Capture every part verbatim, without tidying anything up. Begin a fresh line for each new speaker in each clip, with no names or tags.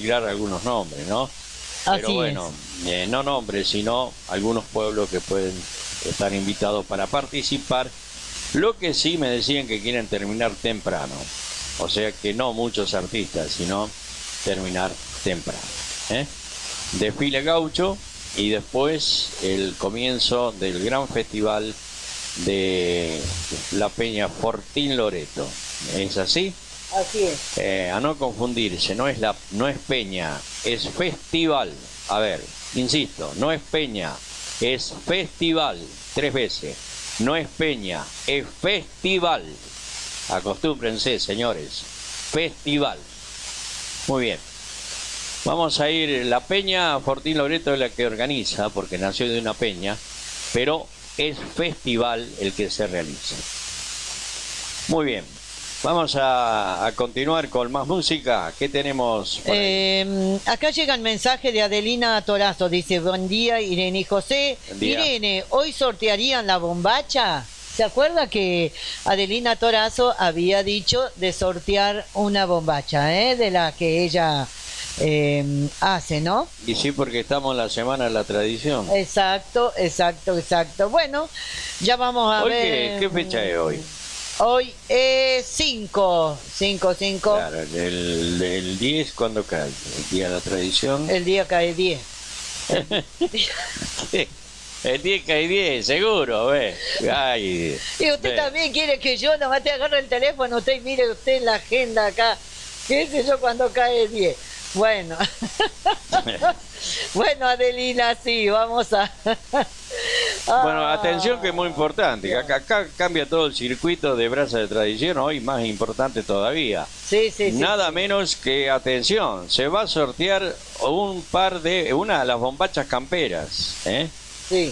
tirar algunos nombres, ¿no? Pero
Así
bueno, eh, no nombres, sino algunos pueblos que pueden estar invitados para participar. Lo que sí me decían que quieren terminar temprano. O sea que no muchos artistas, sino terminar temprano. ¿eh? Desfile gaucho y después el comienzo del gran festival de la Peña Fortín Loreto. ¿Es así?
Así es.
Eh, a no confundirse, no es, la, no es peña, es festival. A ver, insisto, no es peña, es festival. Tres veces. No es peña, es festival. Acostúmbrense, señores. Festival. Muy bien. Vamos a ir, la Peña Fortín Loreto es la que organiza, porque nació de una peña, pero es festival el que se realiza. Muy bien. Vamos a, a continuar con más música. ¿Qué tenemos por ahí?
Eh, acá llega el mensaje de Adelina Torazo. Dice, buen día, Irene y José.
Buen día.
Irene, ¿hoy sortearían la bombacha? ¿Se acuerda que Adelina Torazo había dicho de sortear una bombacha, eh, de la que ella eh, hace, ¿no?
Y sí, porque estamos en la Semana de la Tradición.
Exacto, exacto, exacto. Bueno, ya vamos a
¿Hoy
ver.
qué, qué fecha es hoy?
Hoy es cinco, cinco, cinco.
Claro, el, el diez, ¿cuándo cae? El Día de la Tradición.
El día cae diez.
El diez cae diez, seguro, ¿ves? Ay,
Y usted
ve.
también quiere que yo nomás te agarre el teléfono, usted mire usted la agenda acá, qué sé yo cuando cae diez. Bueno, bueno Adelina, sí, vamos a...
Bueno,
Ah.
atención que es muy importante, que acá, acá cambia todo el circuito de Brasa de Tradición, hoy más importante todavía.
Sí, sí, sí.
Nada menos que, atención, se va a sortear un par de, una de las bombachas camperas, ¿eh?
Sí,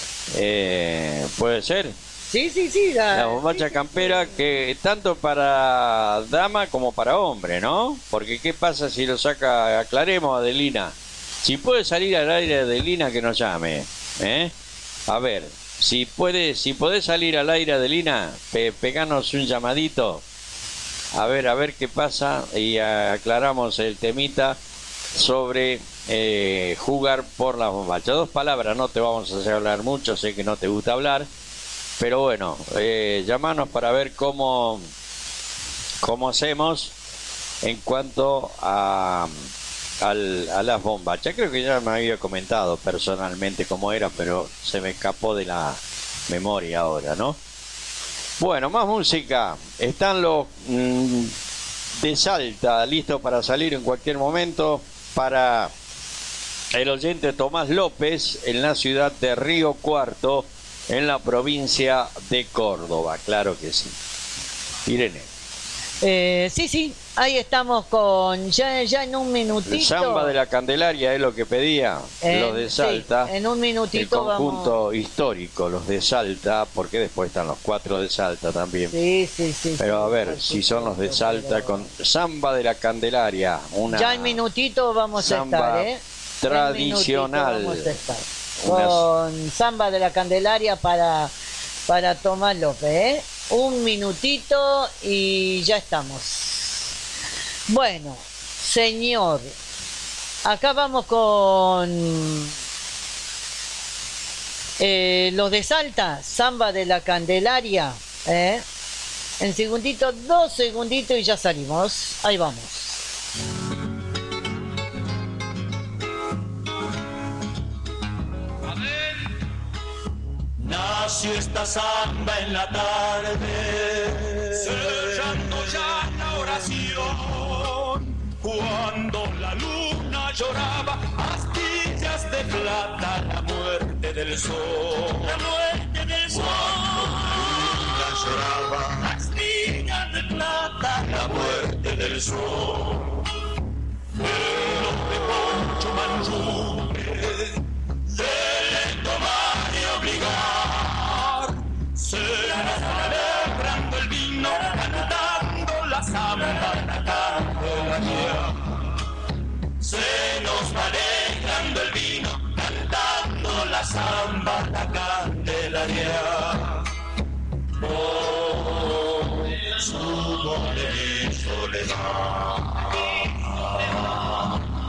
Eh, ¿puede ser?
sí, sí, sí. La,
La bombacha
sí, sí,
campera
sí.
que tanto para dama como para hombre, ¿no? Porque ¿qué pasa si lo saca? Aclaremos, Adelina. Si puede salir al aire, Adelina, que nos llame, ¿eh? A ver, si puede, si podés salir al aire, Adelina, pe peganos un llamadito. A ver, a ver qué pasa y aclaramos el temita sobre eh, jugar por las bombachas. Dos palabras, no te vamos a hacer hablar mucho, sé que no te gusta hablar, pero bueno, eh, llamanos para ver cómo, cómo hacemos en cuanto a, al, a las bombachas. Creo que ya me había comentado personalmente cómo era, pero se me escapó de la memoria ahora, ¿no? Bueno, más música. Están los mmm, de Salta listos para salir en cualquier momento. Para el oyente Tomás López en la ciudad de Río Cuarto, en la provincia de Córdoba. Claro que sí. Irene.
Eh, sí, sí, ahí estamos con, ya, ya en un minutito.
El samba de la Candelaria es lo que pedía,
Eh,
los de Salta.
sí, en un
El
minutito
conjunto
vamos.
histórico, los de Salta, porque después están los cuatro de Salta también.
Sí, sí, sí.
Pero a
sí,
ver
por
si son los de
supuesto,
Salta
pero-
con samba de la Candelaria, una
Ya en minutito vamos a
samba
estar, ¿eh?
tradicional.
En minutito vamos a estar.
Unas-
Con samba de la Candelaria para, para Tomás López, ¿eh? Un minutito y ya estamos. Bueno, señor, acá vamos con eh, los de Salta, samba de la Candelaria, ¿eh? En segundito, dos segunditos y ya salimos. Ahí vamos.
Nació esta samba en la tarde, cerrando ya la oración, cuando la luna lloraba astillas de plata, la muerte del sol, la muerte del sol. Cuando la luna lloraba astillas de plata, la muerte del sol. Pero de Poncho Manrube, de tomar y obligar, se nos va alegrando el vino, cantando la samba, la Candelaria. Se nos va alegrando el vino, cantando la samba, la Candelaria. Por su de mi soledad.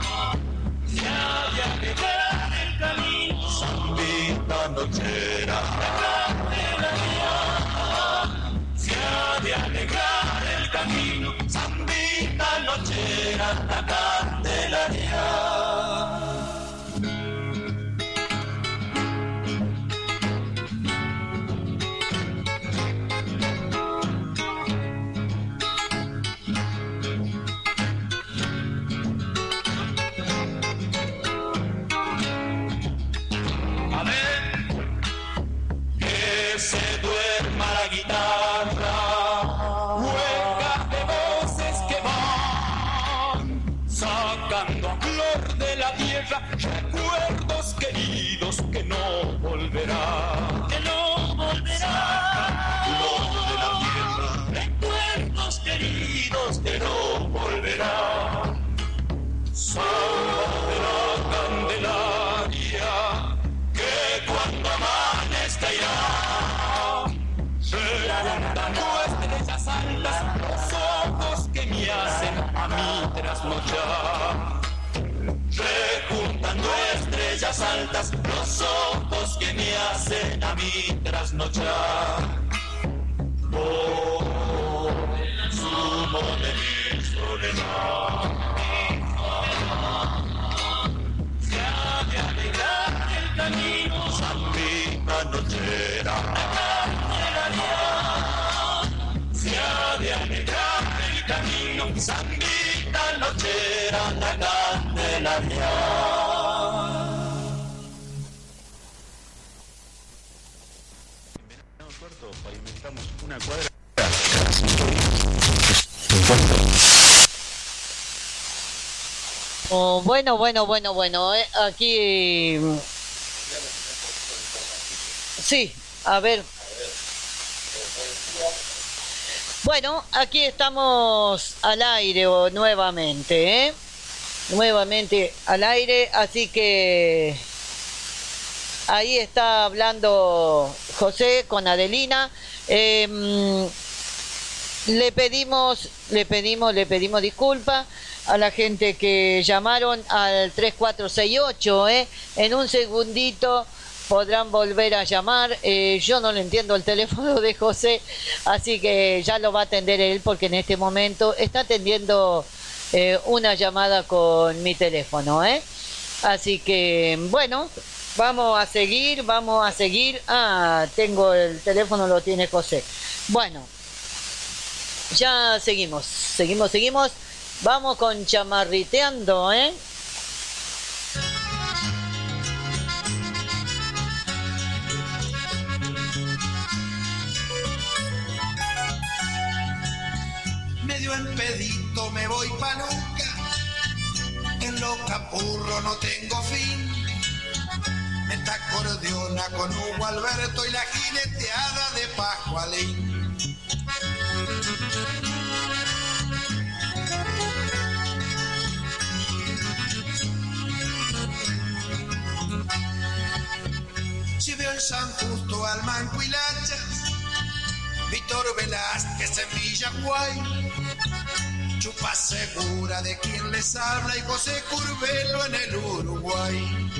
juntando a flor de la tierra recuerdos queridos que no volverán, que no volverán. Flor de la tierra, recuerdos queridos que no volverán. Samba de la Candelaria, que cuando amanezca irá. Rejuntando estrellas altas, los ojos que me hacen a mí trasnochar. Rejuntando estrellas altas, los ojos que me hacen a mí trasnochar. Por el zumo de mi soledad, se ha de alegrar el camino, sandita nochera. Se ha de alegrar el camino, sandita nochera, la Candelaria.
En Tuerto pavimentamos una cuadra.
Oh, bueno, bueno, bueno, bueno, eh, aquí... Sí, a ver... Bueno, aquí estamos al aire nuevamente, ¿eh? Nuevamente al aire, así que ahí está hablando José con Adelina. Eh, le pedimos, le pedimos, le pedimos disculpas a la gente que llamaron al tres cuatro seis ocho, ¿eh? En un segundito podrán volver a llamar. Eh, yo no le entiendo el teléfono de José, así que ya lo va a atender él porque en este momento está atendiendo eh, una llamada con mi teléfono, ¿eh? Así que, bueno, vamos a seguir, vamos a seguir. Ah, tengo el teléfono, lo tiene José. Bueno, ya seguimos, seguimos, seguimos. Vamos con Chamarriteando, ¿eh?
Medio en pedito me voy pa' Luca, en los capurros no tengo fin. Esta acordeona con Hugo Alberto y la jineteada de Pascualín. Si veo el San Justo al Manco y Lachas, Víctor Velázquez en Villaguay, Chupa Segura de quien les habla y José Curbelo en el Uruguay.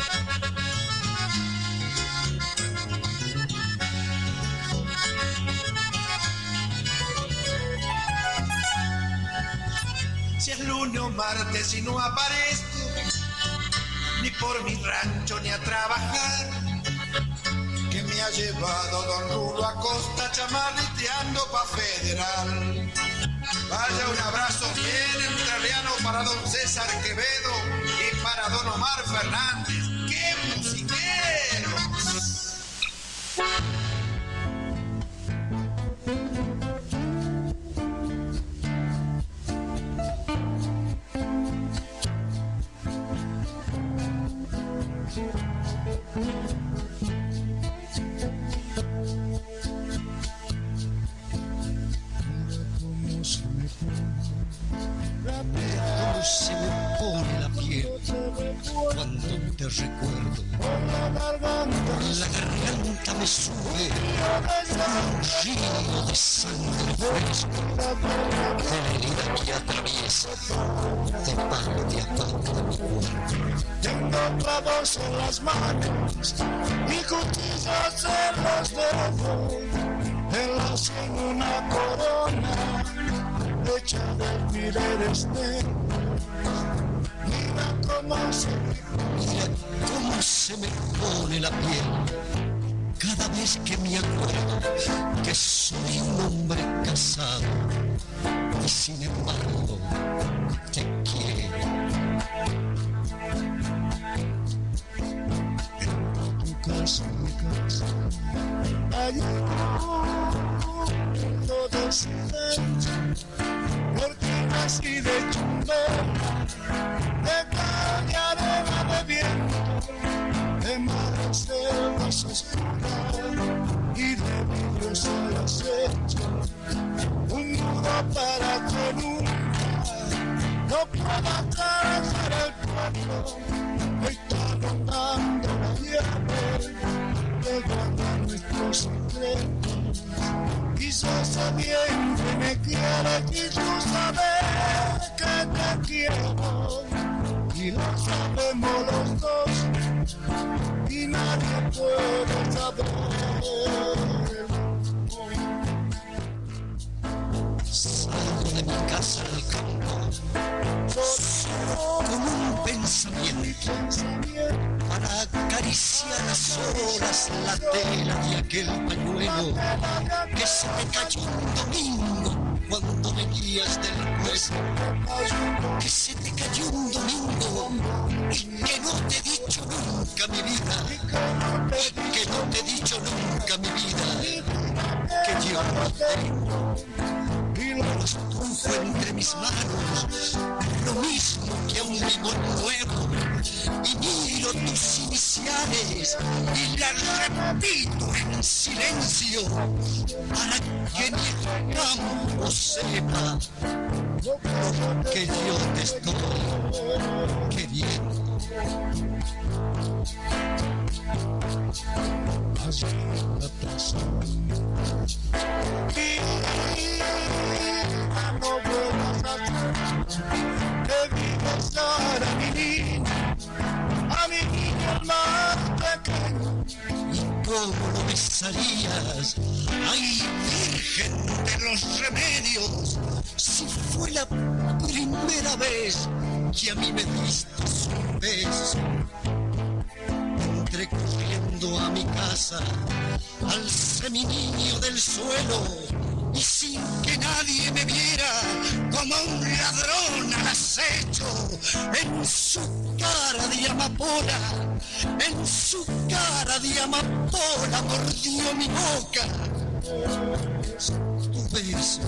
Si es lunes o martes y no aparezco, ni por mi rancho ni a trabajar, que me ha llevado don Rulo Acosta chamarriteando pa' Federal. Vaya un abrazo bien entrerriano para don César Quevedo y para don Omar Fernández. ¡Qué musiqueros!
Cómo se me pone la piel cuando te recuerdo. Por la garganta me sube un río de sangre fresca, de la herida que atraviesa de parte a parte de mi cuerpo.
Tengo clavos en las manos y cuchillos en los dedos, en la sien una corona hecha de alfileres negros. Mira cómo se me,
mira cómo se me pone la piel cada vez que me acuerdo que soy un hombre casado y sin embargo te quiero.
En tu casa, mi casa, allá todo silencio, porque nací de chumbera bien que me quieres y tú sabes que te quiero y lo sabemos los dos y nadie puede saber.
Salgo de mi casa al campo con un pensamiento para acariciar a solas la tela de aquel pañuelo que se me cayó un domingo cuando venías del pueblo, que se te cayó un domingo y que no te he dicho nunca mi vida, y que no te he dicho nunca mi vida, que yo no tengo. Los tujo entre mis manos, lo mismo que a un limón nuevo, y miro tus iniciales y las repito en silencio para que ni el campo sepa lo que yo te estoy queriendo.
Así la plaza. No vuelvas a hacer que vivas a mi niña, a mi niña más pequeña.
¿Y cómo lo besarías? ¡Ay, virgen de los remedios! Si fue la primera vez que a mí me diste un beso. Entré corriendo a mi casa, alcé mi niño del suelo y sin que nadie me viera, como un ladrón al acecho, en su cara de amapola, en su cara de amapola mordió mi boca. Tu beso.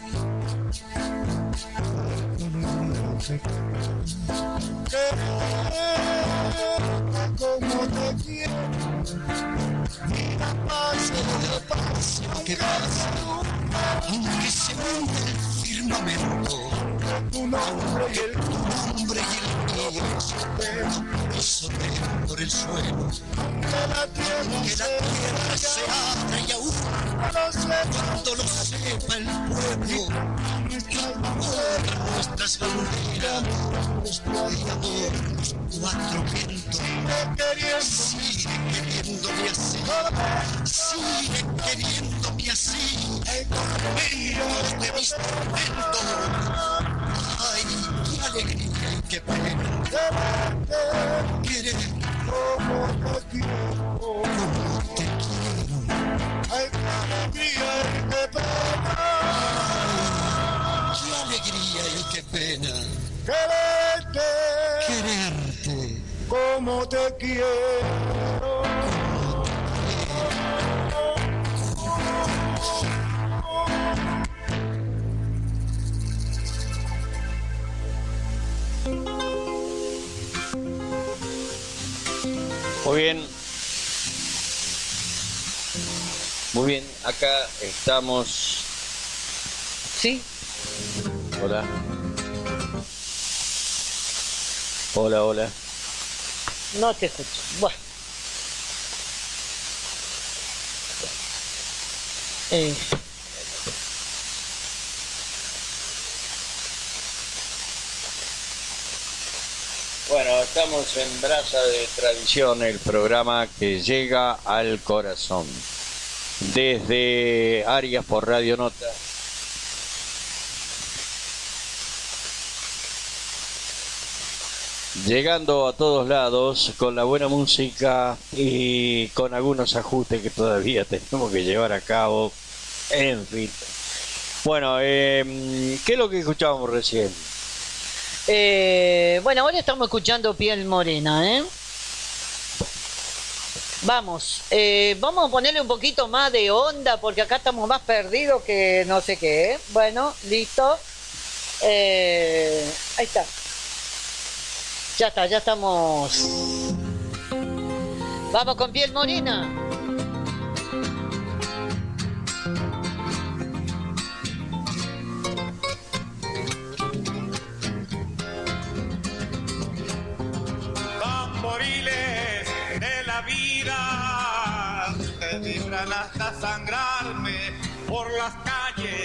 Como te quiero, mira, pase lo que pase,
¿Qué pasa? Aunque se hunda el firmamento,
tu nombre y el
tu nombre y el mío pisoteen por el suelo,
de la tierra
que la tierra se abra y aún cuando lo sepa el pueblo y ponga nuestras banderas de amor, los cuatro vientos. Sigue queriéndome así, sigue queriéndome así, momentos de mis tormentos. Ay, qué alegría y qué pena querer
como te quiero,
como te quiero.
ay, qué alegría y qué pena,
Qué alegría y qué pena
quererte,
quererte.
como te quiero.
Muy bien. Muy bien, acá estamos.
¿Sí?
Hola. Hola, hola.
No te escucho. Bueno. Eh,
Bueno, estamos en Brasa de Tradición, el programa que llega al corazón. Desde Arias por Radio Nota. Llegando a todos lados con la buena música y con algunos ajustes que todavía tenemos que llevar a cabo. En fin. Bueno, eh, ¿qué es lo que escuchábamos recién?
eh, bueno, ahora estamos escuchando Piel Morena, ¿eh? Vamos, eh, vamos a ponerle un poquito más de onda porque acá estamos más perdidos que no sé qué, ¿eh? Bueno, listo. Eh, ahí está. Ya está, ya estamos. Vamos con Piel Morena.
Tamboriles de la vida que vibran hasta sangrarme por las calles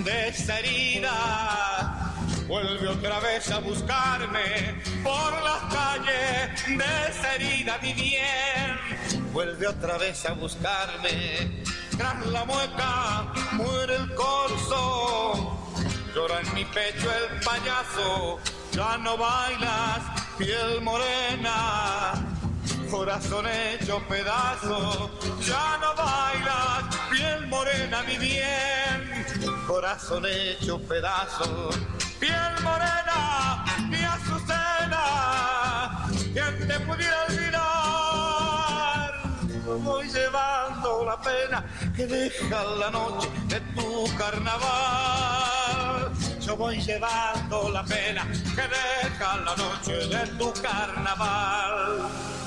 de esa herida. Vuelve otra vez a buscarme por las calles de esa herida, mi bien. Vuelve otra vez a buscarme. Tras la mueca muere el corzo. Llora en mi pecho el payaso. Ya no bailas, piel morena. Corazón hecho pedazo. Ya no bailas, piel morena, mi bien. Corazón hecho pedazo. Piel morena, mi Azucena, ¿quién te pudiera olvidar? Voy llevando la pena que deja la noche de tu carnaval. Yo voy llevando la pena que deja la noche de tu carnaval.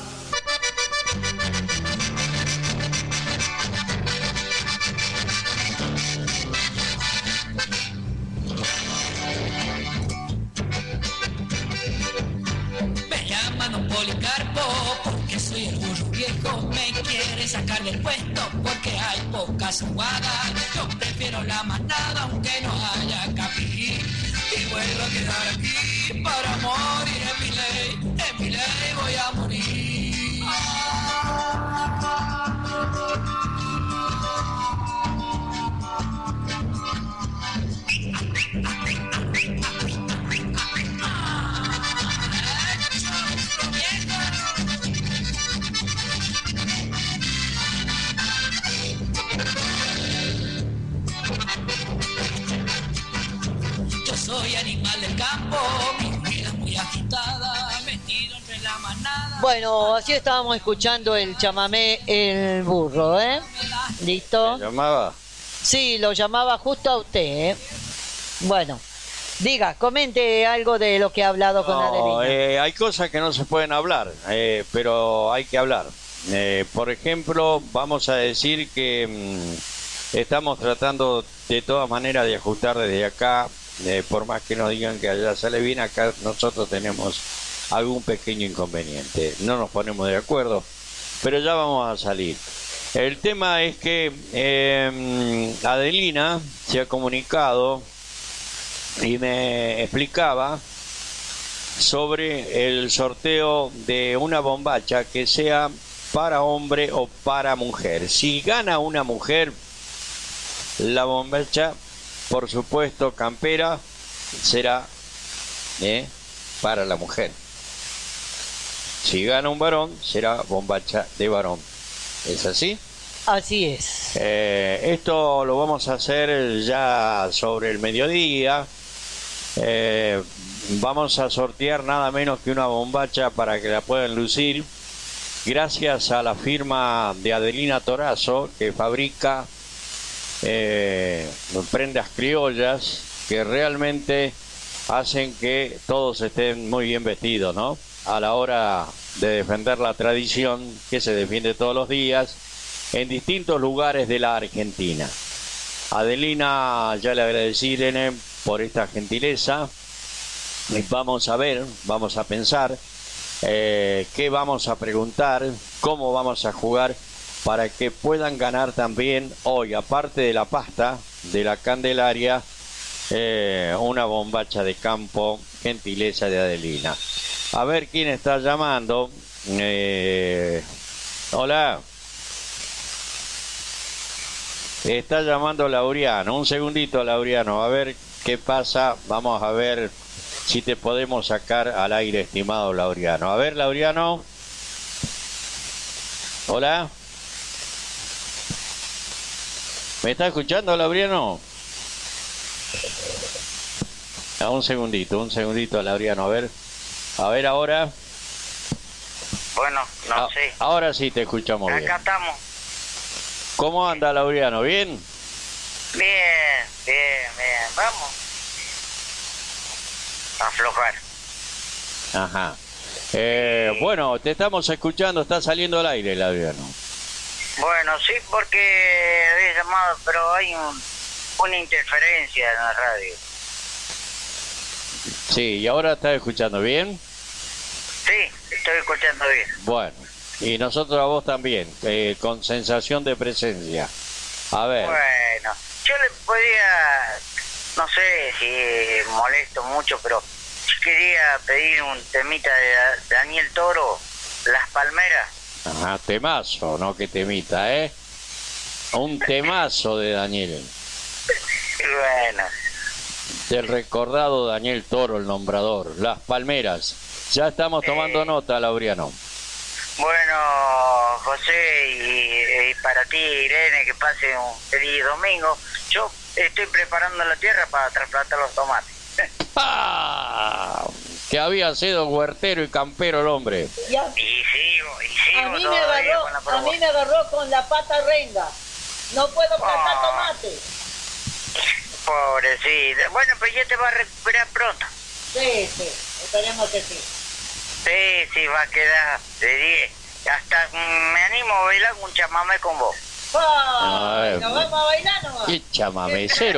Un Policarpo, porque soy el burro viejo, me quiere sacar del puesto porque hay pocas jugadas. Yo prefiero la manada aunque no haya capi, y vuelvo a quedar aquí para morir en mi ley, en mi ley voy a morir. Soy animal del campo, mi vida muy agitada, metido entre la manada.
Bueno, así estábamos escuchando el chamamé El Burro, ¿eh? ¿Listo?
¿Me llamaba?
Sí, lo llamaba justo a usted, ¿eh? Bueno, diga, comente algo de lo que ha hablado con
No,
Adelina.
eh, hay cosas que no se pueden hablar, eh, pero hay que hablar. Eh, por ejemplo, vamos a decir que mmm, estamos tratando de todas maneras de ajustar desde acá. Eh, por más que nos digan que allá sale bien, acá nosotros tenemos algún pequeño inconveniente. No nos ponemos de acuerdo, pero ya vamos a salir. El tema es que eh, Adelina se ha comunicado y me explicaba sobre el sorteo de una bombacha que sea para hombre o para mujer. Si gana una mujer, la bombacha, por supuesto, campera, será eh, para la mujer. Si gana un varón, será bombacha de varón. ¿Es así?
Así es.
Eh, esto lo vamos a hacer ya sobre el mediodía. Eh, vamos a sortear nada menos que una bombacha para que la puedan lucir. Gracias a la firma de Adelina Torazo, que fabrica Eh, prendas criollas que realmente hacen que todos estén muy bien vestidos, ¿no? A la hora de defender la tradición que se defiende todos los días en distintos lugares de la Argentina. Adelina, ya le agradecí, Irene, por esta gentileza. Vamos a ver, vamos a pensar eh, qué vamos a preguntar, cómo vamos a jugar, para que puedan ganar también hoy, aparte de la pasta de la Candelaria, eh, una bombacha de campo, gentileza de Adelina. A ver quién está llamando. Eh, hola. Está llamando Laureano. Un segundito, Laureano. A ver qué pasa. Vamos a ver si te podemos sacar al aire, estimado Laureano. A ver, Laureano. Hola. ¿Me está escuchando, Laureano? Ah, un segundito, un segundito, Laureano. A ver, a ver ahora.
Bueno, no
ah,
sé.
Ahora sí te escuchamos bien.
Acá estamos.
¿Cómo anda, Laureano? ¿Bien?
Bien, bien, bien. Vamos. A aflojar.
Ajá. Eh,
Sí.
Bueno, te estamos escuchando, está saliendo al aire, Laureano.
Bueno, sí, porque había llamado, pero hay un, una interferencia en la radio.
Sí, ¿y ahora estás escuchando bien?
Sí, estoy escuchando bien.
Bueno, y nosotros a vos también, eh, con sensación de presencia. A ver.
Bueno, yo le podía no sé si molesto mucho, pero quería pedir un temita de Daniel Toro, Las Palmeras.
Ajá, temazo, no que temita, ¿eh? Un temazo de Daniel.
Bueno.
Del recordado Daniel Toro, el nombrador. Las Palmeras. Ya estamos tomando
eh,
nota, Laureano.
Bueno, José, y, y para ti, Irene, que pase un feliz domingo. Yo estoy preparando la tierra para trasplantar los tomates.
¡Ah! Que había sido huertero y campero el hombre.
Ya.
Y sigo, y sigo
A mí, me
todavía
agarró,
con la
a
promo-
mí me agarró con la pata renga. No puedo plantar
Ah.
tomate.
Pobrecita. Bueno, pues ya te va a recuperar pronto.
Sí, sí, esperemos que sí.
Sí, sí, va a quedar de diez. Hasta mm, me animo a bailar un chamamé con vos.
Ah,
Ay,
¿nos vamos a bailar nomás?
¡Qué chamamecero!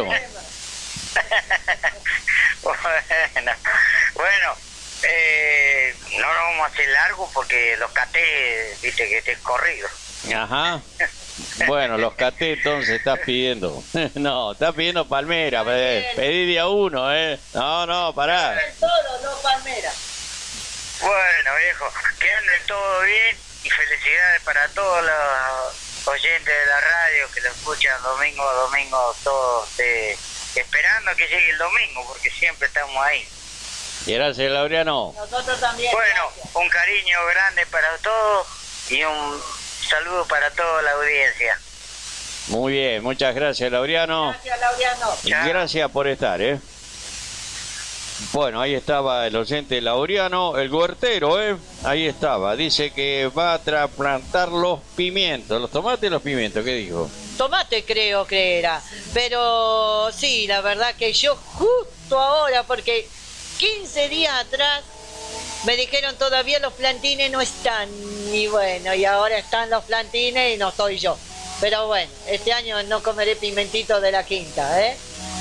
Bueno, bueno eh, no lo vamos a hacer largo porque los catés, viste que este es corrido.
Ajá. Bueno, los caté entonces estás pidiendo. No, estás pidiendo palmera. pe- Pedí de a uno, ¿eh? No, no, pará.
El toro, no palmera.
Bueno, viejo, que ande todo bien y felicidades para todos los oyentes de la radio que lo escuchan domingo a domingo, todos eh, esperando que llegue el domingo porque siempre estamos ahí.
Y gracias, Laureano.
Nosotros también.
Bueno,
gracias.
un cariño grande para todos y un saludo para toda la audiencia.
Muy bien, muchas gracias, Laureano.
Gracias, Laureano.
Y gracias por estar, ¿eh? Bueno, ahí estaba el oyente Laureano, el huertero, ¿eh? Ahí estaba. Dice que va a trasplantar los pimientos, los tomates y los pimientos. ¿Qué dijo?
Tomate creo que era. Pero sí, la verdad que yo justo ahora, porque quince días atrás me dijeron todavía los plantines no están. Y bueno, y ahora están los plantines y no estoy yo. Pero bueno, este año no comeré pimentito de la quinta, ¿eh?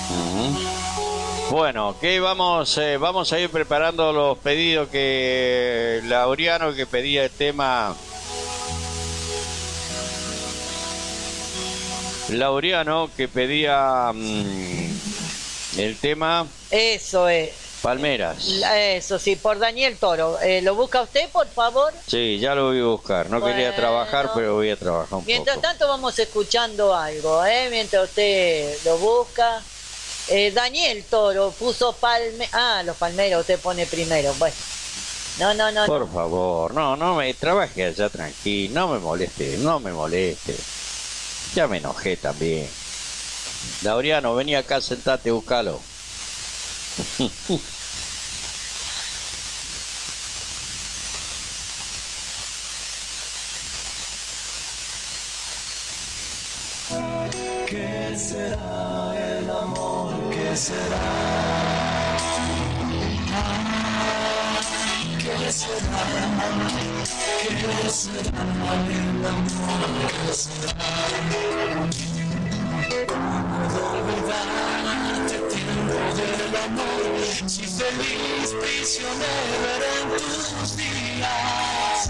Bueno, que vamos, eh, vamos a ir preparando los pedidos que Laureano que pedía el tema. Laureano que pedía mm, el tema
Eso es.
Palmeras.
La- Eso sí, por Daniel Toro. Eh, ¿Lo busca usted, por favor?
Sí, ya lo voy a buscar. No quería
Bueno.
trabajar, pero voy a trabajar un
Mientras
poco.
tanto vamos escuchando algo, ¿eh? Mientras usted lo busca. Eh, Daniel Toro puso palme... Ah, los palmeros usted pone primero. Bueno. No, no, no.
Por
no.
favor, no, no me trabaje allá tranquilo, no me moleste, no me moleste. Ya me enojé también. Laureano, vení acá, sentate, búscalo.
¿Qué será el amor? ¿Qué será? ¿Qué será? ¿Qué será el amor? ¿Qué será? Puedo olvidarte tiempo del amor, si feliz prisionero en tus días.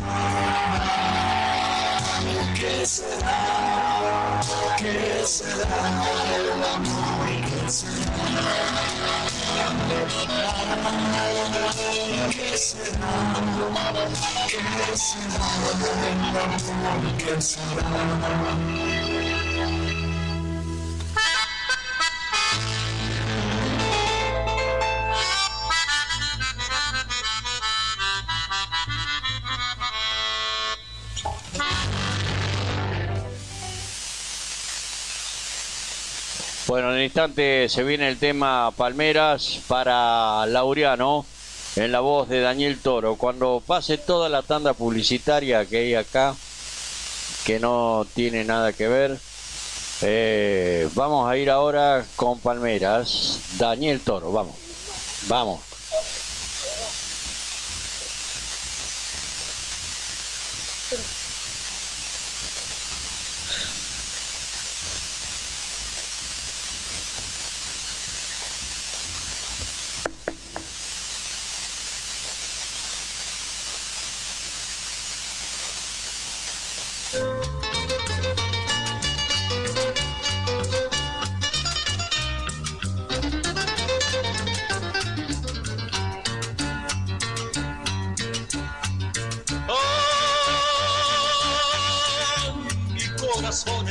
¿Qué será? ¿Qué será el amor? ¿Qué será? ¿Qué será? ¿Qué será el amor? ¿Qué será?
Bueno, en el instante se viene el tema Palmeras para Laureano en la voz de Daniel Toro. Cuando pase toda la tanda publicitaria que hay acá, que no tiene nada que ver, eh, vamos a ir ahora con Palmeras. Daniel Toro, vamos, vamos.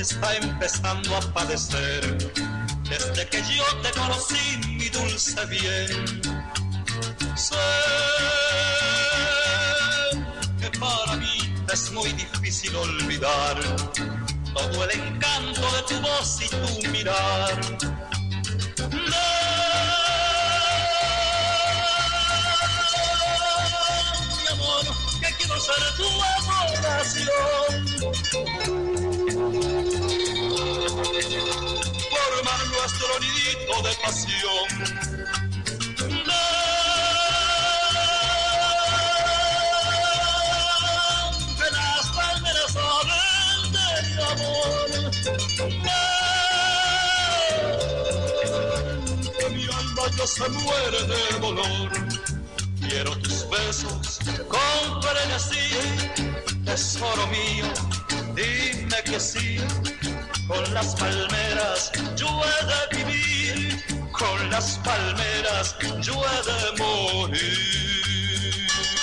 está empezando a padecer. Desde que yo te conocí, mi dulce bien, sé que para mí es muy difícil olvidar todo el encanto de tu voz y tu mirar. No, mi amor, que quiero ser tu adoración. Formar nuestro nidito de pasión. No, que las palmeras hablen de mi amor. No, que mi alma ya se muere de dolor. Quiero tus besos con frenesí, tesoro mío, dime que sí. Con las palmeras yo he de vivir, con las palmeras yo he de morir.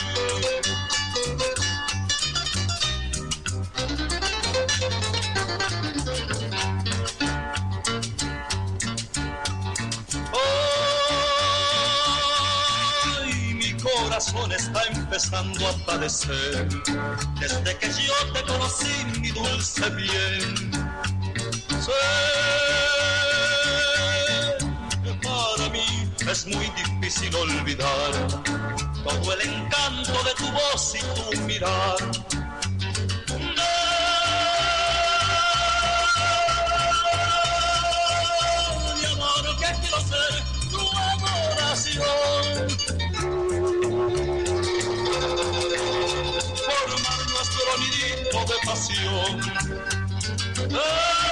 Ay, mi corazón está empezando a padecer. Desde que yo te conocí, mi dulce bien, sé que para mí es muy difícil olvidar todo el encanto de tu voz y tu mirar. No, mi amor, que quiero ser tu adoración. Formar nuestro nidito de pasión. No,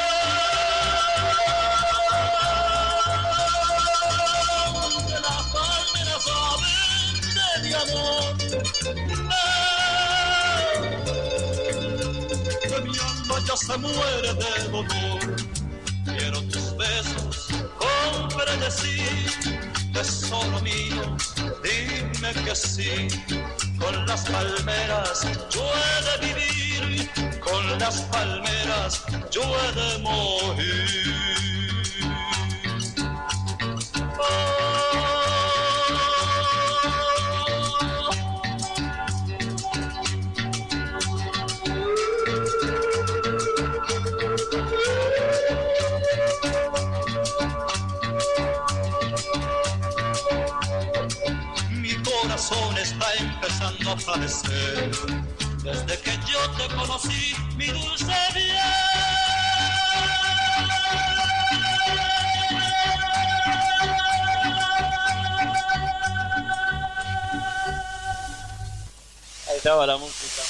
que mi alma ya se muere de dolor. Quiero tus besos con frenesí, tesoro mío, dime que sí. Con las palmeras yo he de vivir, con las palmeras yo he de morir. Oh, está empezando a padecer. Desde que yo te conocí, mi dulce bien.
Ahí estaba la música.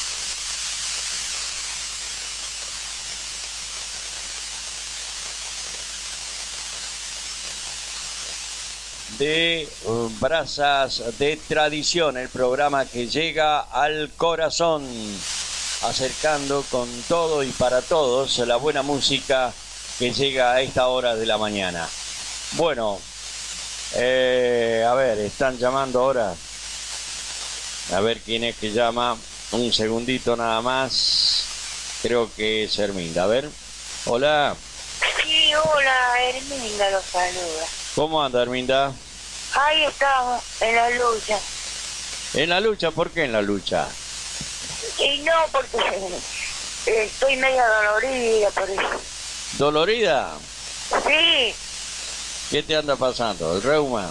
De uh, Brasas de Tradición, el programa que llega al corazón, acercando con todo y para todos la buena música que llega a esta hora de la mañana. Bueno, eh, a ver, están llamando ahora. A ver quién es que llama. Un segundito nada más. Creo que es Herminda. A ver. Hola.
Sí, hola, Herminda los saluda.
¿Cómo anda, Herminda?
Ahí estamos, en la lucha.
¿En la lucha? ¿Por qué en la lucha?
Y no, porque estoy media dolorida por eso.
¿Dolorida?
Sí.
¿Qué te anda pasando? ¿El reuma?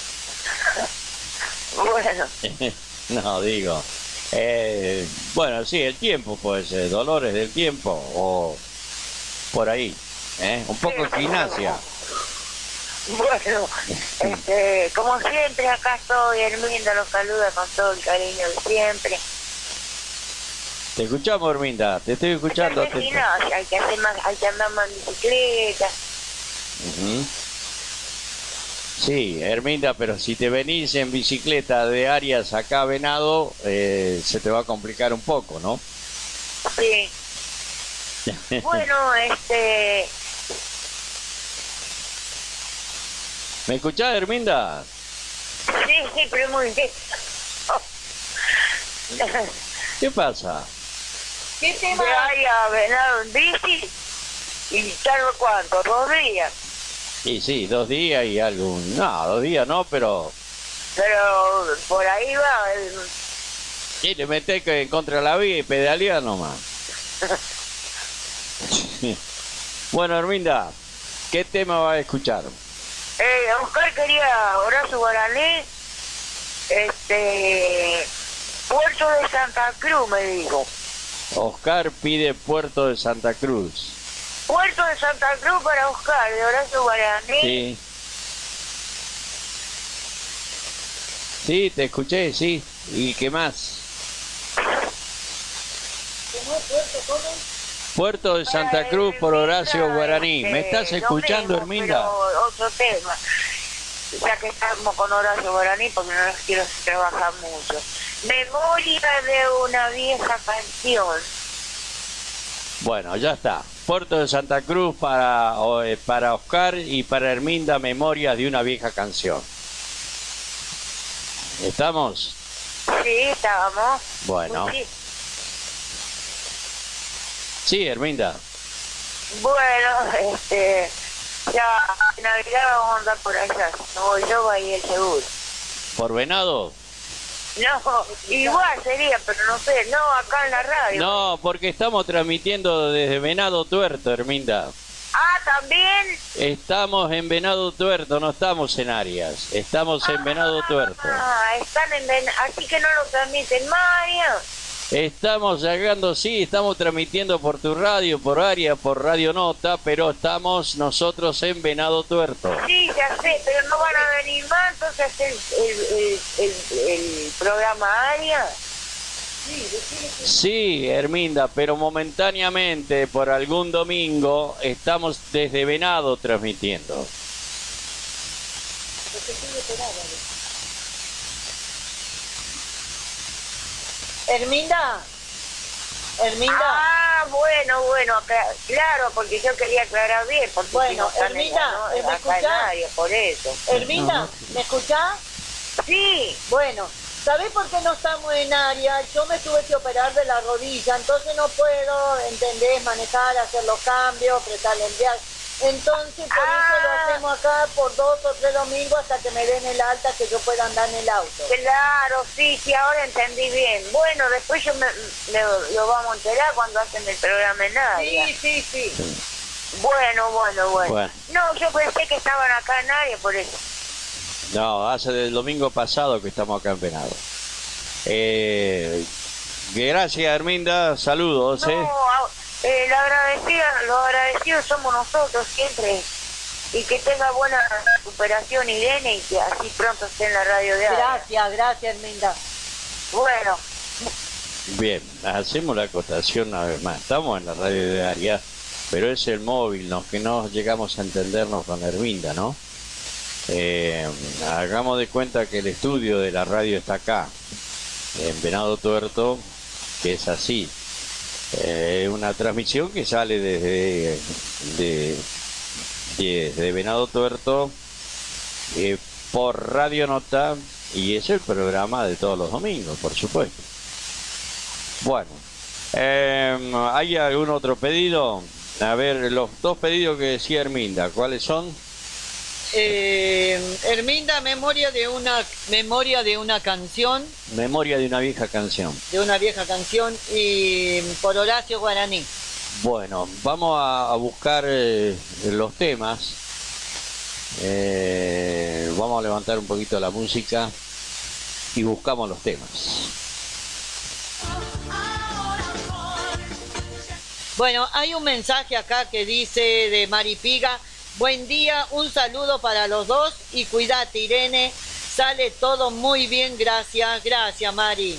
Bueno.
No, digo. Eh, bueno, sí, el tiempo puede ser. Dolores del tiempo o por ahí. ¿eh? Un poco de gimnasia.
Bueno, este, como siempre acá estoy, Herminda los saluda con todo el cariño de siempre.
Te escuchamos, Herminda, te estoy escuchando.
Te... Sí, no, hay que hacer más, hay que andar más en bicicleta.
Uh-huh. Sí, Herminda, pero si te venís en bicicleta de Arias acá a Venado, eh, se te va a complicar un poco, ¿no?
Sí. Bueno, este...
¿Me escuchás, Herminda?
Sí, sí, pero muy bien.
¿Qué pasa?
¿Qué tema? De Arias a Venado en bici. ¿Y tardo cuánto? ¿Dos días?
Y sí, dos días y algo. No, dos días no, pero...
Pero por ahí va. El...
Y le metés que en contra la vía y pedalear nomás. Bueno, Herminda, ¿qué tema va a escuchar?
Eh, Oscar quería Horacio Guaraní, este, Puerto de Santa Cruz, me dijo.
Oscar pide Puerto de Santa Cruz.
Puerto de Santa Cruz para Oscar, de Horacio Guaraní.
Sí. Sí, te escuché, sí. ¿Y qué más?
¿Cómo? ¿Puerto? ¿Cómo?
Puerto de Santa Cruz por Horacio Guaraní. ¿Me estás escuchando,
mismo,
Herminda?
Pero otro tema. Ya que estamos con Horacio Guaraní, porque no los quiero trabajar mucho. Memoria de una vieja canción.
Bueno, ya está. Puerto de Santa Cruz para, para Oscar y para Herminda, Memorias de una vieja canción. ¿Estamos?
Sí, estábamos.
Bueno.
Sí.
Sí, Herminda.
Bueno, este, ya en Navidad vamos a andar por allá. No voy yo, va a ir el seguro.
¿Por Venado?
No, igual sería, pero no sé, no, acá en la radio.
No, porque estamos transmitiendo desde Venado Tuerto, Herminda.
Ah, ¿también?
Estamos en Venado Tuerto, no estamos en Arias. Estamos en Venado Tuerto.
Ah, están en Ven... así que no lo transmiten Mario.
Estamos llegando, sí, estamos transmitiendo por tu radio, por Área, por Radio Nota, pero estamos nosotros en Venado Tuerto.
Sí, ya sé, pero no van a venir más, entonces el, el, el, el, el programa Área.
Sí, Herminda, pero momentáneamente, por algún domingo, estamos desde Venado transmitiendo.
Herminda, Herminda.
Ah, bueno, bueno, acá- claro, porque yo quería aclarar bien, porque
Bueno,
si no están en
Herminda,
la- no,
¿me
acá en
escuchás?
Área, por eso.
Herminda, ¿me escuchás?
Sí.
Bueno, ¿sabés por qué no estamos en área? Yo me tuve que operar de la rodilla, entonces no puedo, ¿entendés? Manejar, hacer los cambios, prestarle el viaje. Entonces, por eso lo hacemos acá por dos o tres domingos hasta que me den el alta, que yo pueda andar en el auto.
Claro, sí, sí, ahora entendí bien. Bueno, después yo me, lo, lo vamos a enterar cuando hacen el programa en Área.
Sí, sí, sí.
Bueno, bueno, bueno,
Bueno.
No, yo pensé que estaban acá en Área, por eso.
No, hace del domingo pasado que estamos acá en Venado. Eh, gracias, Herminda, saludos.
No,
Eh.
a- eh, la agradecida, los agradecidos somos nosotros siempre. Y que tenga buena recuperación Irene y que así pronto esté en la radio de Área.
Gracias, gracias, Herminda.
Bueno,
Bien, hacemos la acotación una vez más. Estamos en la radio de Área, pero es el móvil, ¿no? Que no llegamos a entendernos con Herminda, ¿no? Eh, hagamos de cuenta que el estudio de la radio está acá, en Venado Tuerto, que es así. Eh, una transmisión que sale desde de, de, de Venado Tuerto eh, por Radio Nota, y es el programa de todos los domingos, por supuesto. Bueno, eh, ¿hay algún otro pedido? A ver, los dos pedidos que decía Herminda, ¿cuáles son?
Eh, Herminda, memoria de una memoria de una canción,
Memoria de una vieja canción.
de una vieja canción, y por Horacio Guaraní.
Bueno, vamos a, a buscar eh, los temas. Eh, vamos a levantar un poquito la música y buscamos los temas.
Bueno, hay un mensaje acá que dice de Maripiga: buen día, un saludo para los dos y cuídate, Irene, sale todo muy bien, gracias, gracias, Mari.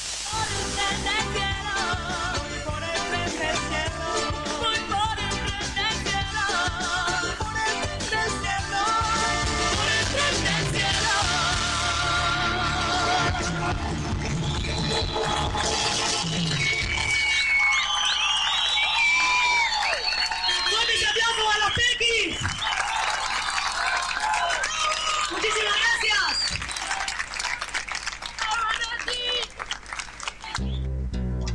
¡Fuertes aplausos a los Pequis! ¡Muchísimas gracias!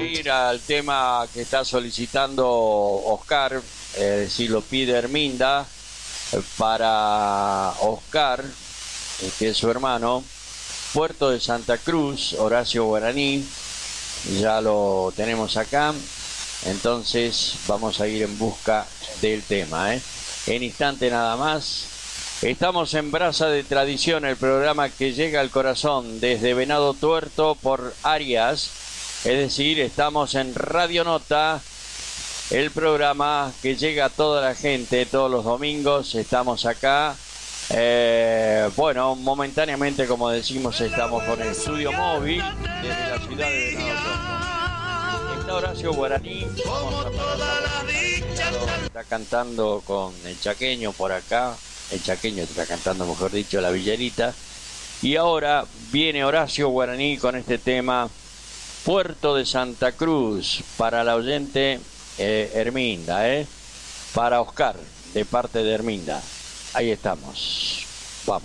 a ir al tema que está solicitando Oscar, eh, si lo pide Herminda, eh, para Oscar, eh, que es su hermano, Puerto de Santa Cruz, Horacio Guaraní, ya lo tenemos acá, entonces vamos a ir en busca del tema, ¿eh? En instante nada más. Estamos en Brasa de Tradición, el programa que llega al corazón desde Venado Tuerto por Arias. Es decir, estamos en Radio Nota, el programa que llega a toda la gente todos los domingos. Estamos acá. Eh, bueno, momentáneamente, como decimos, estamos con el estudio móvil desde la ciudad de Venado Tuerto. Está Horacio Guaraní. Vamos a parar. Está cantando con el chaqueño por acá. El chaqueño está cantando, mejor dicho, la villarita. Y ahora viene Horacio Guaraní con este tema, Puerto de Santa Cruz, para la oyente eh, Herminda, ¿eh? Para Oscar, de parte de Herminda. Ahí estamos. Vamos.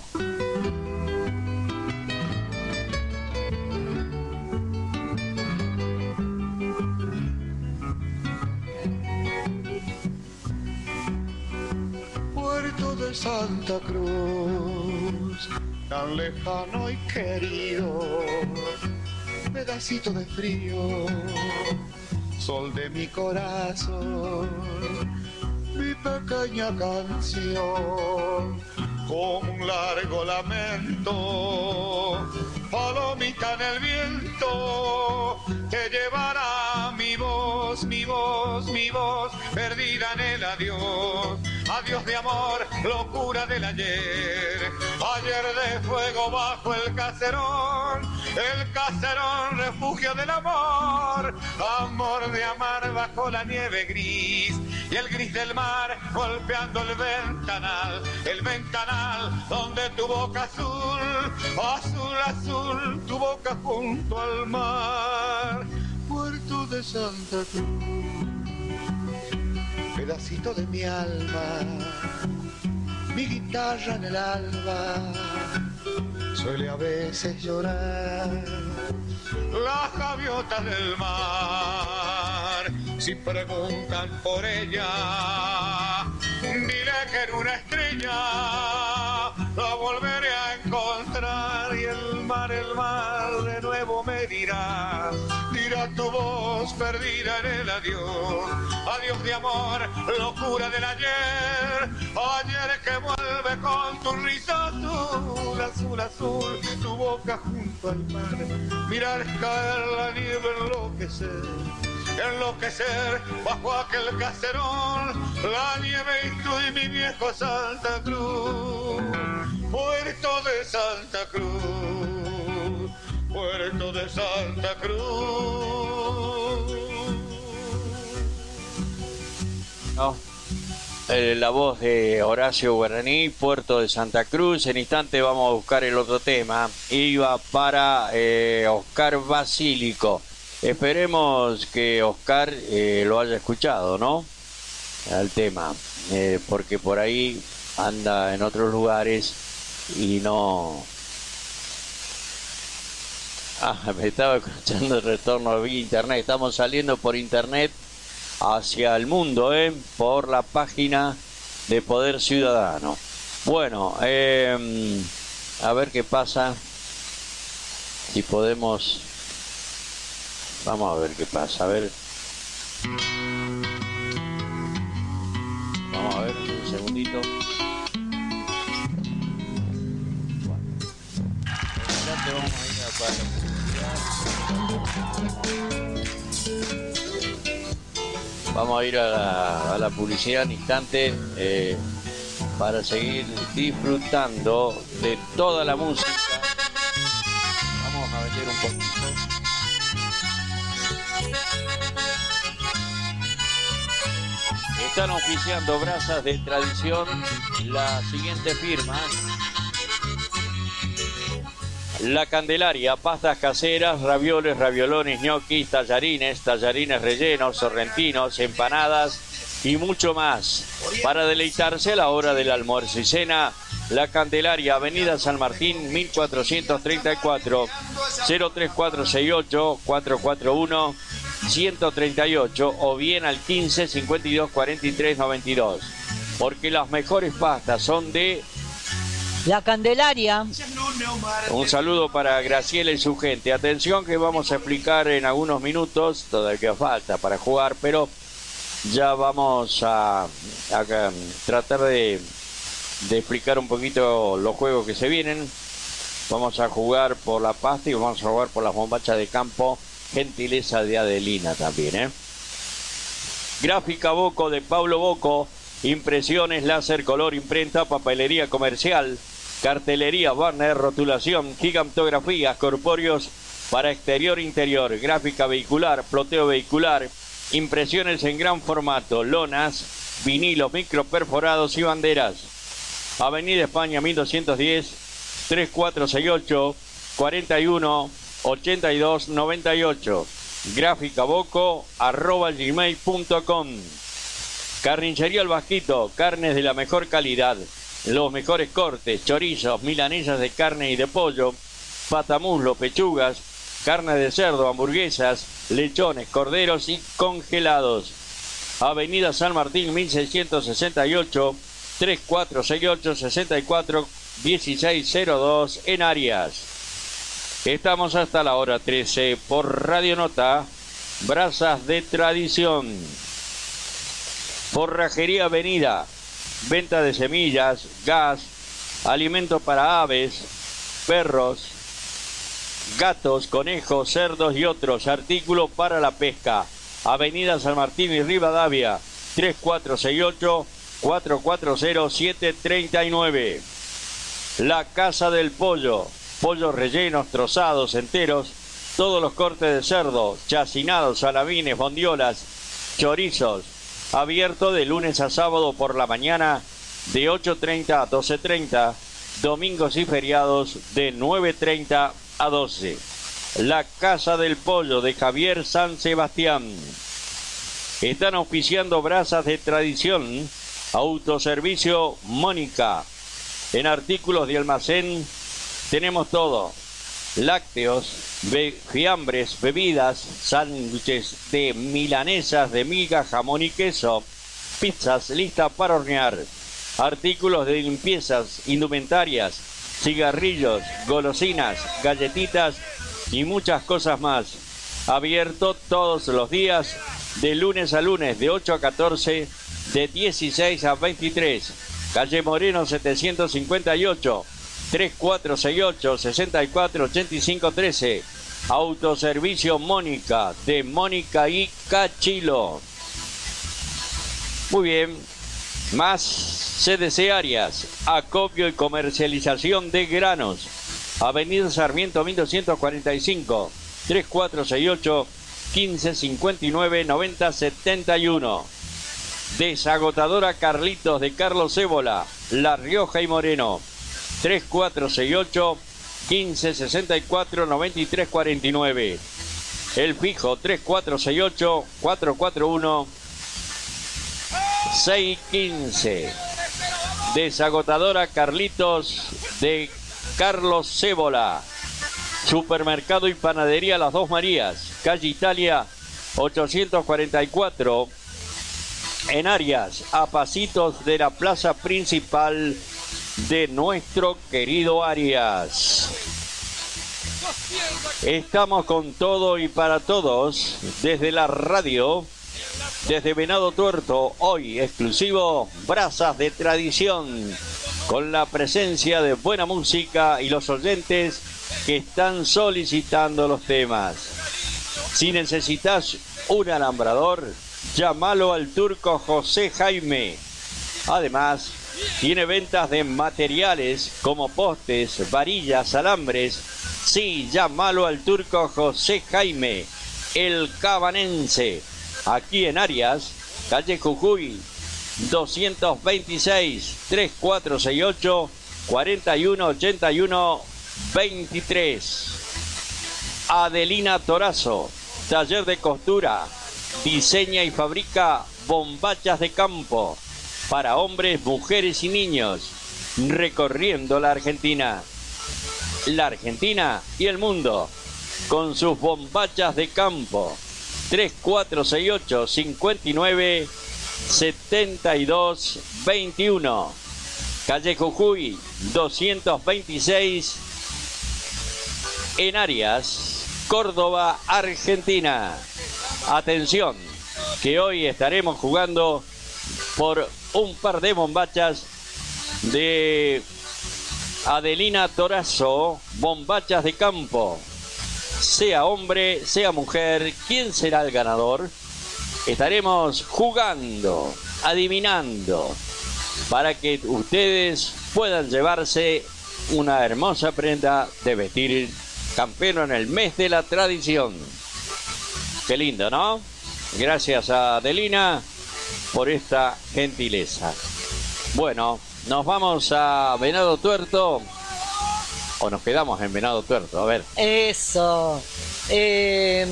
De Santa Cruz, tan lejano y querido, pedacito de frío, sol de mi corazón, mi pequeña canción, como un largo lamento, palomita en el viento, te llevará mi voz, mi voz, mi voz, perdida en el adiós. Adiós de amor, locura del ayer, ayer de fuego bajo el caserón, el caserón refugio del amor, amor de amar bajo la nieve gris, y el gris del mar golpeando el ventanal, el ventanal donde tu boca azul, azul, azul, tu boca junto al mar, Puerto de Santa Cruz. Pedacito de mi alma, mi guitarra en el alba, suele a veces llorar las gaviotas del mar. Si preguntan por ella, dile que era una estrella, la volveré a encontrar y el mar, el mar de nuevo me dirá, dirá tu voz perdida en el adiós. Adiós de amor, locura del ayer, ayer que vuelve con tu risa azul, azul, azul, tu boca junto al mar, mirar caer la nieve, enloquecer, enloquecer bajo aquel caserón, la nieve y tú y mi viejo Santa Cruz, Puerto de Santa Cruz, Puerto de Santa Cruz.
No. Eh, la voz de Horacio Guaraní, Puerto de Santa Cruz. En instante vamos a buscar el otro tema. Iba para eh, Oscar Basílico. Esperemos que Oscar eh, lo haya escuchado, ¿no? Al tema. Eh, porque por ahí anda en otros lugares y no... Ah, me estaba escuchando el retorno vía internet. Estamos saliendo por internet hacia el mundo, ¿eh? Por la página de Poder Ciudadano. Bueno, eh, a ver qué pasa. Si podemos... Vamos a ver qué pasa. A ver. Vamos a ver, un segundito. Bueno. Ya te vamos a ir a para... Vamos a ir a la, a la publicidad en instante eh, para seguir disfrutando de toda la música. Vamos a meter un poquito. Están oficiando Brasas de Tradición la siguiente firma: La Candelaria, pastas caseras, ravioles, raviolones, ñoquis, tallarines, tallarines rellenos, sorrentinos, empanadas y mucho más. Para deleitarse a la hora del almuerzo y cena, La Candelaria, Avenida San Martín, mil cuatrocientos treinta y cuatro, cero tres cuatro seis ocho, cuatro cuatro uno, ciento treinta y ocho o bien al quince cincuenta y dos cuarenta y tres noventa y dos. Porque las mejores pastas son de
La Candelaria.
Un saludo para Graciela y su gente. Atención que vamos a explicar en algunos minutos, todavía falta para jugar, pero ya vamos a, a, a tratar de, de explicar un poquito los juegos que se vienen. Vamos a jugar por la pasta y vamos a jugar por las bombachas de campo, gentileza de Adelina también, ¿eh? Gráfica Boco de Pablo Boco, impresiones, láser, color, imprenta, papelería comercial, cartelería, banner, rotulación, gigantografías, corpóreos para exterior e interior, gráfica vehicular, ploteo vehicular, impresiones en gran formato, lonas, vinilos, microperforados y banderas. Avenida España mil doscientos diez, tres cuatro seis ocho, cuarenta y uno, ochenta y dos noventa y ocho. Gráfica Boco arroba gmail punto com. Carnicería El Vasquito, carnes de la mejor calidad, los mejores cortes, chorizos, milanesas de carne y de pollo, patamuslo, pechugas, carne de cerdo, hamburguesas, lechones, corderos y congelados. Avenida San Martín mil seiscientos sesenta y ocho, tres cuatro seis ocho, sesenta y cuatro dieciséis cero dos en Arias. Estamos hasta la hora trece por Radio Nota, Brasas de Tradición. Forrajería Avenida, venta de semillas, gas, alimento para aves, perros, gatos, conejos, cerdos y otros artículos para la pesca. Avenida San Martín y Rivadavia, tres cuatro seis ocho, cuatro cuatro cero, siete tres nueve. La Casa del Pollo, pollos rellenos, trozados, enteros, todos los cortes de cerdo, chacinados, salamines, bondiolas, chorizos. Abierto de lunes a sábado por la mañana de ocho treinta a doce treinta, domingos y feriados de nueve treinta a doce. La Casa del Pollo de Javier San Sebastián. Están auspiciando Brasas de Tradición, Autoservicio Mónica. En artículos de almacén tenemos todo: lácteos, be fiambres, bebidas, sándwiches de milanesas de miga, jamón y queso, pizzas listas para hornear, artículos de limpiezas, indumentarias, cigarrillos, golosinas, galletitas y muchas cosas más. Abierto todos los días, de lunes a lunes, de ocho a catorce, de dieciséis a veintitrés. Calle Moreno setecientos cincuenta y ocho, tres cuatro seis ocho, sesenta y cuatro ochenta y cinco trece. Autoservicio Mónica, de Mónica y Cachilo. Muy bien. Más C D C Arias, acopio y comercialización de granos. Avenida Sarmiento mil doscientos cuarenta y cinco, tres cuatro seis ocho, quince cincuenta y nueve noventa setenta y uno. Desagotadora Carlitos de Carlos Ébola, La Rioja y Moreno, tres cuatro seis ocho, quince sesenta y cuatro noventa y tres cuarenta y nueve. El fijo tres cuatro seis ocho, cuatro cuatro uno, seis quince. Desagotadora Carlitos de Carlos Ébola. Supermercado y panadería Las Dos Marías, calle Italia ochocientos cuarenta y cuatro, en Arias, a pasitos de la plaza principal de nuestro querido Arias. Estamos con todo y para todos desde la radio, desde Venado Tuerto, hoy exclusivo Brasas de Tradición, con la presencia de buena música y los oyentes que están solicitando los temas. Si necesitas un alambrador, llámalo al turco José Jaime. Además, tiene ventas de materiales como postes, varillas, alambres. Sí, llámalo al turco José Jaime, el cabanense. Aquí en Arias, calle Jujuy, doscientos veintiséis, tres cuatro seis ocho, cuarenta y uno ochenta y uno veintitrés. Adelina Torazo, taller de costura, diseña y fabrica bombachas de campo para hombres, mujeres y niños, recorriendo la Argentina, la Argentina y el mundo con sus bombachas de campo. tres cuatro seis ocho, cinco nueve, siete dos dos uno. Calle Jujuy doscientos veintiséis en Arias, Córdoba, Argentina. Atención, que hoy estaremos jugando por un par de bombachas de Adelina Torazo, bombachas de campo. Sea hombre, sea mujer, ¿quién será el ganador? Estaremos jugando, adivinando, para que ustedes puedan llevarse una hermosa prenda de vestir campero en el mes de la tradición. Qué lindo, ¿no? Gracias a Adelina por esta gentileza. Bueno, nos vamos a Venado Tuerto. ¿O nos quedamos en Venado Tuerto? A ver.
Eso. Eh,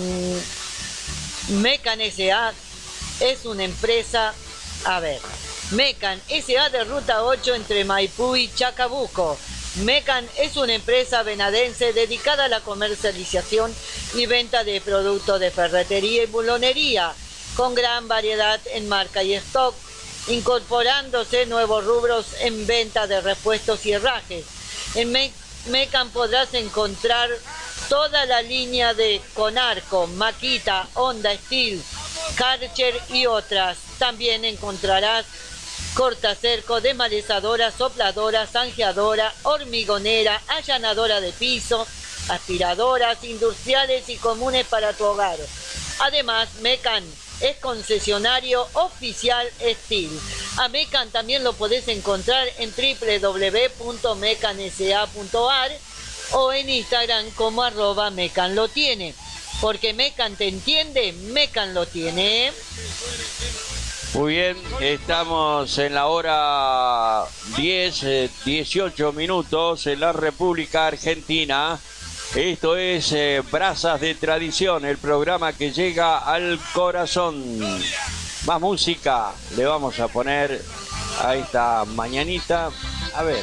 Mecan S A es una empresa... A ver. Mecan S A de Ruta ocho entre Maipú y Chacabuco. Mecan es una empresa venadense dedicada a la comercialización y venta de productos de ferretería y bulonería, con gran variedad en marca y stock, incorporándose nuevos rubros en venta de repuestos y herrajes. En Me Mecan podrás encontrar toda la línea de Conarco, Makita, Honda Steel, Karcher y otras. También encontrarás cortacerco, desmalezadora, sopladora, zanjeadora, hormigonera, allanadora de piso, aspiradoras industriales y comunes para tu hogar. Además, Mecan es concesionario oficial Steel. A Mecan también lo podés encontrar en doble u doble u doble u punto mecan s a punto a r o en Instagram como arroba Mecan lo tiene. Porque Mecan te entiende, Mecan lo tiene.
Muy bien, estamos en la hora diez, dieciocho minutos en la República Argentina. Esto es eh, Brazas de Tradición, el programa que llega al corazón. Más música le vamos a poner a esta mañanita. A ver.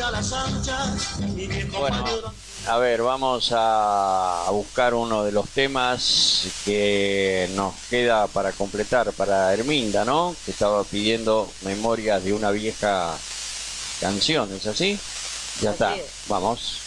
a las anchas, mi viejo
Bueno,
pañuelo.
a ver, vamos a buscar uno de los temas que nos queda para completar para Herminda, ¿no? Que estaba pidiendo memorias de una vieja canción, ¿es así? Ya está, vamos.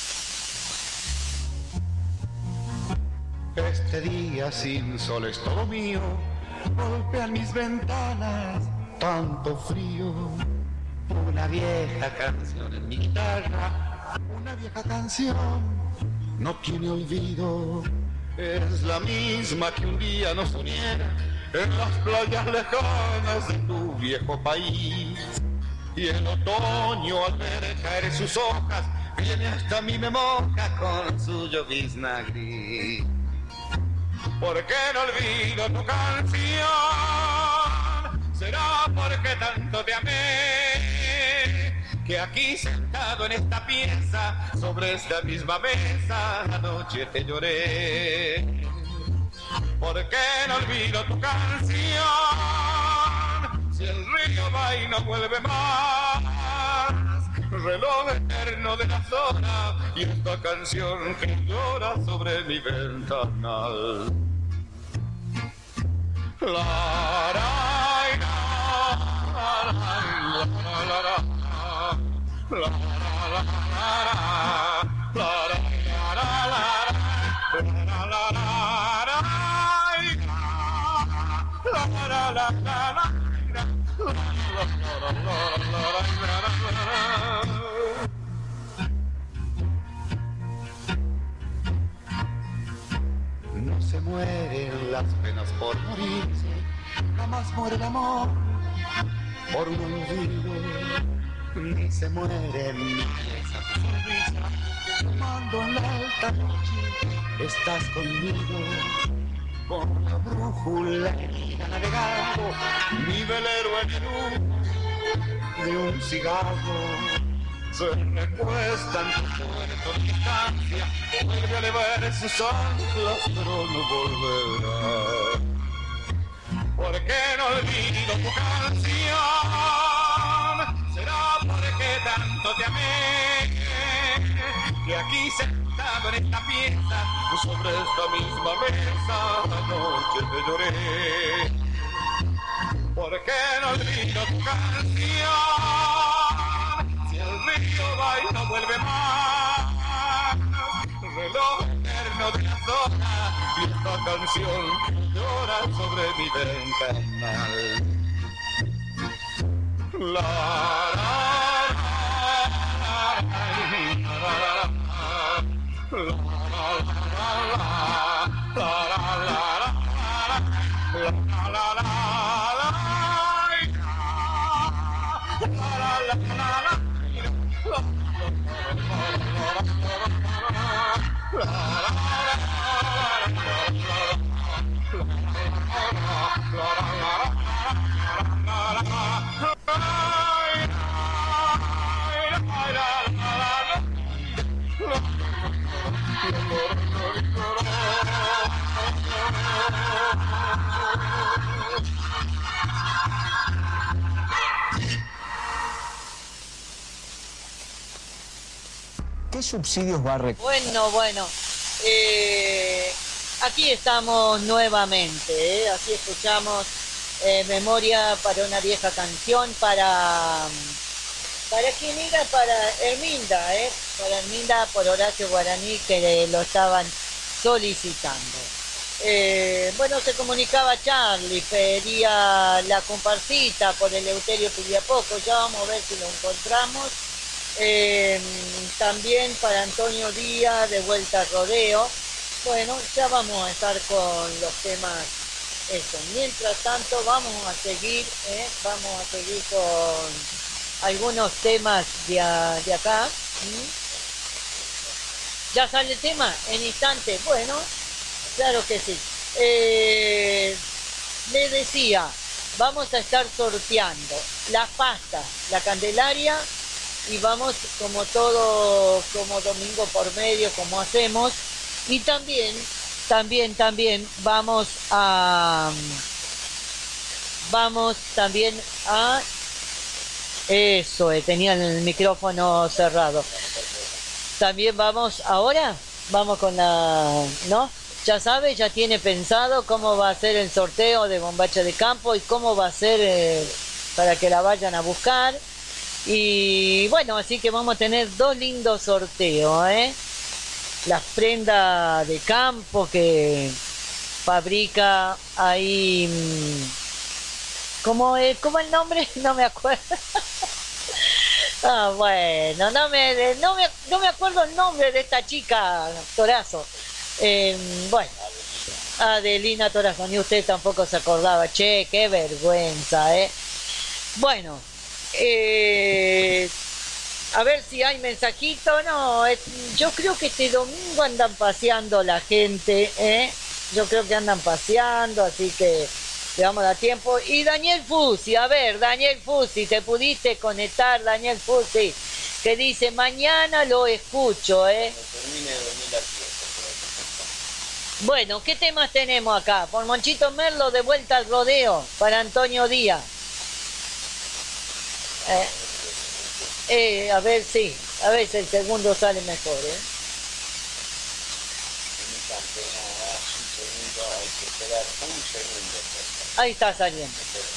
Este día sin sol es todo mío, golpean mis ventanas, tanto frío. Una vieja canción en mi guitarra, una vieja canción, no tiene olvido. Es la misma que un día nos uniera en las playas lejanas de tu viejo país. Y en otoño al ver caer sus hojas, viene hasta mí me moja con su llovizna gris. ¿Por qué no olvido tu canción? Será porque tanto te amé, que aquí sentado en esta pieza, sobre esta misma mesa, anoche te lloré. ¿Por qué no olvido tu canción? Si el río va y no vuelve más, reloj eterno de las horas, y esta canción que llora sobre mi ventanal. La, la, la, la, la, la, la. La la la la no se mueren las penas por morirse, jamás muere el amor por un olvido. Ni se muere mi belleza, tu sonrisa, tomando en la alta noche, estás conmigo, con la brújula herida navegando, mi velero en el humo de un cigarro, se recuesta en tu puerto de distancia, vuelve a elevar sus anclas, pero no volverá. ¿Por qué no olvido tu canción? Será porque tanto te amé, que aquí sentado en esta pieza, sobre esta misma mesa, anoche te lloré. ¿Por qué no olvido tu canción? Si el río va y no vuelve más, reloj eterno de las horas, y esta canción que llora sobre mi ventanal. La, la, la, la, la,
¿Qué subsidios va a recibir?
Bueno, bueno, eh, aquí estamos nuevamente, ¿eh? Aquí escuchamos eh, Memoria para una vieja canción, para... ¿Para quién era? Para Herminda, ¿eh? Para Herminda por Horacio Guaraní, que lo estaban solicitando. Eh, bueno, se comunicaba Charlie, pedía la comparsita por el Eleuterio Piliapoco, ya vamos a ver si lo encontramos. Eh, también para Antonio Díaz, de Vuelta al Rodeo. Bueno, ya vamos a estar con los temas eso. Mientras tanto vamos a seguir, ¿eh? Vamos a seguir con algunos temas de, a, de acá. ¿Mm? ¿Ya sale el tema? En instante. Bueno, claro que sí. Eh, le decía, vamos a estar sorteando las pastas, la Candelaria, y vamos como todo, como domingo por medio, como hacemos, y también, también, también vamos a, vamos también a Eso, eh, tenía el micrófono cerrado. También vamos, ahora, vamos con la, ¿no? Ya sabe, ya tiene pensado cómo va a ser el sorteo de Bombacha de Campo y cómo va a ser eh, para que la vayan a buscar. Y bueno, así que vamos a tener dos lindos sorteos, ¿eh? Las prendas de campo que fabrica ahí... ¿Cómo es, cómo el nombre? No me acuerdo. Ah, bueno, no me, no me, no me acuerdo el nombre de esta chica, Torazo. Eh, bueno, Adelina Torazo, ni usted tampoco se acordaba. Che, qué vergüenza, ¿eh? Bueno, eh, a ver si hay mensajito. No, eh, yo creo que este domingo andan paseando la gente, ¿eh? Yo creo que andan paseando, así que le vamos a dar tiempo. Y Daniel Fusi, a ver, Daniel Fusi, ¿te pudiste conectar, Daniel Fusi? Que dice, mañana lo escucho, ¿eh? Bueno, ¿qué temas tenemos acá? Por Monchito Merlo, de vuelta al rodeo, para Antonio Díaz. Eh, eh, a ver, sí, a ver si el segundo sale mejor, ¿eh? Ahí está saliendo.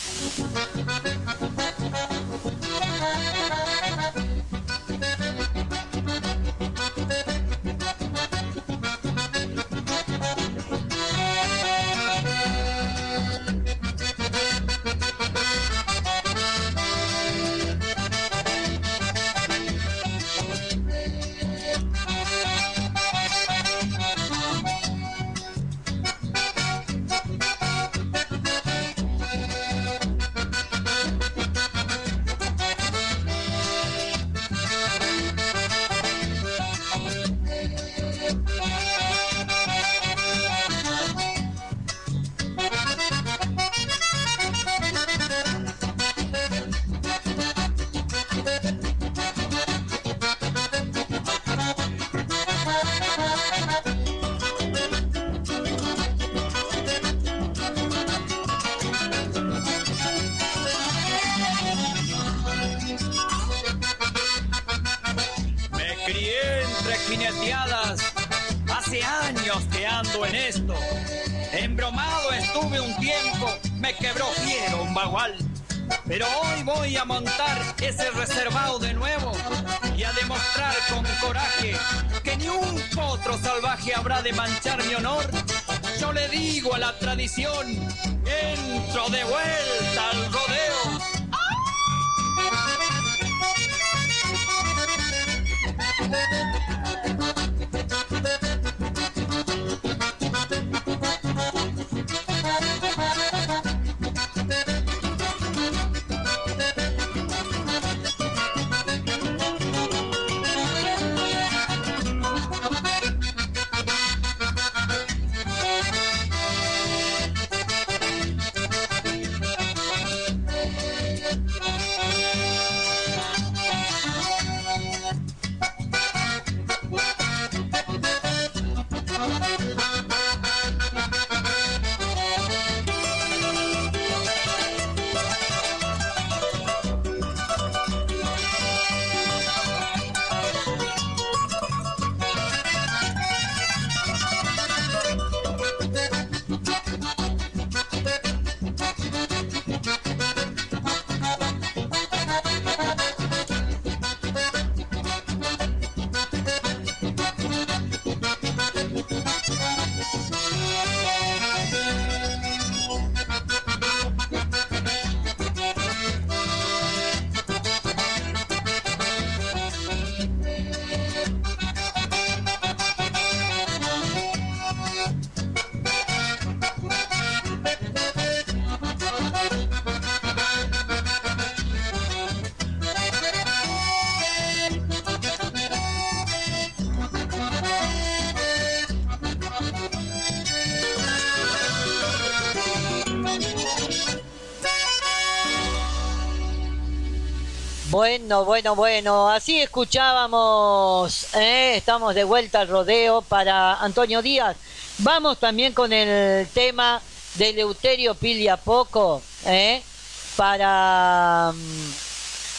Hace años que ando en esto. Embromado estuve un tiempo, me quebró fiero un bagual. Pero hoy voy a montar ese reservado de nuevo y a demostrar con coraje que ni un potro salvaje habrá de manchar mi honor. Yo le digo a la tradición, entro de vuelta al rodeo.
Bueno, bueno, bueno, así escuchábamos, ¿eh? Estamos de vuelta al rodeo para Antonio Díaz. Vamos también con el tema de Eleuterio Piliapoco, ¿eh? Para,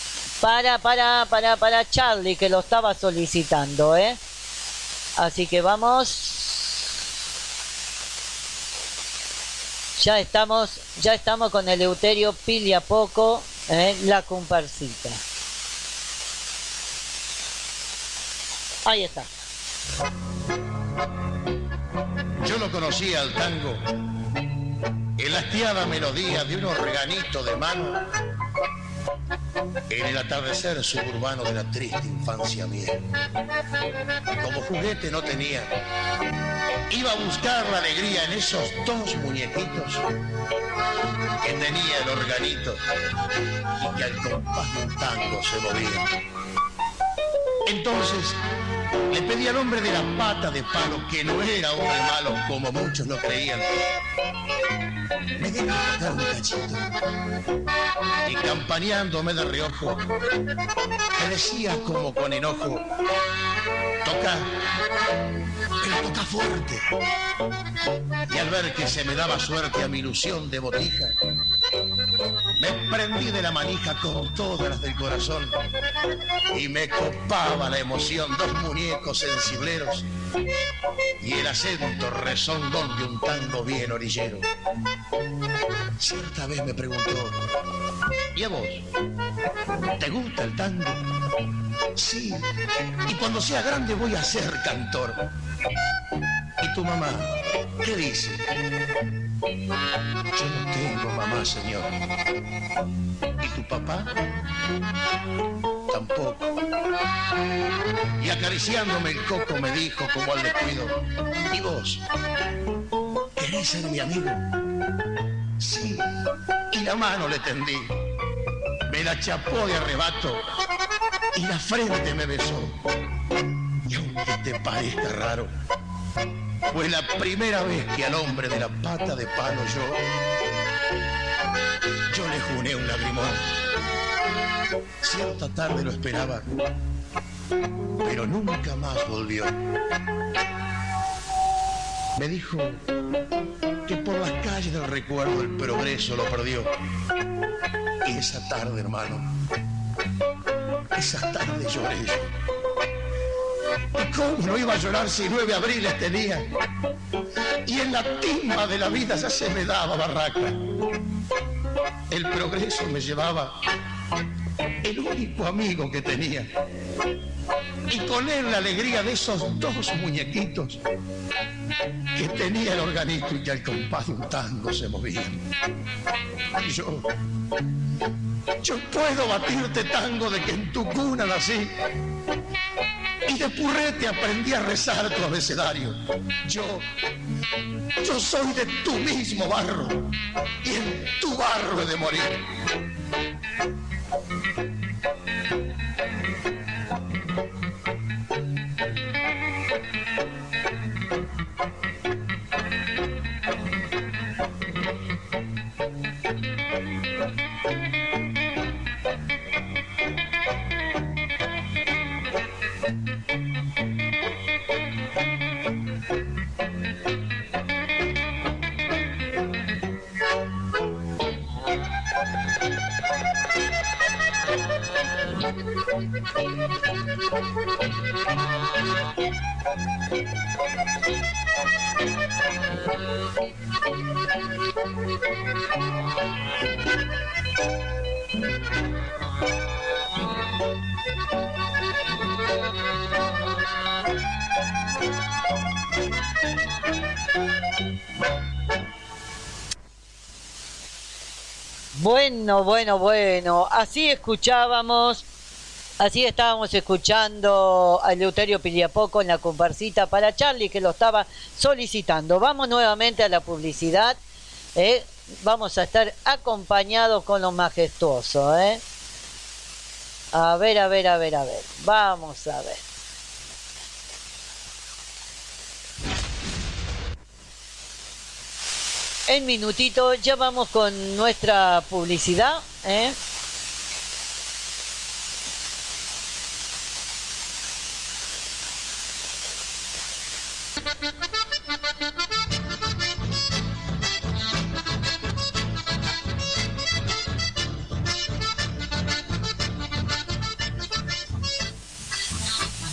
para, para, para, para Charlie, que lo estaba solicitando, ¿eh? Así que vamos. Ya estamos, ya estamos con Eleuterio Piliapoco, ¿eh? La comparsita. Ahí está.
Yo lo conocía al tango en la hastiada melodía de un organito de mano en el atardecer suburbano de la triste infancia mía. Como juguete no tenía, iba a buscar la alegría en esos dos muñequitos que tenía el organito y que al compás de un tango se movían. Entonces le pedí al hombre de la pata de palo, que no era hombre malo como muchos lo creían, me deja tocar un cachito. Y campaneándome de reojo, me decía como con enojo: toca, pero toca fuerte. Y al ver que se me daba suerte a mi ilusión de botija, me prendí de la manija con todas las del corazón y me copaba la emoción, dos muñecos sensibleros y el acento rezongón de un tango bien orillero. Cierta vez me preguntó: ¿y a vos? ¿Te gusta el tango? Sí, y cuando sea grande voy a ser cantor. ¿Y tu mamá qué dice? Yo no tengo mamá, señor. ¿Y tu papá? Tampoco. Y acariciándome el coco me dijo como al descuido: ¿y vos? ¿Querés ser mi amigo? Sí. Y la mano le tendí. Me la chapó de arrebato y la frente me besó. Y aunque te parezca raro, fue la primera vez que al hombre de la pata de palo yo, yo le juné un lagrimón. Cierta tarde lo esperaba, pero nunca más volvió. Me dijo que por las calles del recuerdo el progreso lo perdió. Y esa tarde, hermano, esa tarde lloré yo. ¿Y cómo no iba a llorar si nueve abriles tenía? Y en la timba de la vida ya se me daba barraca. El progreso me llevaba el único amigo que tenía. Y con él la alegría de esos dos muñequitos que tenía el organito y que al compás de un tango se movían. Y yo, yo puedo batirte tango de que en tu cuna nací. Y de purrete aprendí a rezar tu abecedario. Yo, yo soy de tu mismo barro y en tu barro he de morir.
Bueno, bueno, bueno, así escuchábamos, así estábamos escuchando a Eleuterio Piliapoco en la comparsita para Charlie, que lo estaba solicitando. Vamos nuevamente a la publicidad, ¿eh? Vamos a estar acompañados con lo majestuoso, ¿eh? A ver, a ver, a ver, a ver, vamos a ver. En minutito ya vamos con nuestra publicidad, ¿eh?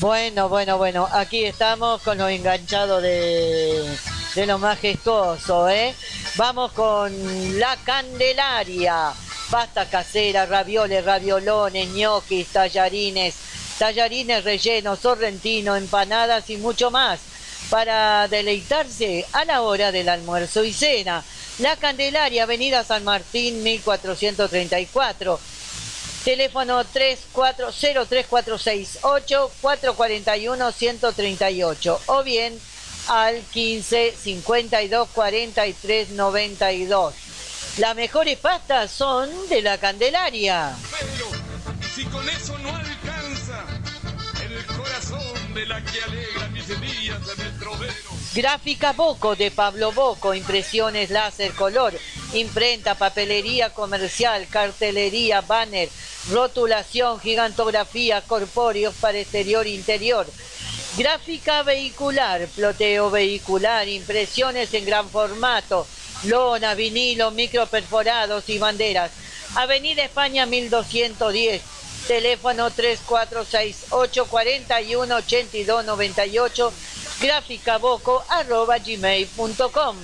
Bueno, bueno, bueno, aquí estamos con los enganchados de, de lo majestuoso, ¿eh? Vamos con la Candelaria, pasta casera, ravioles, raviolones, ñoquis, tallarines, tallarines rellenos, sorrentino, empanadas y mucho más, para deleitarse a la hora del almuerzo y cena. La Candelaria, Avenida San Martín, mil cuatrocientos treinta y cuatro. Teléfono tres cuatro cero tres cuatro seis ocho cuatro cuatro uno uno tres ocho o bien al quince cincuenta y dos cuarenta y tres noventa y dos. Las mejores pastas son de la Candelaria.
Pero si con eso no alcanza el corazón de la que alegra mis días en el trovero.
Gráfica Boco de Pablo Boco, impresiones láser color, imprenta, papelería comercial, cartelería, banner, rotulación, gigantografía, corpóreos para exterior e interior. Gráfica vehicular, ploteo vehicular, impresiones en gran formato, lona, vinilo, microperforados y banderas. Avenida España mil doscientos diez, teléfono tres cuatro seis ocho cuatro uno ocho dos nueve ocho, gráficaboco arroba gmail punto com.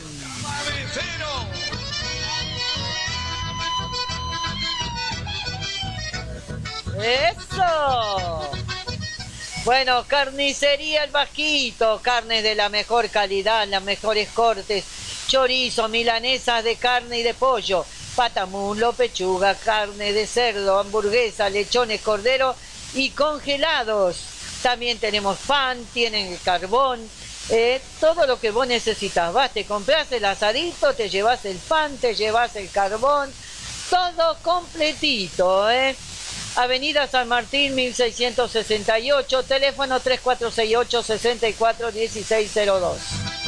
¡Eso! Bueno, carnicería El Vasquito, carnes de la mejor calidad, las mejores cortes, chorizo, milanesas de carne y de pollo, patamulo, pechuga, carne de cerdo, hamburguesa, lechones, cordero y congelados. También tenemos pan, tienen el carbón, eh, todo lo que vos necesitas. Vas, te compras el asadito, te llevas el pan, te llevas el carbón, todo completito, ¿eh? Avenida San Martín mil seiscientos sesenta y ocho, teléfono tres cuatro seis ocho seis cuatro uno seis cero dos.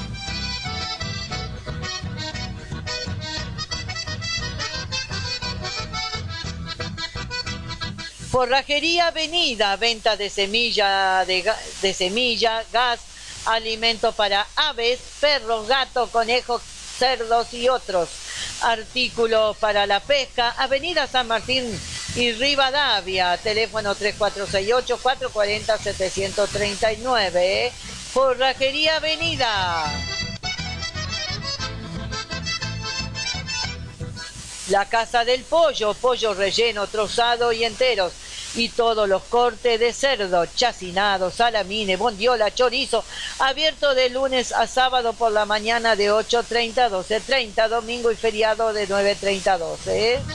Forrajería Avenida, venta de semilla, de, de semilla, gas, alimento para aves, perros, gatos, conejos, cerdos y otros artículos para la pesca. Avenida San Martín y Rivadavia, teléfono tres cuatro seis ocho cuatro cuatro cero siete tres nueve. ¿eh? Forrajería Avenida. La Casa del Pollo, pollo relleno, trozado y enteros. Y todos los cortes de cerdo, chacinado, salamine, bondiola, chorizo. Abierto de lunes a sábado por la mañana de ocho treinta a doce treinta. Domingo y feriado de nueve treinta a doce. ¿eh?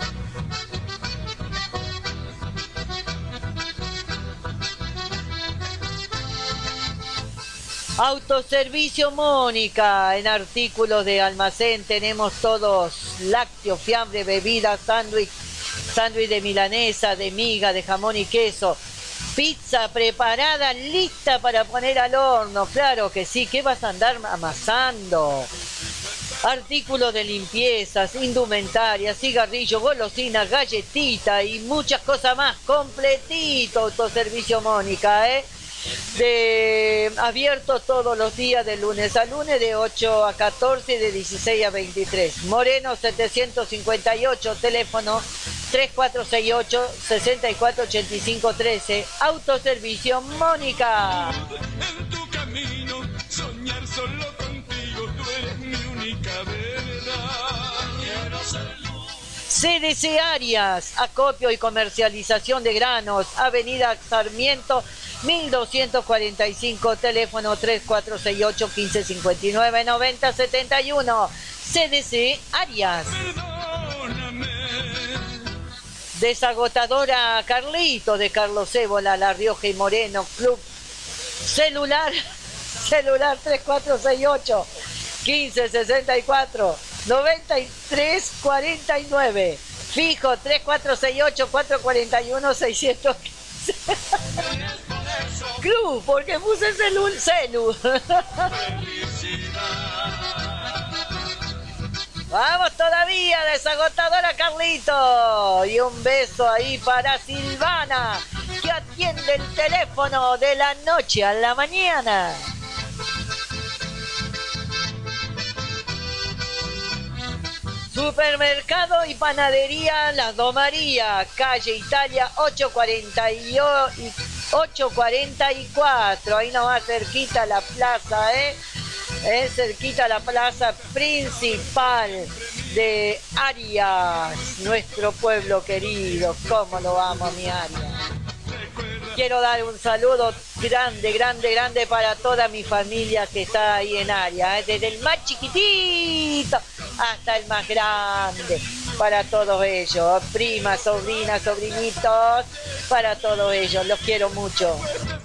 Autoservicio Mónica, en artículos de almacén tenemos todos, lácteos, fiambre, bebidas, sándwich, sándwich de milanesa, de miga, de jamón y queso, pizza preparada, lista para poner al horno, claro que sí, ¿qué vas a andar amasando? Artículos de limpiezas, indumentaria, cigarrillos, golosinas, galletitas y muchas cosas más, completito Autoservicio Mónica, ¿eh? De abierto todos los días de lunes a lunes de ocho a catorce y de dieciséis a veintitrés. Moreno setecientos cincuenta y ocho, teléfono tres cuatro seis ocho seis cuatro ocho cinco uno tres. Autoservicio Mónica.
En tu camino, soñar solo contigo, tú eres mi única verdad. Quiero ser luz.
C D C Arias, acopio y comercialización de granos, Avenida Sarmiento mil doscientos cuarenta y cinco, teléfono tres cuatro seis ocho uno cinco cinco nueve nueve cero siete uno. C D C Arias. Desagotadora Carlito de Carlos Ébola, La Rioja y Moreno, Club Celular, celular tres cuatro seis ocho uno cinco seis cuatro nueve tres cuatro nueve. Fijo tres cuatro seis ocho cuatro cuatro uno seis uno cinco. Club, porque puse celu. celu. Vamos todavía, desagotadora Carlito. Y un beso ahí para Silvana, que atiende el teléfono de la noche a la mañana. Supermercado y panadería Las Dos Marías, calle Italia ochocientos cuarenta y ocho cuarenta y cuatro, ahí nomás cerquita la plaza, ¿eh? Es cerquita la plaza principal de Arias, nuestro pueblo querido. ¿Cómo lo amo, mi Arias? Quiero dar un saludo grande, grande, grande para toda mi familia que está ahí en Arias, ¿eh? Desde el más chiquitito hasta el más grande, para todos ellos, primas, sobrinas, sobrinitos, para todos ellos, los quiero mucho.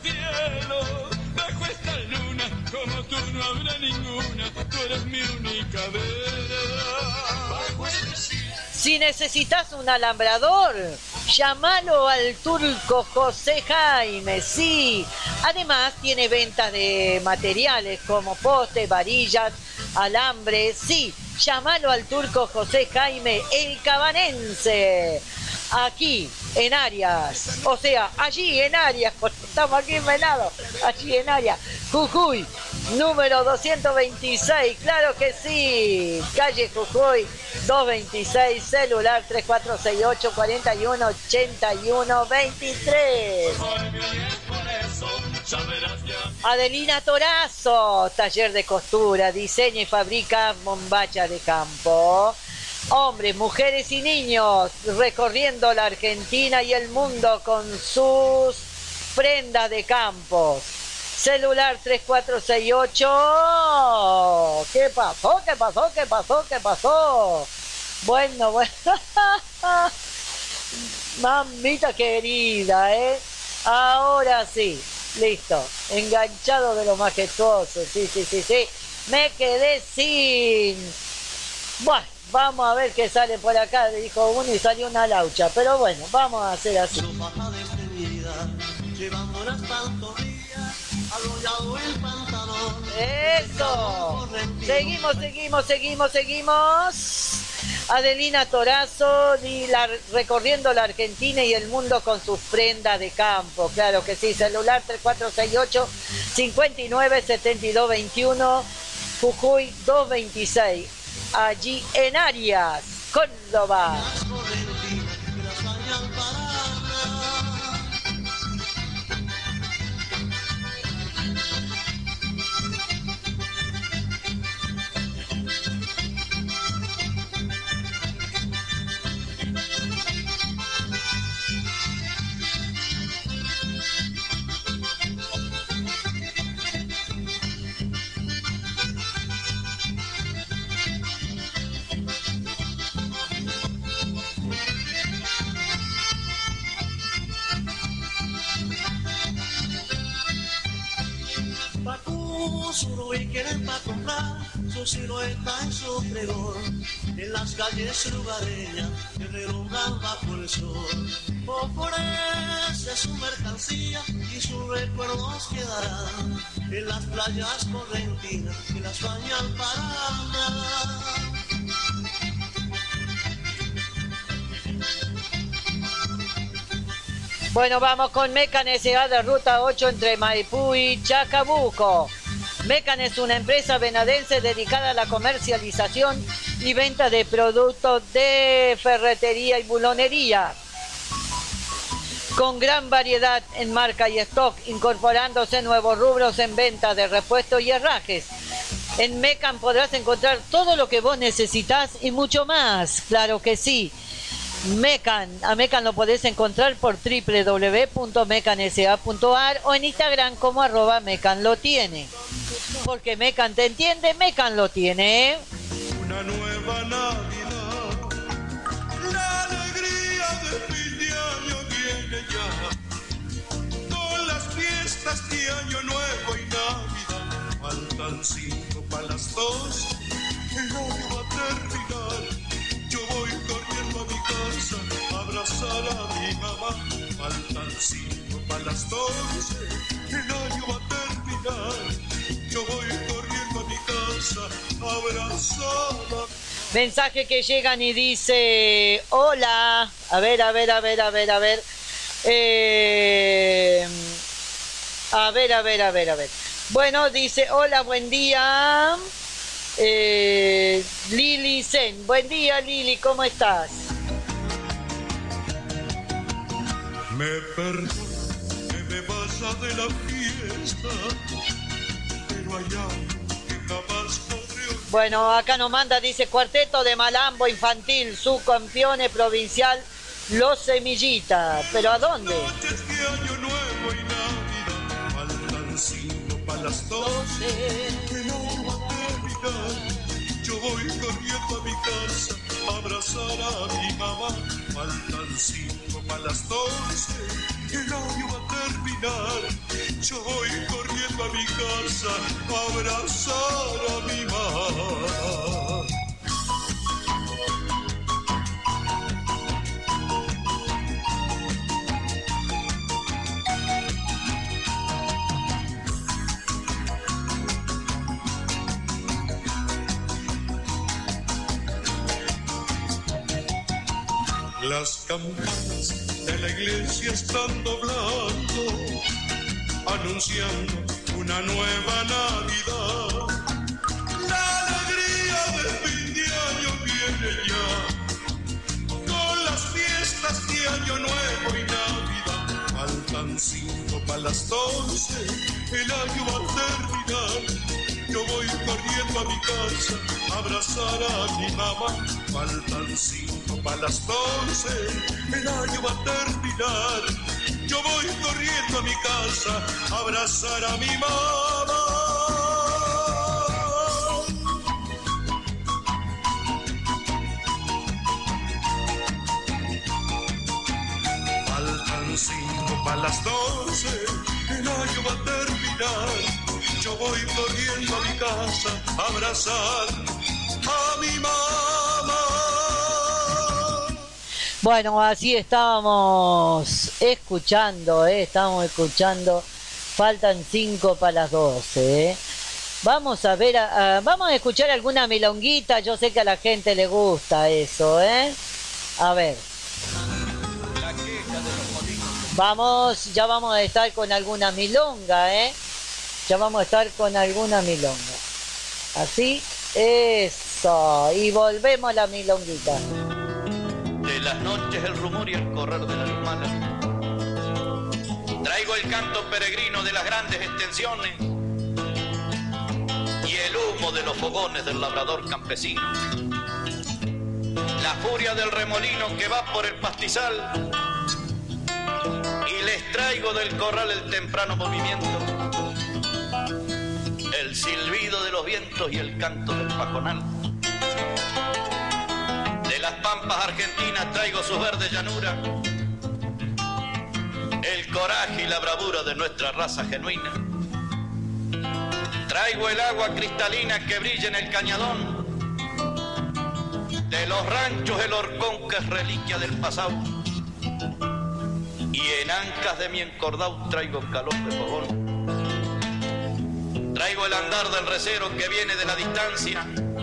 Como tú no habrá ninguna, tú eres mi única verdad.
Si necesitas un alambrador, llámalo al turco José Jaime, sí. Además tiene ventas de materiales como postes, varillas, alambres, sí. Llámalo al turco José Jaime, el cabanense. Aquí en Arias, o sea, allí en Arias, porque estamos aquí en Venado, allí en Arias, Jujuy, número doscientos veintiséis, claro que sí, calle Jujuy, doscientos veintiséis, celular tres cuatro seis ocho, cuatro uno, ocho uno, veintitrés. Adelina Torazo, taller de costura, diseña y fabrica bombachas de campo. Hombres, mujeres y niños recorriendo la Argentina y el mundo con sus prendas de campo. Celular tres cuatro seis ocho. ¿Qué pasó? ¿Qué pasó? ¿Qué pasó? ¿Qué pasó? Bueno, bueno. Mamita querida, ¿eh? Ahora sí. Listo. Enganchado de lo majestuoso. Sí, sí, sí, sí. Me quedé sin... Bueno. Vamos a ver qué sale por acá, le dijo uno y salió una laucha. Pero bueno, vamos a hacer así. ¡Eso! Seguimos, seguimos, seguimos, seguimos. Adelina Torazo, y la, recorriendo la Argentina y el mundo con sus prendas de campo. Claro que sí, celular tres cuatro seis ocho, cinco nueve, siete dos dos uno, Jujuy doscientos veintiséis. Allí en Arias, Córdoba.
Y quieren pa' comprar su silueta en su pregón en las calles lugareñas que relumbran bajo el sol. Ofrece su mercancía y sus recuerdos quedarán en las playas correntinas que las baña el Paraná.
Bueno, vamos con Mecan S A de Ruta ocho entre Maipú y Chacabuco. Mecan es una empresa venadense dedicada a la comercialización y venta de productos de ferretería y bulonería, con gran variedad en marca y stock, incorporándose nuevos rubros en venta de repuestos y herrajes. En Mecan podrás encontrar todo lo que vos necesitas y mucho más, claro que sí. Mecan, a Mecan lo podés encontrar por doble u doble u doble u punto mecan s a punto a r o en Instagram como arroba Mecan lo tiene. Porque Mecan te entiende, Mecan lo tiene, ¿eh?
Una nueva Navidad, la alegría de fin de año viene ya, con las fiestas de Año Nuevo y Navidad. Faltan cinco para las dos, el año va a terminar. Yo voy corriendo a mi casa a abrazar a mi mamá. Faltan cinco para las doce, el año va a terminar. Yo voy corriendo a mi casa a abrazar a...
Mensaje que llegan y dice, hola, a ver, a ver, a ver, a ver, a ver, eh, a ver, a ver, a ver, a ver. Bueno, dice, hola, buen día. Eh, Lili Zen, buen día Lili, ¿cómo estás?
Me perdona que me vaya fiesta de la fiesta, pero hay algo que jamás podré olvidar.
Bueno, acá nos manda, dice, cuarteto de malambo infantil, subcampeones provincial, Los Semillitas. ¿Pero a dónde?
Noches de año nuevo y Navidad, faltan cinco para las doce, el año va a terminar. Yo voy corriendo a mi casa a abrazar a mi mamá. Faltan cinco para las doce, el año va a terminar. Yo voy corriendo a mi casa a abrazar a mi mamá. Las campanas de la iglesia están doblando, anunciando una nueva Navidad. La alegría del fin de año viene ya, con las fiestas de año nuevo y Navidad. Faltan cinco para las doce, el año va a terminar. Yo voy corriendo a mi casa a abrazar a mi mamá. Faltan cinco para las doce, el año va a terminar. Yo voy corriendo a mi casa a abrazar a mi mamá. Faltan cinco para las doce, el año va a terminar. Yo voy corriendo a mi casa a abrazar a mi mamá.
Bueno, así estábamos escuchando, ¿eh? Estábamos escuchando. Faltan cinco para las doce, ¿eh? Vamos a ver, a, a, vamos a escuchar alguna milonguita. Yo sé que a la gente le gusta eso, ¿eh? A ver. Vamos, ya vamos a estar con alguna milonga, ¿eh? Ya vamos a estar con alguna milonga. Así, eso. Y volvemos a la milonguita.
De las noches el rumor y el correr de las malas. Traigo el canto peregrino de las grandes extensiones y el humo de los fogones del labrador campesino. La furia del remolino que va por el pastizal y les traigo del corral el temprano movimiento. El silbido de los vientos y el canto del pajonal. De las pampas argentinas traigo sus verdes llanuras, el coraje y la bravura de nuestra raza genuina. Traigo el agua cristalina que brilla en el cañadón, de los ranchos el horcón que es reliquia del pasado, y en ancas de mi encordado traigo calor de fogón. Traigo el andar del recero que viene de la distancia,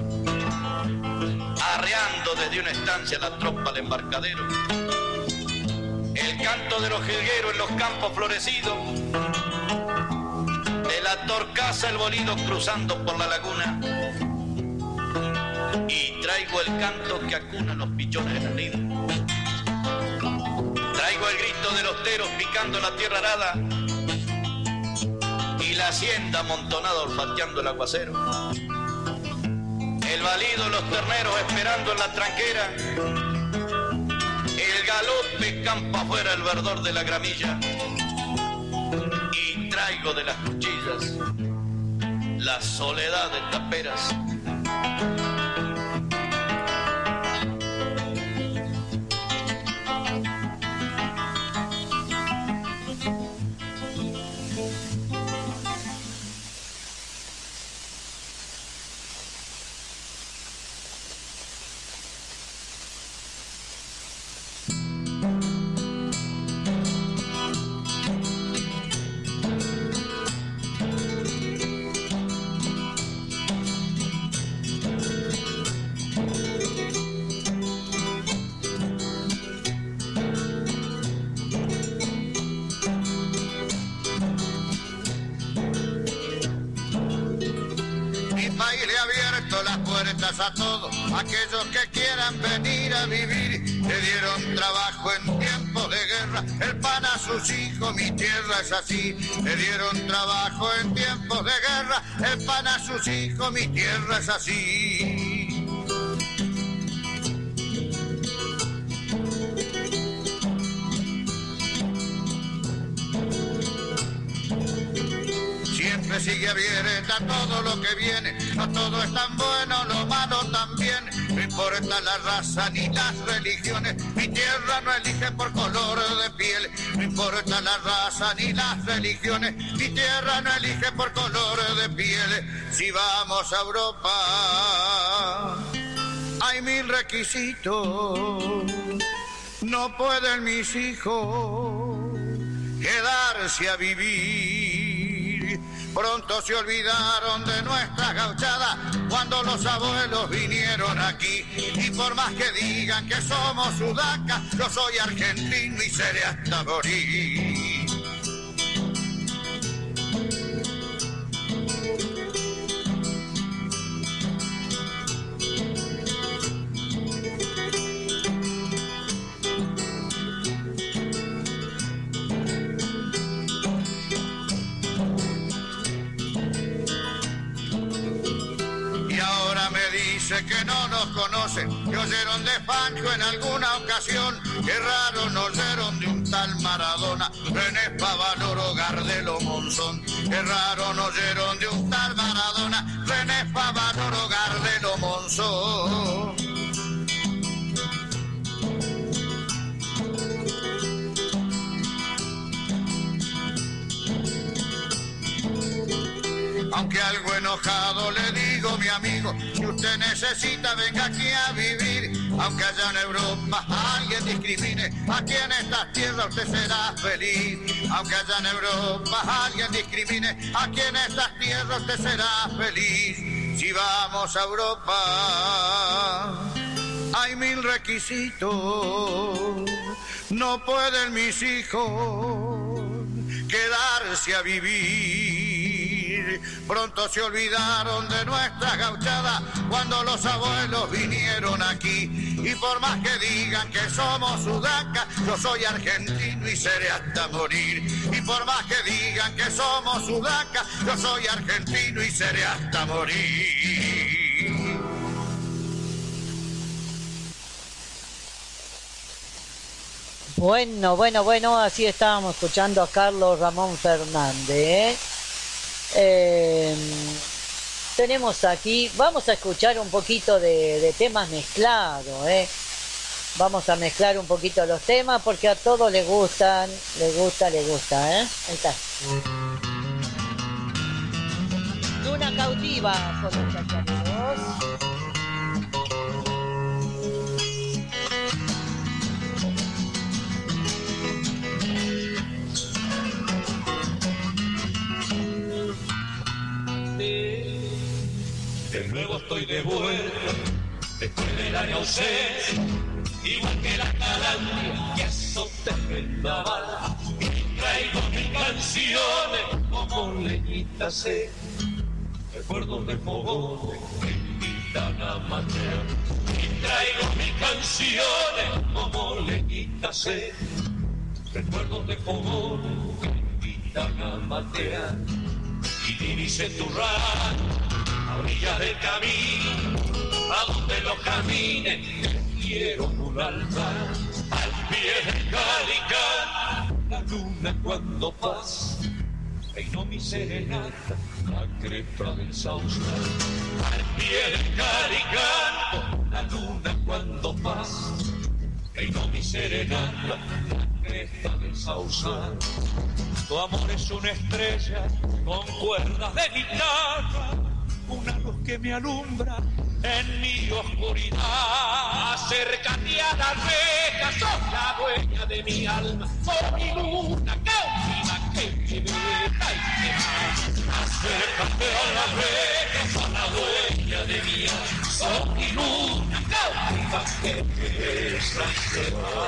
arreando desde una estancia la tropa al embarcadero. El canto de los jilgueros en los campos florecidos, de la torcaza el bolido cruzando por la laguna. Y traigo el canto que acuna los pichones en el nido. Traigo el grito de los teros picando la tierra arada y la hacienda amontonada olfateando el aguacero. El balido de los terneros esperando en la tranquera, el galope campo afuera el verdor de la gramilla. Y traigo de las cuchillas la soledad de taperas.
A todos aquellos que quieran venir a vivir, le dieron trabajo en tiempos tiempos de guerra, el pan a sus hijos, mi tierra es así. Le dieron trabajo en tiempos de guerra, el pan a sus hijos, mi tierra es así. Siempre sigue abierta todo lo que viene, no todo es tan bueno, lo malo también. No importa la raza ni las religiones, mi tierra no elige por color de piel. No importa la raza ni las religiones, mi tierra no elige por color de piel. Si vamos a Europa, hay mil requisitos, no pueden mis hijos quedarse a vivir. Pronto se olvidaron de nuestra gauchada cuando los abuelos vinieron aquí. Y por más que digan que somos sudacas, yo soy argentino y seré hasta morir. Que no nos conocen, que oyeron de Pancho en alguna ocasión, que raro nos oyeron de un tal Maradona, René Favaloro, Gardel o Monzón, que raro nos oyeron de un tal Maradona, René Favaloro, Gardel o Monzón. Aunque algo enojado le digo, mi amigo, si usted necesita, venga aquí a vivir. Aunque allá en Europa alguien discrimine, aquí en estas tierras usted será feliz. Aunque allá en Europa alguien discrimine, aquí en estas tierras usted será feliz. Si vamos a Europa, hay mil requisitos, no pueden mis hijos quedarse a vivir. Pronto se olvidaron de nuestra gauchada cuando los abuelos vinieron aquí. Y por más que digan que somos sudacas, yo soy argentino y seré hasta morir. Y por más que digan que somos sudacas, yo soy argentino y seré hasta morir.
Bueno, bueno, bueno, así estábamos escuchando a Carlos Ramón Fernández, ¿eh? Eh, tenemos aquí, vamos a escuchar un poquito de, de temas mezclados, ¿eh? Vamos a mezclar un poquito los temas porque a todos les gustan, les gusta, les gusta, ¿eh? Ahí está. Luna cautiva por los chachareros.
De nuevo estoy de vuelta, después del año ausencia, igual que la calandria que azota el vendaval. Y traigo mis canciones como leñita seca, recuerdos de fogones que invitan a matear. Y traigo mis canciones como leñita seca, recuerdos de fogones que invitan a matear. Y divise tu rancho a orillas del camino, a donde los camines, quiero un altar. Al pie del Calicán, la luna cuando pasa, peinó mi serenata, la cresta del sausal. Al pie del Calicán, la luna cuando pasa, peinó mi serenata, la cresta del sausal. Tu amor es una estrella con cuerdas de guitarra, una luz que me alumbra en mi oscuridad. Acércate a la reja, sos la dueña de mi alma, sos mi luna cautiva que me deja y me va. Acércate a la reja, sos la dueña de mi alma, sos mi luna cautiva que me deja y me va.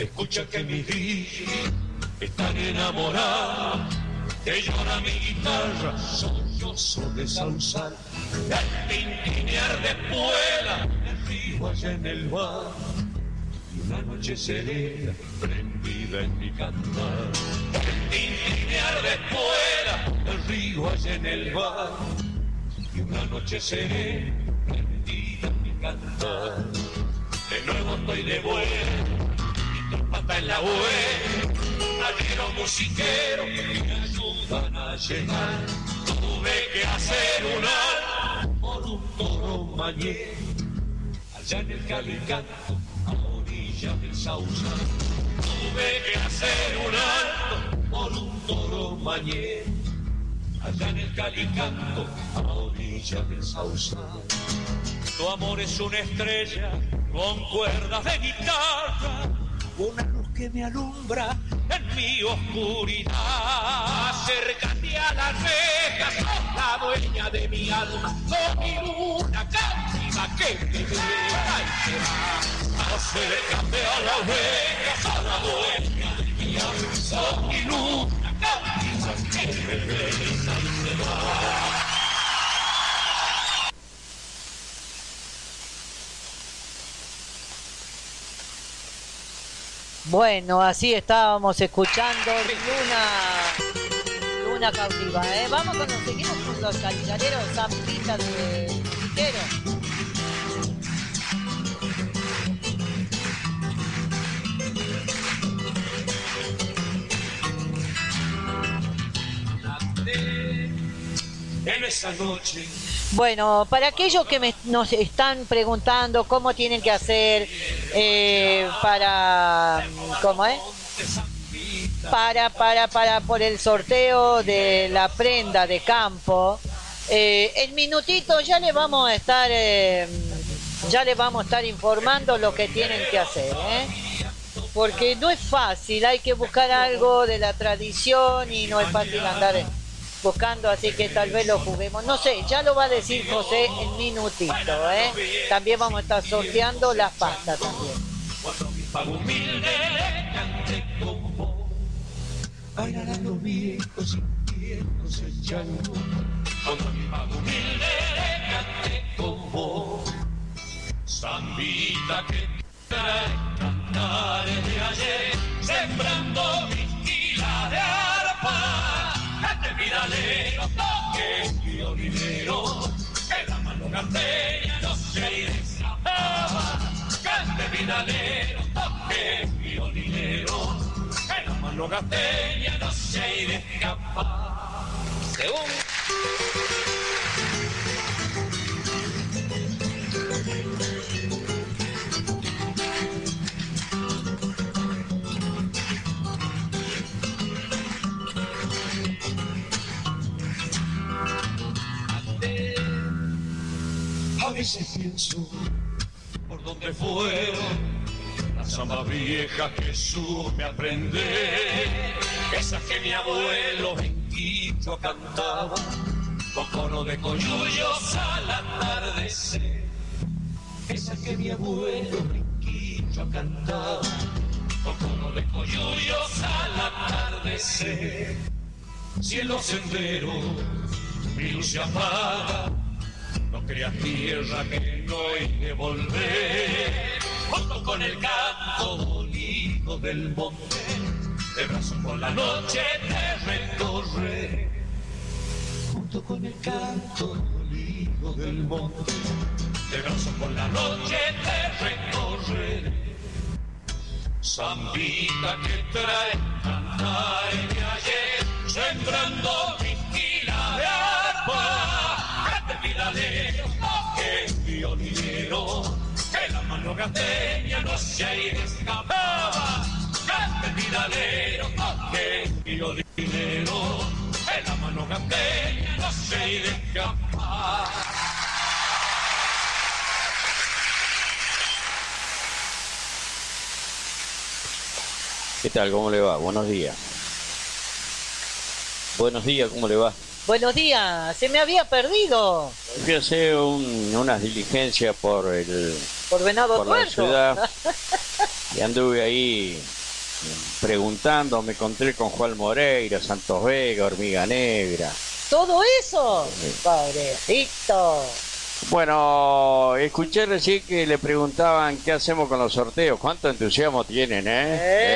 Escucha que mis grillos están enamorados, que llora mi guitarra, sollozo de sausal, el tintinear de espuela, el río allá en el bar, y una noche serena prendida en mi cantar. El tintinear de espuela, el río allá en el bar, y una noche serena prendida en mi cantar. De nuevo estoy de vuelta, mi trompeta en la web, arrieros musiqueros que me ayudan a llegar. Tuve que hacer un alto por un toro mañé, allá en el Calicanto, a orilla del Sausal. Tuve que hacer un alto por un toro mañé, allá en el Calicanto, a orilla del Sausal. Tu amor es una estrella con cuerdas de guitarra, una luz que me alumbra en mi oscuridad. Acércate a las rejas, sos la dueña de mi alma, sos mi luna cautiva que me deja y se va. Acércate a las rejas, sos la dueña de mi alma, sos mi luna cautiva que me deja y se va.
Bueno, así estábamos escuchando Luna, Luna cautiva, ¿eh? Vamos con los, seguimos con los calicareros, zampitas de musiquero.
En esa noche.
Bueno, para aquellos que me, nos están preguntando cómo tienen que hacer eh, para, ¿cómo es? Para, para, para, por el sorteo de la prenda de campo, eh, en minutitos ya les vamos a estar, eh, ya les vamos a estar informando lo que tienen que hacer, ¿eh? Porque no es fácil, hay que buscar algo de la tradición y no es fácil andar buscando, así que tal vez lo juguemos. No sé, ya lo va a decir José en minutito, ¿eh? También vamos a estar sorteando las pastas también.
Bailarán los viejos sintiéndose el chango, cuando mi pago humilde cante con vos. Zambita que trae cantares de ayer, sembrando mis kilas de arpa. Cante vidalero, toque violinero, que la mano canteña no se escapaba. Cante vidalero, toque violinero, que la mano canteña no se irá a escapar. Según a veces pienso por dónde fueron las zambas viejas que supe aprender, esas que mi abuelo en Quito cantaba con coro de coyullos al atardecer, esas que mi abuelo en Quito cantaba con coro de coyullos al atardecer. Si en los senderos mi luz se apaga, no creas tierra que no hay que volver, junto con el canto bonito del monte, de brazo por la noche te recorre, junto con el canto bonito del monte, de brazo por la noche te recorre. Zambita que trae cantares de ayer, sembrando mis kilas de arpa. Cante vidalero, toque violinero, que la mano canteña no se escapaba. Cante vidalero, toque violinero, que la mano canteña no se escapaba.
¿Qué tal? ¿Cómo le va? Buenos días. Buenos días, ¿cómo le va?
Buenos días, se me había perdido.
Fui a hacer un, unas diligencias por el
por Venado
por la
Tuerto.
ciudad y anduve ahí preguntando, me encontré con Juan Moreira, Santos Vega, Hormiga Negra.
¿Todo eso?
Sí.
Pobrecito.
Bueno, escuché recién que le preguntaban qué hacemos con los sorteos. ¿Cuánto entusiasmo tienen, eh?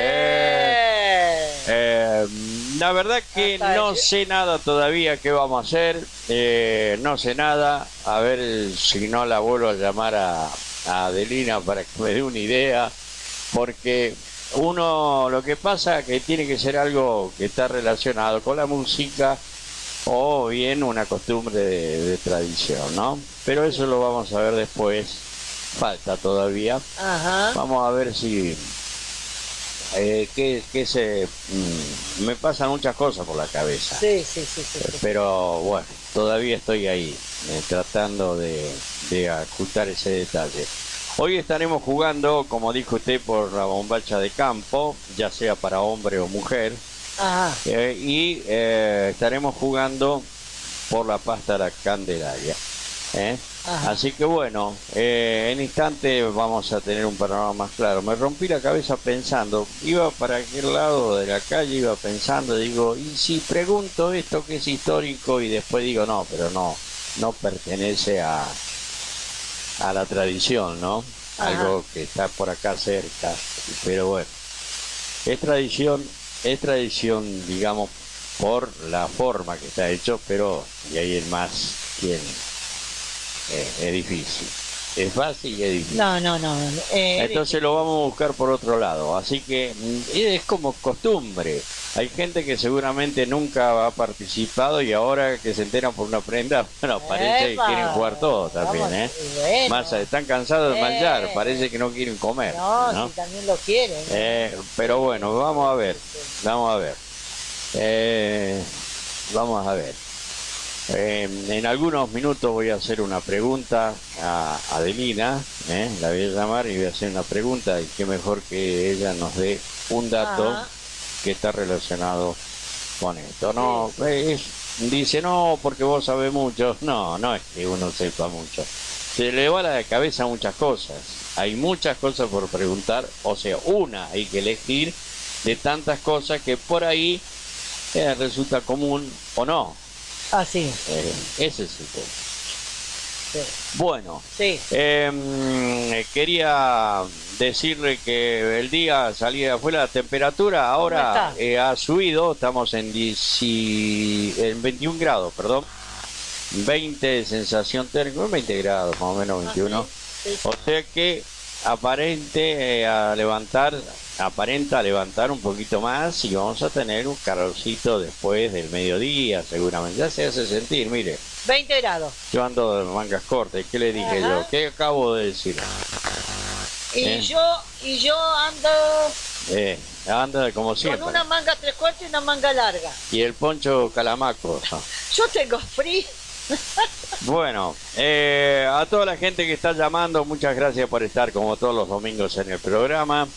¡Eh!
Eh, eh, la verdad que
Hasta
no
el-
sé nada todavía qué vamos a hacer. Eh, no sé nada. A ver si no la vuelvo a llamar a, a Adelina para que me dé una idea. Porque uno, lo que pasa que tiene que ser algo que está relacionado con la música o bien una costumbre de, de tradición, ¿no? Pero eso lo vamos a ver después, falta todavía.
Ajá.
Vamos a ver si... Eh, que, que se... mm, me pasan muchas cosas por la cabeza,
Sí, sí, sí, sí. sí.
pero bueno, todavía estoy ahí, eh, tratando de, de ajustar ese detalle. Hoy estaremos jugando, como dijo usted, por la bombacha de campo, ya sea para hombre o mujer.
Ajá.
Eh, y eh, estaremos jugando por la pasta a la Candelaria. ¿eh?
Ajá.
Así que bueno, eh, en instante vamos a tener un panorama más claro. Me rompí la cabeza pensando, iba para aquel lado de la calle, iba pensando, digo, y si pregunto esto que es histórico y después digo, no, pero no, no pertenece a, a la tradición, ¿no?
Ajá.
Algo que está por acá cerca, pero bueno, es tradición. Es tradición, digamos, por la forma que está hecho, pero y ahí el más, ¿quién? Eh, es difícil. Es fácil y es difícil.
No, no, no. eh,
Entonces lo vamos a buscar por otro lado. Así que mm, es como costumbre. Hay gente que seguramente nunca ha participado y ahora que se enteran por una prenda, bueno, parece que
¡Epa!
quieren jugar todo también,
Vamos,
¿eh?
bueno.
Más, están cansados de
Eh.
manchar, parece que no quieren comer,
No,
¿no?
si también lo quieren.
Eh, pero bueno, vamos a ver, vamos a ver. Eh, vamos a ver. Eh, en algunos minutos voy a hacer una pregunta a Adelina, ¿eh? La voy a llamar y voy a hacer una pregunta y qué mejor que ella nos dé un dato
Ajá.
que está relacionado con esto. No, es- dice no porque vos sabés mucho. No, no es que uno sepa mucho. Se le va a la cabeza muchas cosas. Hay muchas cosas por preguntar, o sea, una hay que elegir de tantas cosas que por ahí eh, resulta común o no.
Ah, sí.
Eh, ese es el tema.
Sí.
Bueno,
Sí.
eh, quería decirle que el día salía afuera, la temperatura ahora
está?
eh, ha subido, estamos en, diez, en veintiún grados, perdón, veinte de sensación térmica, veinte grados más o menos, veintiuno.
sí, sí.
O sea que aparente eh, a levantar, aparenta levantar un poquito más y vamos a tener un calorcito después del mediodía seguramente. Ya se hace sentir, mire.
veinte grados.
Yo ando de mangas cortas, ¿qué le dije
Ajá.
yo? ¿Qué acabo de decir?
Y
Eh.
yo y yo ando
Eh, anda como siempre.
con una manga tres cuartos y una manga larga.
Y el poncho calamaco.
Yo tengo frío.
Bueno, eh, a toda la gente que está llamando, muchas gracias por estar como todos los domingos en el programa.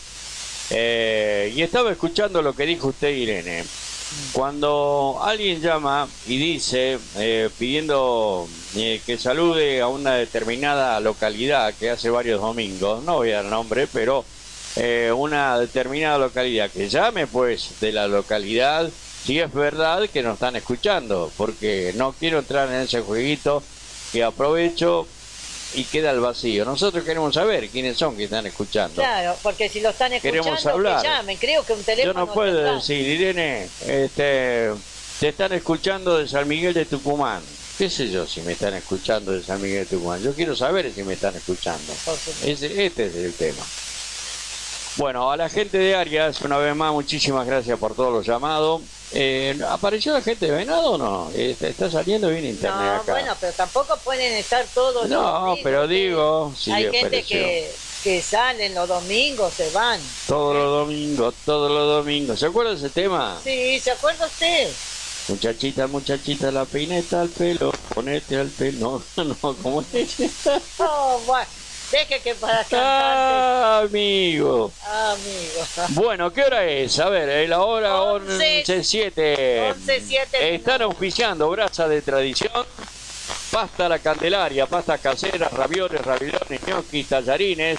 Eh, y estaba escuchando lo que dijo usted, Irene. Cuando alguien llama y dice, eh, pidiendo eh, que salude a una determinada localidad que hace varios domingos, no voy a dar nombre, pero eh, una determinada localidad, que llame pues de la localidad, si es verdad que nos están escuchando, porque no quiero entrar en ese jueguito que aprovecho y queda el vacío. Nosotros queremos saber quiénes son que están escuchando.
Claro, porque si lo están
Queremos
escuchando,
hablar.
que llamen. Creo que un
Yo
teléfono
no puedo
tendrá.
decir, Irene, este, te están escuchando de San Miguel de Tucumán. ¿Qué sé yo si me están escuchando de San Miguel de Tucumán? Yo quiero saber si me están escuchando. Ese, este es el tema. Bueno, a la gente de Arias, una vez más, muchísimas gracias por todos los llamados. Eh, ¿Apareció la gente de Venado o no? Está, está saliendo bien internet
No,
acá.
bueno, pero tampoco pueden estar todos los
No,
domingos.
pero digo, sí,
Hay gente
apareció.
que, que salen los domingos, se van.
Todos los domingos, todos los domingos. ¿Se acuerda de ese tema?
Sí, ¿se acuerda usted?
Muchachita, muchachita, la peineta al pelo, ponete al pelo. No, no, ¿cómo es?
Oh, bueno, deje que para cantar.
Ah, amigo.
Amigo.
Bueno, ¿qué hora es? A ver, es la hora
Once.
once siete.
once siete
Están auspiciando brasa de tradición, pasta a la Candelaria, pastas caseras, ravioles, ravioles, ñoquis, tallarines.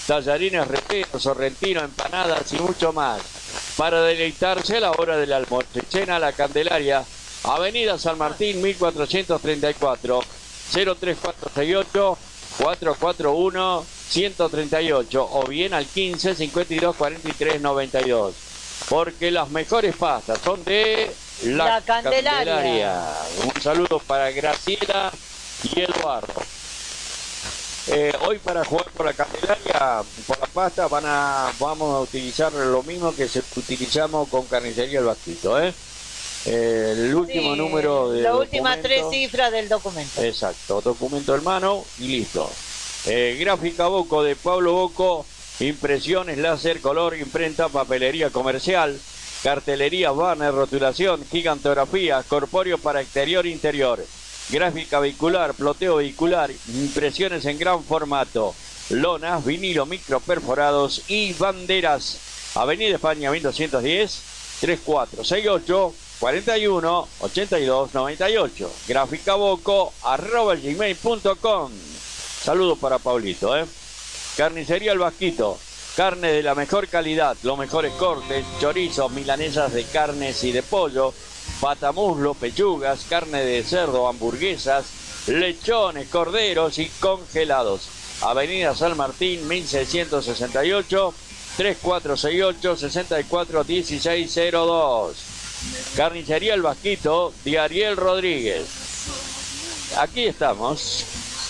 tallarines rellenos, sorrentino, empanadas y mucho más. Para deleitarse a la hora del almuerzo. Cena La Candelaria, Avenida San Martín mil cuatrocientos treinta y cuatro, cero tres cuatro seis ocho, cuatro cuatro uno, uno tres ocho o bien al quince, cincuenta y dos, cuarenta y tres, noventa y dos. Porque las mejores pastas son de La,
La Candelaria.
Candelaria. Un saludo para Graciela y Eduardo. Eh, hoy para jugar por La Candelaria, por la pasta, van a, vamos a utilizar lo mismo que se, utilizamos con Carnicería El Vasquito, ¿eh? Eh, el último
Sí,
número de
las últimas tres cifras del documento.
Exacto, documento en mano y listo. Eh, gráfica Boco de Pablo Boco, impresiones, láser, color, imprenta, papelería comercial, cartelería, banner, rotulación, gigantografía, corpóreo para exterior e interior. Gráfica vehicular, ploteo vehicular, impresiones en gran formato, lonas, vinilo, micro perforados y banderas. Avenida España mil doscientos diez, tres cuatro seis ocho, cuarenta y uno, ochenta y dos, noventa y ocho. Gráfica Boco, arroba gmail punto com. Saludos para Paulito, ¿eh? Carnicería El Vasquito, carne de la mejor calidad, los mejores cortes, chorizos, milanesas de carnes y de pollo, patamuslo, pechugas, carne de cerdo, hamburguesas, lechones, corderos y congelados. Avenida San Martín mil seiscientos sesenta y ocho, tres cuatro seis ocho, seis cuatro uno seis cero dos. Carnicería El Vasquito de Ariel Rodríguez. Aquí estamos.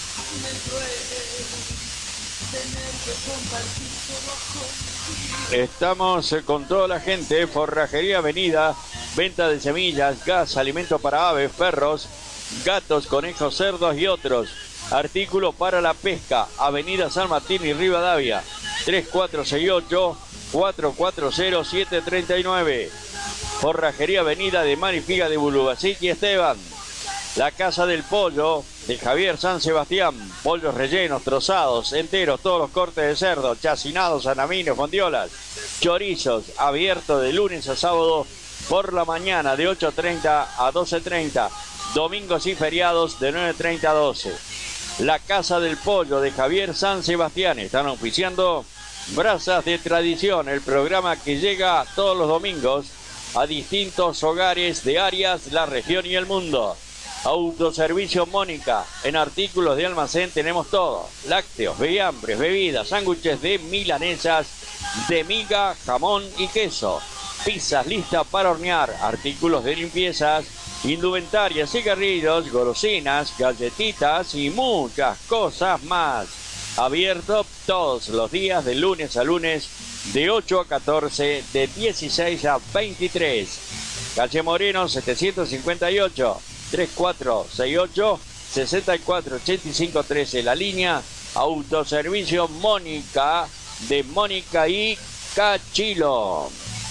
Estamos con toda la gente. Forrajería Avenida, venta de semillas, gas, alimento para aves, perros, gatos, conejos, cerdos y otros. Artículos para la pesca. Avenida San Martín y Rivadavia, tres cuatro seis ocho, cuatro cuatro cero, siete tres nueve. Forrajería Avenida de Marifiga de Bulubacit y Esteban. La Casa del Pollo de Javier San Sebastián. Pollos rellenos, trozados, enteros, todos los cortes de cerdo, chacinados, sanamines, fondiolas, chorizos, abierto de lunes a sábado por la mañana de ocho treinta a doce treinta. Domingos y feriados de nueve treinta a doce. La Casa del Pollo de Javier San Sebastián. Están oficiando Brasas de Tradición, el programa que llega todos los domingos a distintos hogares de Arias, la región y el mundo. Autoservicio Mónica, en artículos de almacén tenemos todo: lácteos, viambres, bebidas, sándwiches de milanesas, de miga, jamón y queso, pizzas listas para hornear, artículos de limpiezas, indumentaria, cigarrillos, golosinas, galletitas y muchas cosas más. Abierto todos los días de lunes a lunes de ocho a catorce, de dieciséis a veintitrés. Calle Moreno setecientos cincuenta y ocho, tres cuatro seis ocho, seis cuatro ocho cinco uno tres. La línea Autoservicio Mónica de Mónica y Cachilo.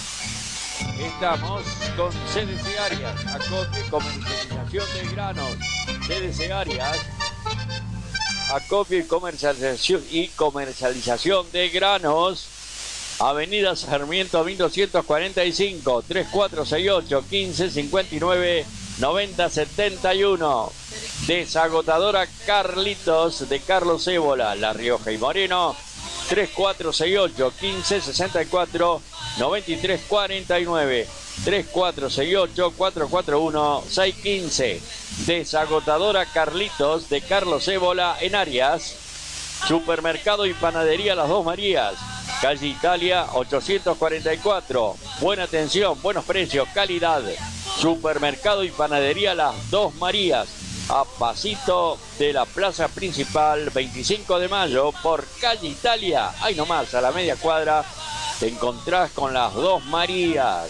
Estamos con C D C Arias, acopio y comercialización de granos. C D C Arias, acopio y comercialización, y comercialización de granos. Avenida Sarmiento mil doscientos cuarenta y cinco, tres cuatro seis ocho, quince cincuenta y nueve, noventa setenta y uno. Desagotadora Carlitos de Carlos Ébola, La Rioja y Moreno, tres cuatro seis ocho, quince sesenta y cuatro, noventa y tres cuarenta y nueve, tres cuatro seis ocho, cuatro cuatro uno, seis uno cinco. Desagotadora Carlitos de Carlos Ébola en Arias. Supermercado y Panadería Las Dos Marías, calle Italia ochocientos cuarenta y cuatro. Buena atención, buenos precios, calidad. Supermercado y Panadería Las Dos Marías, a pasito de la plaza principal, veinticinco de mayo, por calle Italia. Ahí nomás, a la media cuadra, te encontrás con Las Dos Marías.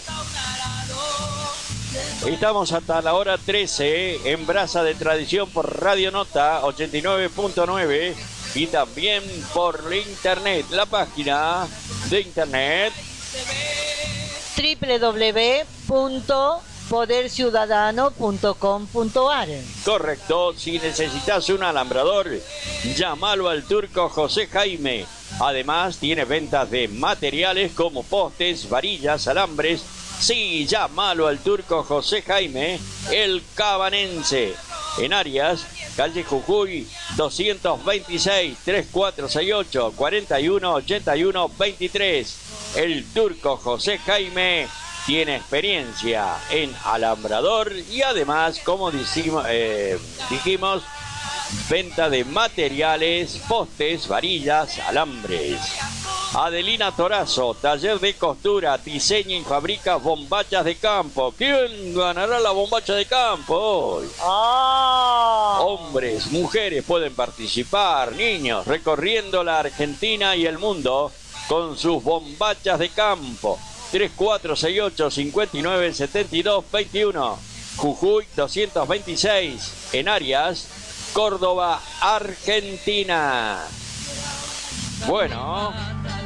Estamos hasta la hora trece en Brasa de Tradición por Radio Nota ochenta y nueve punto nueve y también por internet, la página de internet
doble u doble u doble u punto poder ciudadano punto com punto a r.
Correcto. Si necesitas un alambrador, llámalo al turco José Jaime. Además, tiene ventas de materiales como postes, varillas, alambres. Sí, llámalo al turco José Jaime, el cabanense. En Arias, calle Jujuy doscientos veintiséis, tres cuatro seis ocho, cuatro uno ocho uno dos tres. El turco José Jaime tiene experiencia en alambrador y además, como dijimos, eh, dijimos, venta de materiales, postes, varillas, alambres. Adelina Torazo, taller de costura, diseña y fabrica bombachas de campo. ¿Quién ganará la bombacha de campo hoy?
Oh.
Hombres, mujeres pueden participar, niños, recorriendo la Argentina y el mundo con sus bombachas de campo. tres cuatro seis ocho, cinco nueve, siete dos dos uno. Jujuy doscientos veintiséis, en Arias, Córdoba, Argentina. Bueno,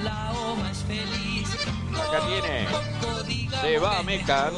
acá tiene, se va Mecan.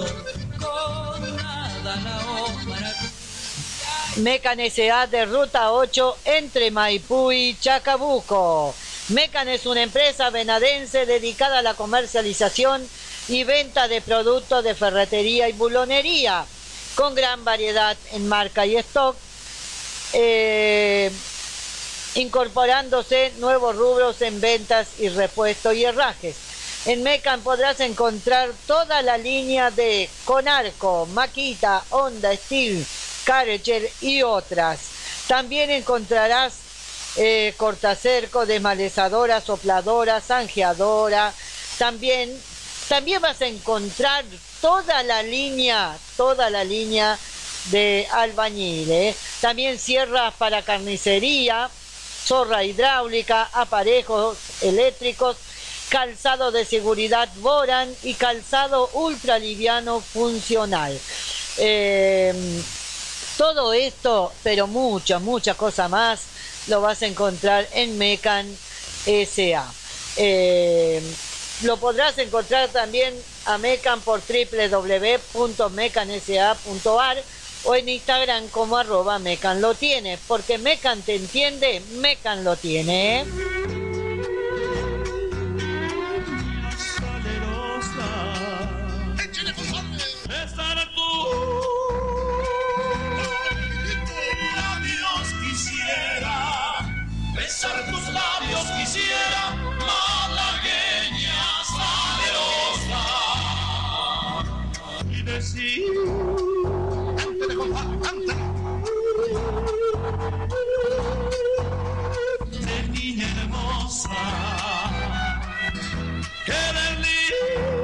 Mecan S A de Ruta ocho entre Maipú y Chacabuco. Mecan es una empresa venadense dedicada a la comercialización y venta de productos de ferretería y bulonería, con gran variedad en marca y stock, eh, incorporándose nuevos rubros en ventas y repuestos y herrajes. En Mecan podrás encontrar toda la línea de Conarco, Makita, Honda, Steel, Karcher y otras. También encontrarás eh, cortacerco, desmalezadora, sopladora, zanjeadora. También, también vas a encontrar toda la línea, toda la línea de albañiles. También sierras para carnicería, zorra hidráulica, aparejos eléctricos, calzado de seguridad Boran y calzado ultraliviano funcional. Eh, todo esto, pero muchas, muchas cosas más, lo vas a encontrar en Mecan S A. Eh, lo podrás encontrar también a Mecan por doble u doble u doble u punto mecan s a punto a r o en Instagram como arroba Mecan lo tiene, porque Mecan te entiende, Mecan lo tiene, ¿eh?
Besar tus labios quisiera, malagueña salerosa, y decir, cántale, compadre, cántale. De niña hermosa, que de linda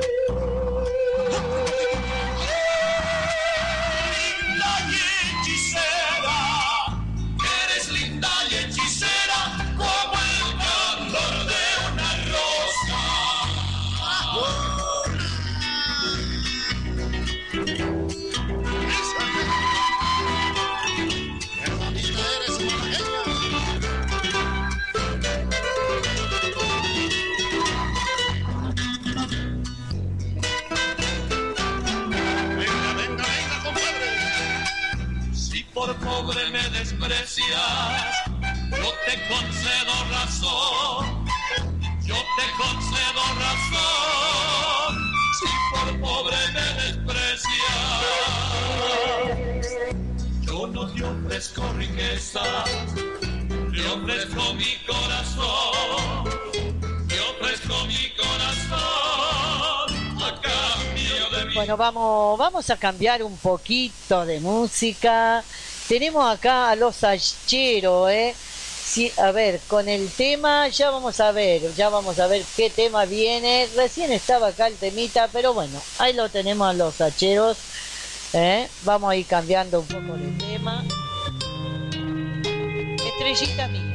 y hechicera, que eres linda y hechicera, como el candor de una rosa. Qué bonita eres, malagueña. Venga, venga, venga, compadre. Si por pobre me desprecias, yo te concedo razón, yo te concedo razón. Si por pobre me desprecias, yo no te ofrezco riqueza, te ofrezco mi corazón, te ofrezco mi corazón a cambio de mi...
Bueno, vamos, vamos a cambiar un poquito de música. Tenemos acá a los Hacheros, ¿eh? Sí, a ver, con el tema, ya vamos a ver, ya vamos a ver qué tema viene. Recién estaba acá el temita, pero bueno, ahí lo tenemos a los Hacheros, ¿eh? Vamos a ir cambiando un poco de tema. Estrellita mía.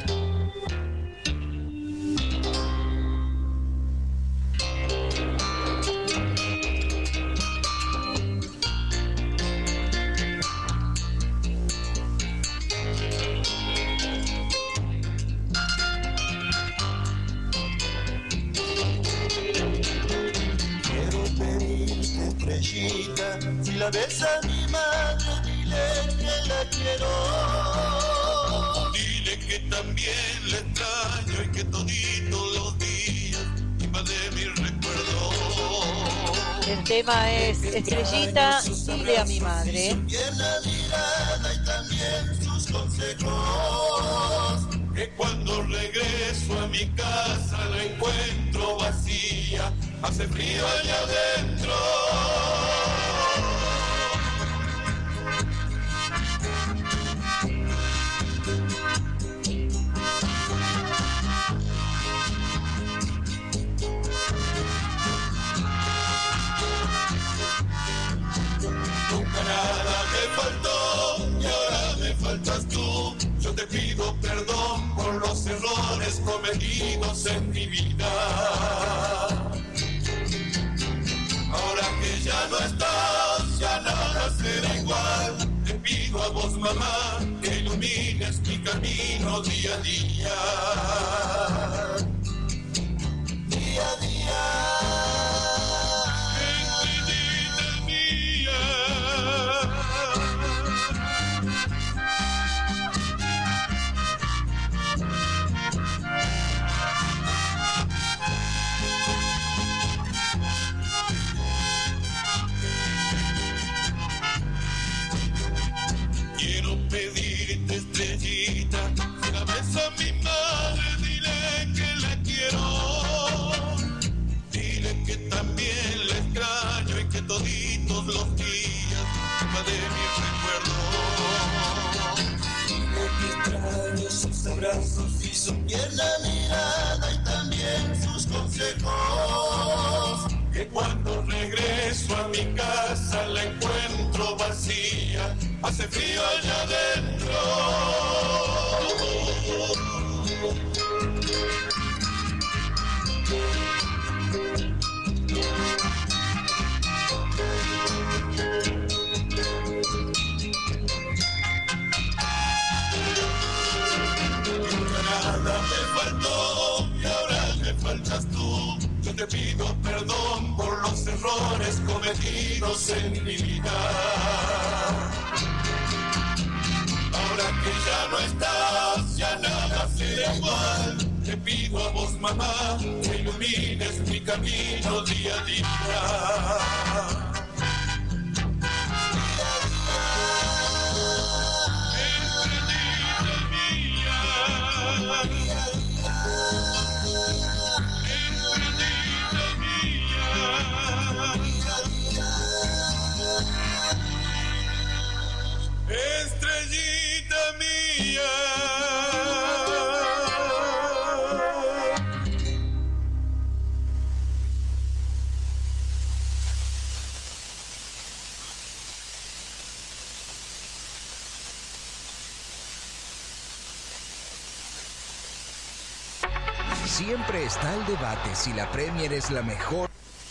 Estrellita, si la ves a mi madre, dile que la quiero. Dile que también la extraño y que toditos los días invade mi recuerdo.
El tema es Estrellita, dile a mi madre.
Tierna mirada y también sus consejos. Que cuando regreso a mi casa la encuentro vacía. Hace frío allá adentro. Nunca nada me faltó y ahora me faltas tú. Yo te pido perdón por los errores cometidos en mi vida. Ahora que ya no estás, ya nada será igual. Te pido a vos, mamá, que ilumines mi camino día a día. Día a día. Quiero pedirte, estrellita, si la ves a mi madre, dile que la quiero. Dile que también la extraño y que toditos los días va de mis recuerdos. Dile que extraño sus abrazos y su tierna mirada y también sus consejos. Que cuando regreso a mi casa la encuentro vacía. Hace frío allá adentro. Nada me faltó y ahora me faltas tú. Yo te pido perdón por los errores cometidos en mi vida. Ahora que ya no estás, ya nada será igual. Te pido a vos, mamá, que ilumines mi camino día a día. Estrellita mía.
Siempre está el debate si la Premier es la mejor.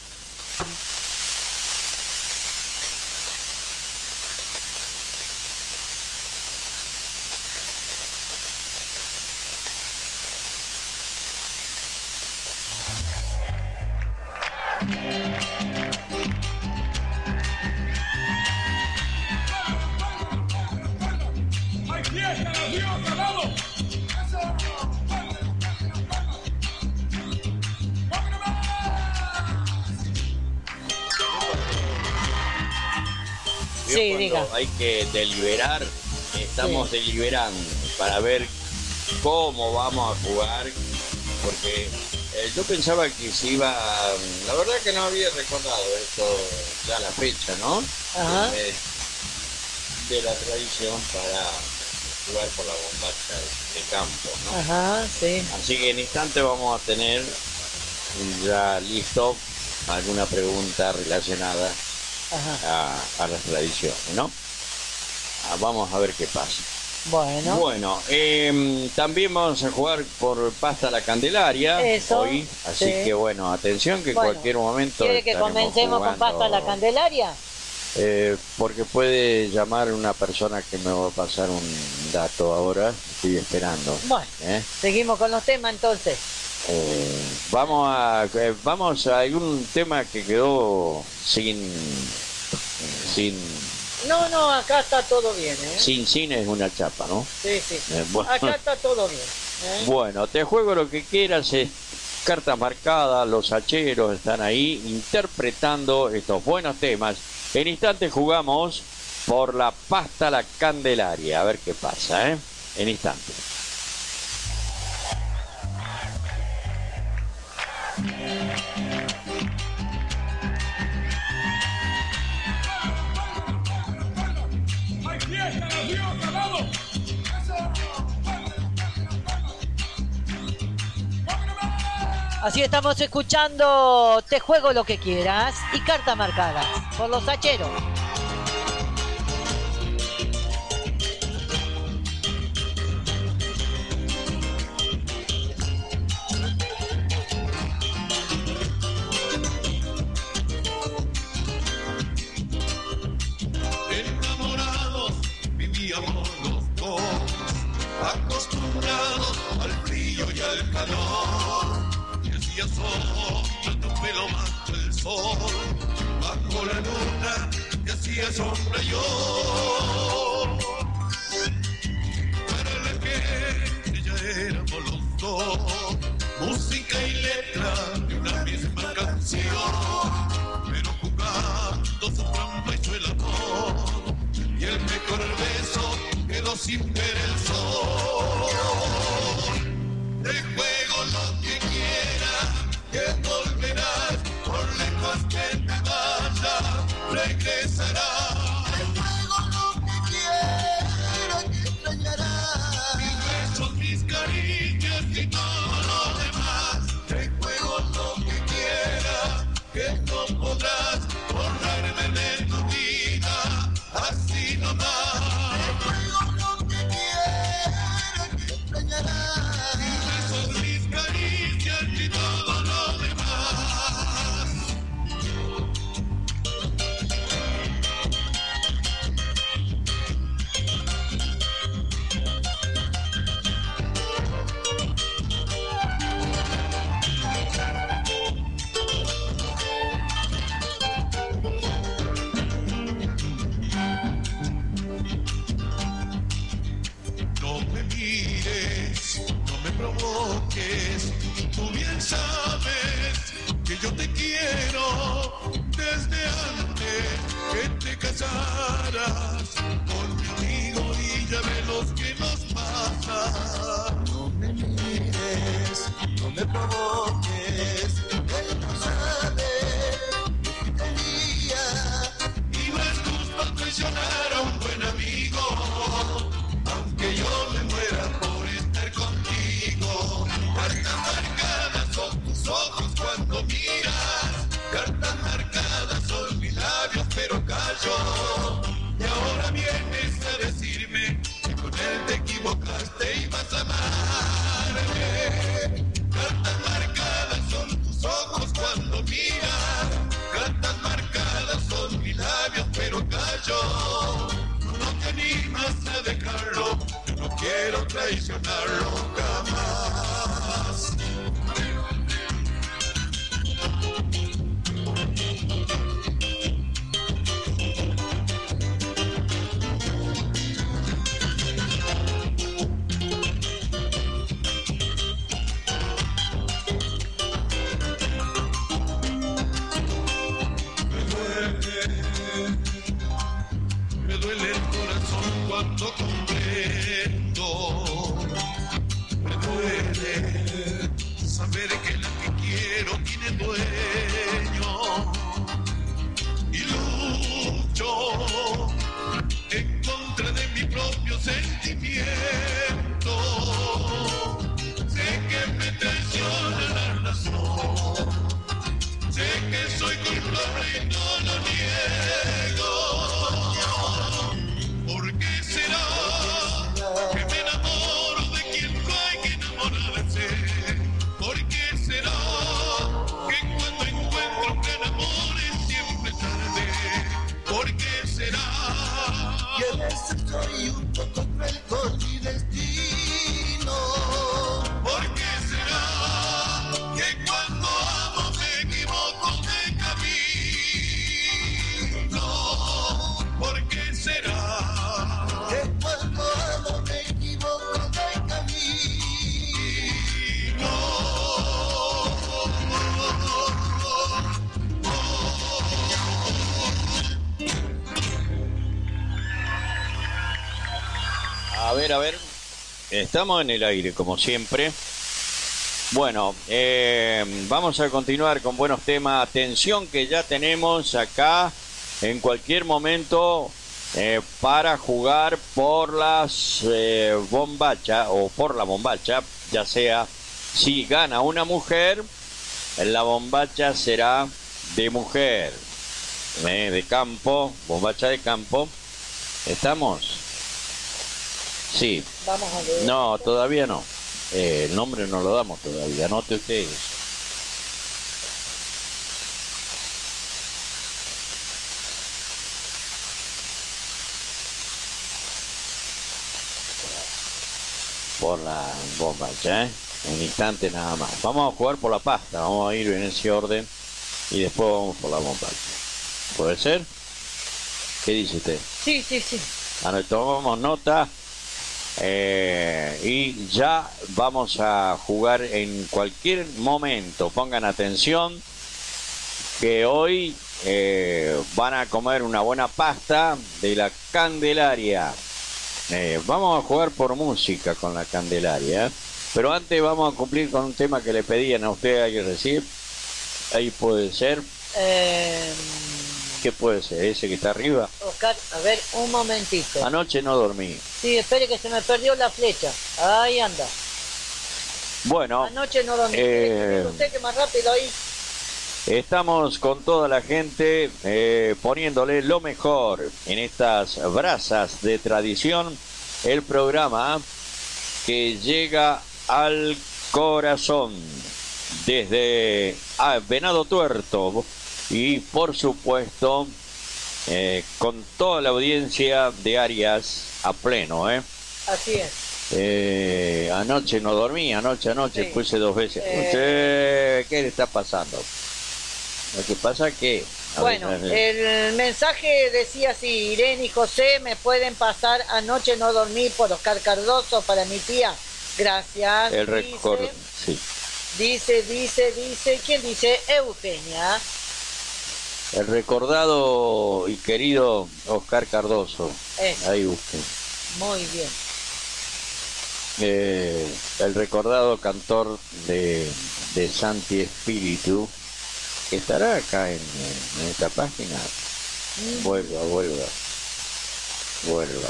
Sí, diga.
Hay que deliberar, estamos
Sí.
deliberando para ver cómo vamos a jugar, porque eh, yo pensaba que se iba, la verdad que no había recordado esto ya la fecha, ¿no?
Ajá.
Eh, de la tradición para jugar por la bombacha de, de campo, ¿no?
Ajá, sí.
Así que en instante vamos a tener ya listo alguna pregunta relacionada
Ajá.
a, a las tradiciones, ¿no? Ah, vamos a ver qué pasa.
Bueno.
Bueno, eh, también vamos a jugar por Pasta la Candelaria
Eso,
hoy, así
sí.
que bueno, atención que en
Bueno,
cualquier momento
¿Quiere que
estaremos
comencemos con
jugando,
Pasta la Candelaria?
eh, porque puede llamar una persona que me va a pasar un dato ahora, estoy esperando.
Bueno,
¿eh?
seguimos con los temas entonces.
Eh, vamos a eh, vamos a algún tema que quedó sin sin
No, no, acá está todo bien, ¿eh?
sin cine es una chapa, ¿no?
Sí, sí.
Eh, bueno.
Acá está todo bien. ¿eh?
Bueno, te juego lo que quieras. eh. Cartas marcadas, los hacheros están ahí interpretando estos buenos temas. En instantes jugamos por la pasta La Candelaria. A ver qué pasa, ¿eh? En instantes.
Así estamos escuchando Te Juego Lo Que Quieras y Cartas Marcadas por los hacheros.
Enamorados vivíamos los dos, acostumbrados al frío y al calor. Y sombra tu pelo bajo el sol, bajo la luna que hacía sombra yo. Para la gente ya éramos los dos, música y letra de una misma canción, pero jugando su trampa hizo el amor, y el mejor beso quedó sin ver el sol. Te juego lo que que volverás, por lejos que te vayas, regresarás. Te juego lo que quieras, que extrañarás. Mis besos, mis caricias y todo lo demás. Te juego lo que quieras, que no podrás borrarme de tu vida, así nomás. Te juego lo que quieras, que extrañarás. Mis besos, mis caricias y todo lo demás. No me mires, no me provoques, tú bien sabes que yo te quiero desde antes que te casaras con mi amigo y ya ve los que nos pasa. No me mires, no me provoques, él no sabe que tenía y no es justo traicionar a un buen amigo, aunque yo me muera por estar contigo. Cartas marcadas son tus ojos cuando miras, cartas marcadas son mis labios pero callo. Y ahora vienes a decirme que con él te equivocaste y vas a amarme. Cartas marcadas son tus ojos cuando miras, cartas marcadas son mis labios pero callo. No te animas a dejarlo, yo no quiero traicionarlo jamás. Me duele el corazón cuando comprendo
A ver, a ver. Estamos en el aire, como siempre. Bueno, eh, vamos a continuar con buenos temas. Atención que ya tenemos acá en cualquier momento eh, para jugar por las eh, bombachas o por la bombacha, ya sea si gana una mujer, la bombacha será de mujer, eh, de campo, bombacha de campo. ¿Estamos? Sí.
Vamos a ver.
No, todavía no. Eh, el nombre no lo damos todavía. Anote ustedes. Por la bombacha, ¿eh? En instante nada más. Vamos a jugar por la pasta. Vamos a ir en ese orden y después vamos por la bombacha. ¿Puede ser? ¿Qué dice usted?
Sí, sí, sí.
Ahora tomamos nota. Eh, y ya vamos a jugar en cualquier momento. Pongan atención que hoy eh, van a comer una buena pasta de la Candelaria. Eh, vamos a jugar por música con la Candelaria, ¿eh? Pero antes vamos a cumplir con un tema que le pedían a usted ahí recién. Ahí puede ser.
Eh...
¿Qué puede ser? ¿Ese que está arriba?
Oscar, a ver, un momentito.
Anoche no dormí.
Sí, espere que se me perdió la flecha. Ahí anda.
Bueno.
Anoche no dormí.
Eh,
usted que más rápido ahí.
Estamos con toda la gente eh, poniéndole lo mejor en estas brasas de tradición. El programa que llega al corazón desde ah, Venado Tuerto. Y por supuesto, eh, con toda la audiencia de Arias a pleno, ¿eh?
Así es.
Eh, anoche no dormí, anoche, anoche
Sí.
puse dos veces.
Eh.
Usted, ¿qué le está pasando? Lo que pasa que... a
Bueno,
ver,
el mensaje decía así: Irene y José, me pueden pasar Anoche no dormí por Oscar Cardoso para mi tía. Gracias.
el récord, sí.
Dice, dice, dice, ¿quién dice? Eugenia.
El recordado y querido Oscar Cardoso.
Eso.
Ahí busquen.
Muy bien.
Eh, el recordado cantor de, de Santi Espíritu, que estará acá en, en esta página.
Mm.
Vuelva, vuelva. Vuelva.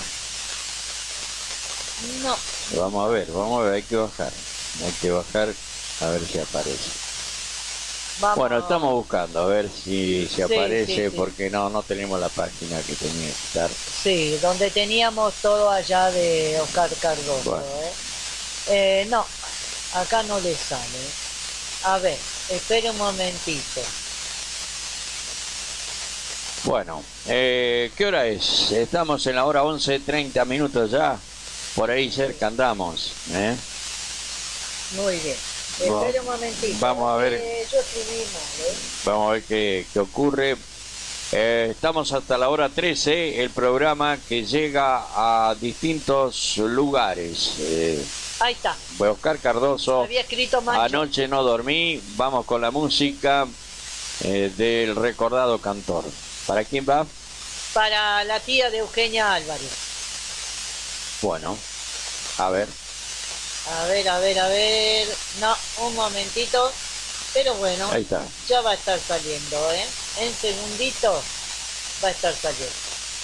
No.
Vamos a ver, vamos a ver, hay que bajar. Hay que bajar a ver si aparece.
Vamos.
Bueno, estamos buscando a ver si, si
Sí,
aparece,
sí, sí.
porque no, no tenemos la página que tenía que estar.
Sí, donde teníamos todo allá de Oscar Cardoso.
Bueno.
¿eh? Eh, no, acá no le sale. A ver, espere un momentito.
Bueno, eh, ¿qué hora es? Estamos en la hora once, treinta minutos ya. Por ahí cerca andamos, ¿eh?
Muy bien.
Bueno,
Espere un momentito.
vamos a ver.
Eh, yo escribí mal, ¿eh?
Vamos a ver qué, qué ocurre. Eh, estamos hasta la hora trece, el programa que llega a distintos lugares. Eh,
Ahí está.
Oscar Cardoso,
Había escrito mal.
Anoche no dormí. Vamos con la música eh, del recordado cantor. ¿Para quién va?
Para la tía de Eugenia Álvarez.
Bueno, a ver.
A ver, a ver, a ver. No, un momentito. Pero bueno,
Ahí está.
ya va a estar saliendo, ¿eh? En segundito va a estar saliendo.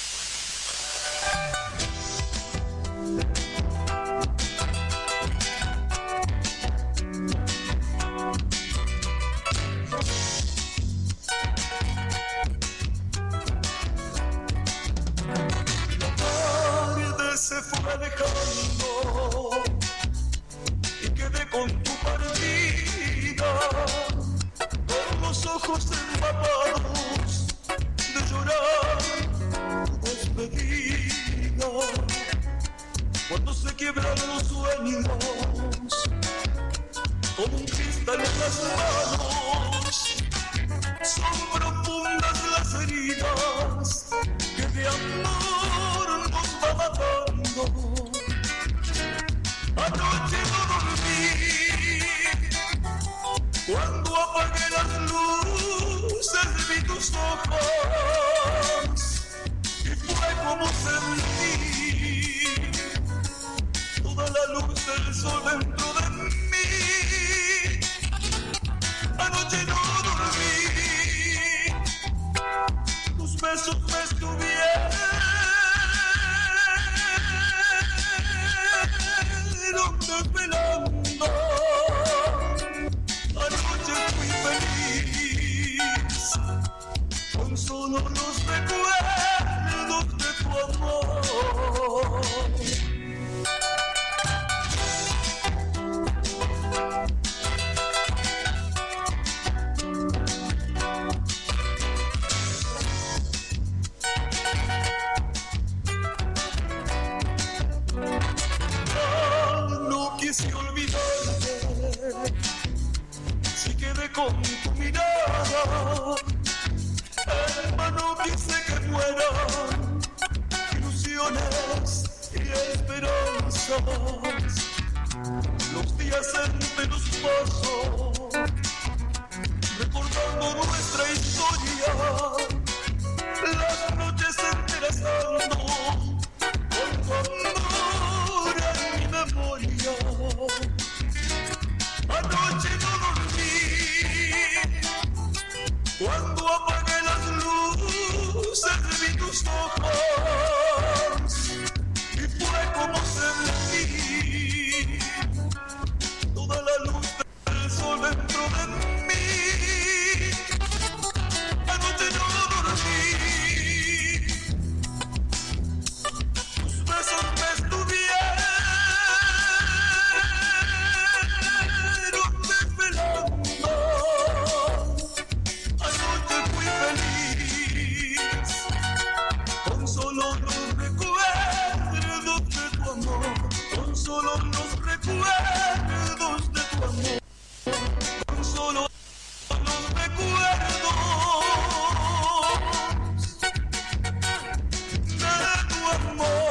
tarde se fue alejando y quedé con tu partida, con los ojos empapados de llorar tu despedida. Cuando se quiebran los sueños, como un cristal en las manos, son profundas las heridas que de amor nos va matando. Anoche no dormí, cuando apagué las luces vi tus ojos, y fue como sentir sol dentro de mí. Anoche no dormí, tus besos me estuvieron desvelando. Anoche fui feliz con solo los recuerdos de tu amor. Quise olvidarte, si quedé con tu mirada, hermano, quise que fueran ilusiones y esperanzas. Los días entre los paso, recordando nuestra historia, las noches enteras ando con tu amor en mi memoria. Anoche no dormí, cuando apagué las luces vi tus ojos y fue como sentí toda la luz del sol dentro de mí. Anoche no dormí, tus besos me estuvieron desvelando. Anoche fui feliz con solo los recuerdos de tu amor, con solo los recuerdos de tu amor, con solo los recuerdos de tu amor.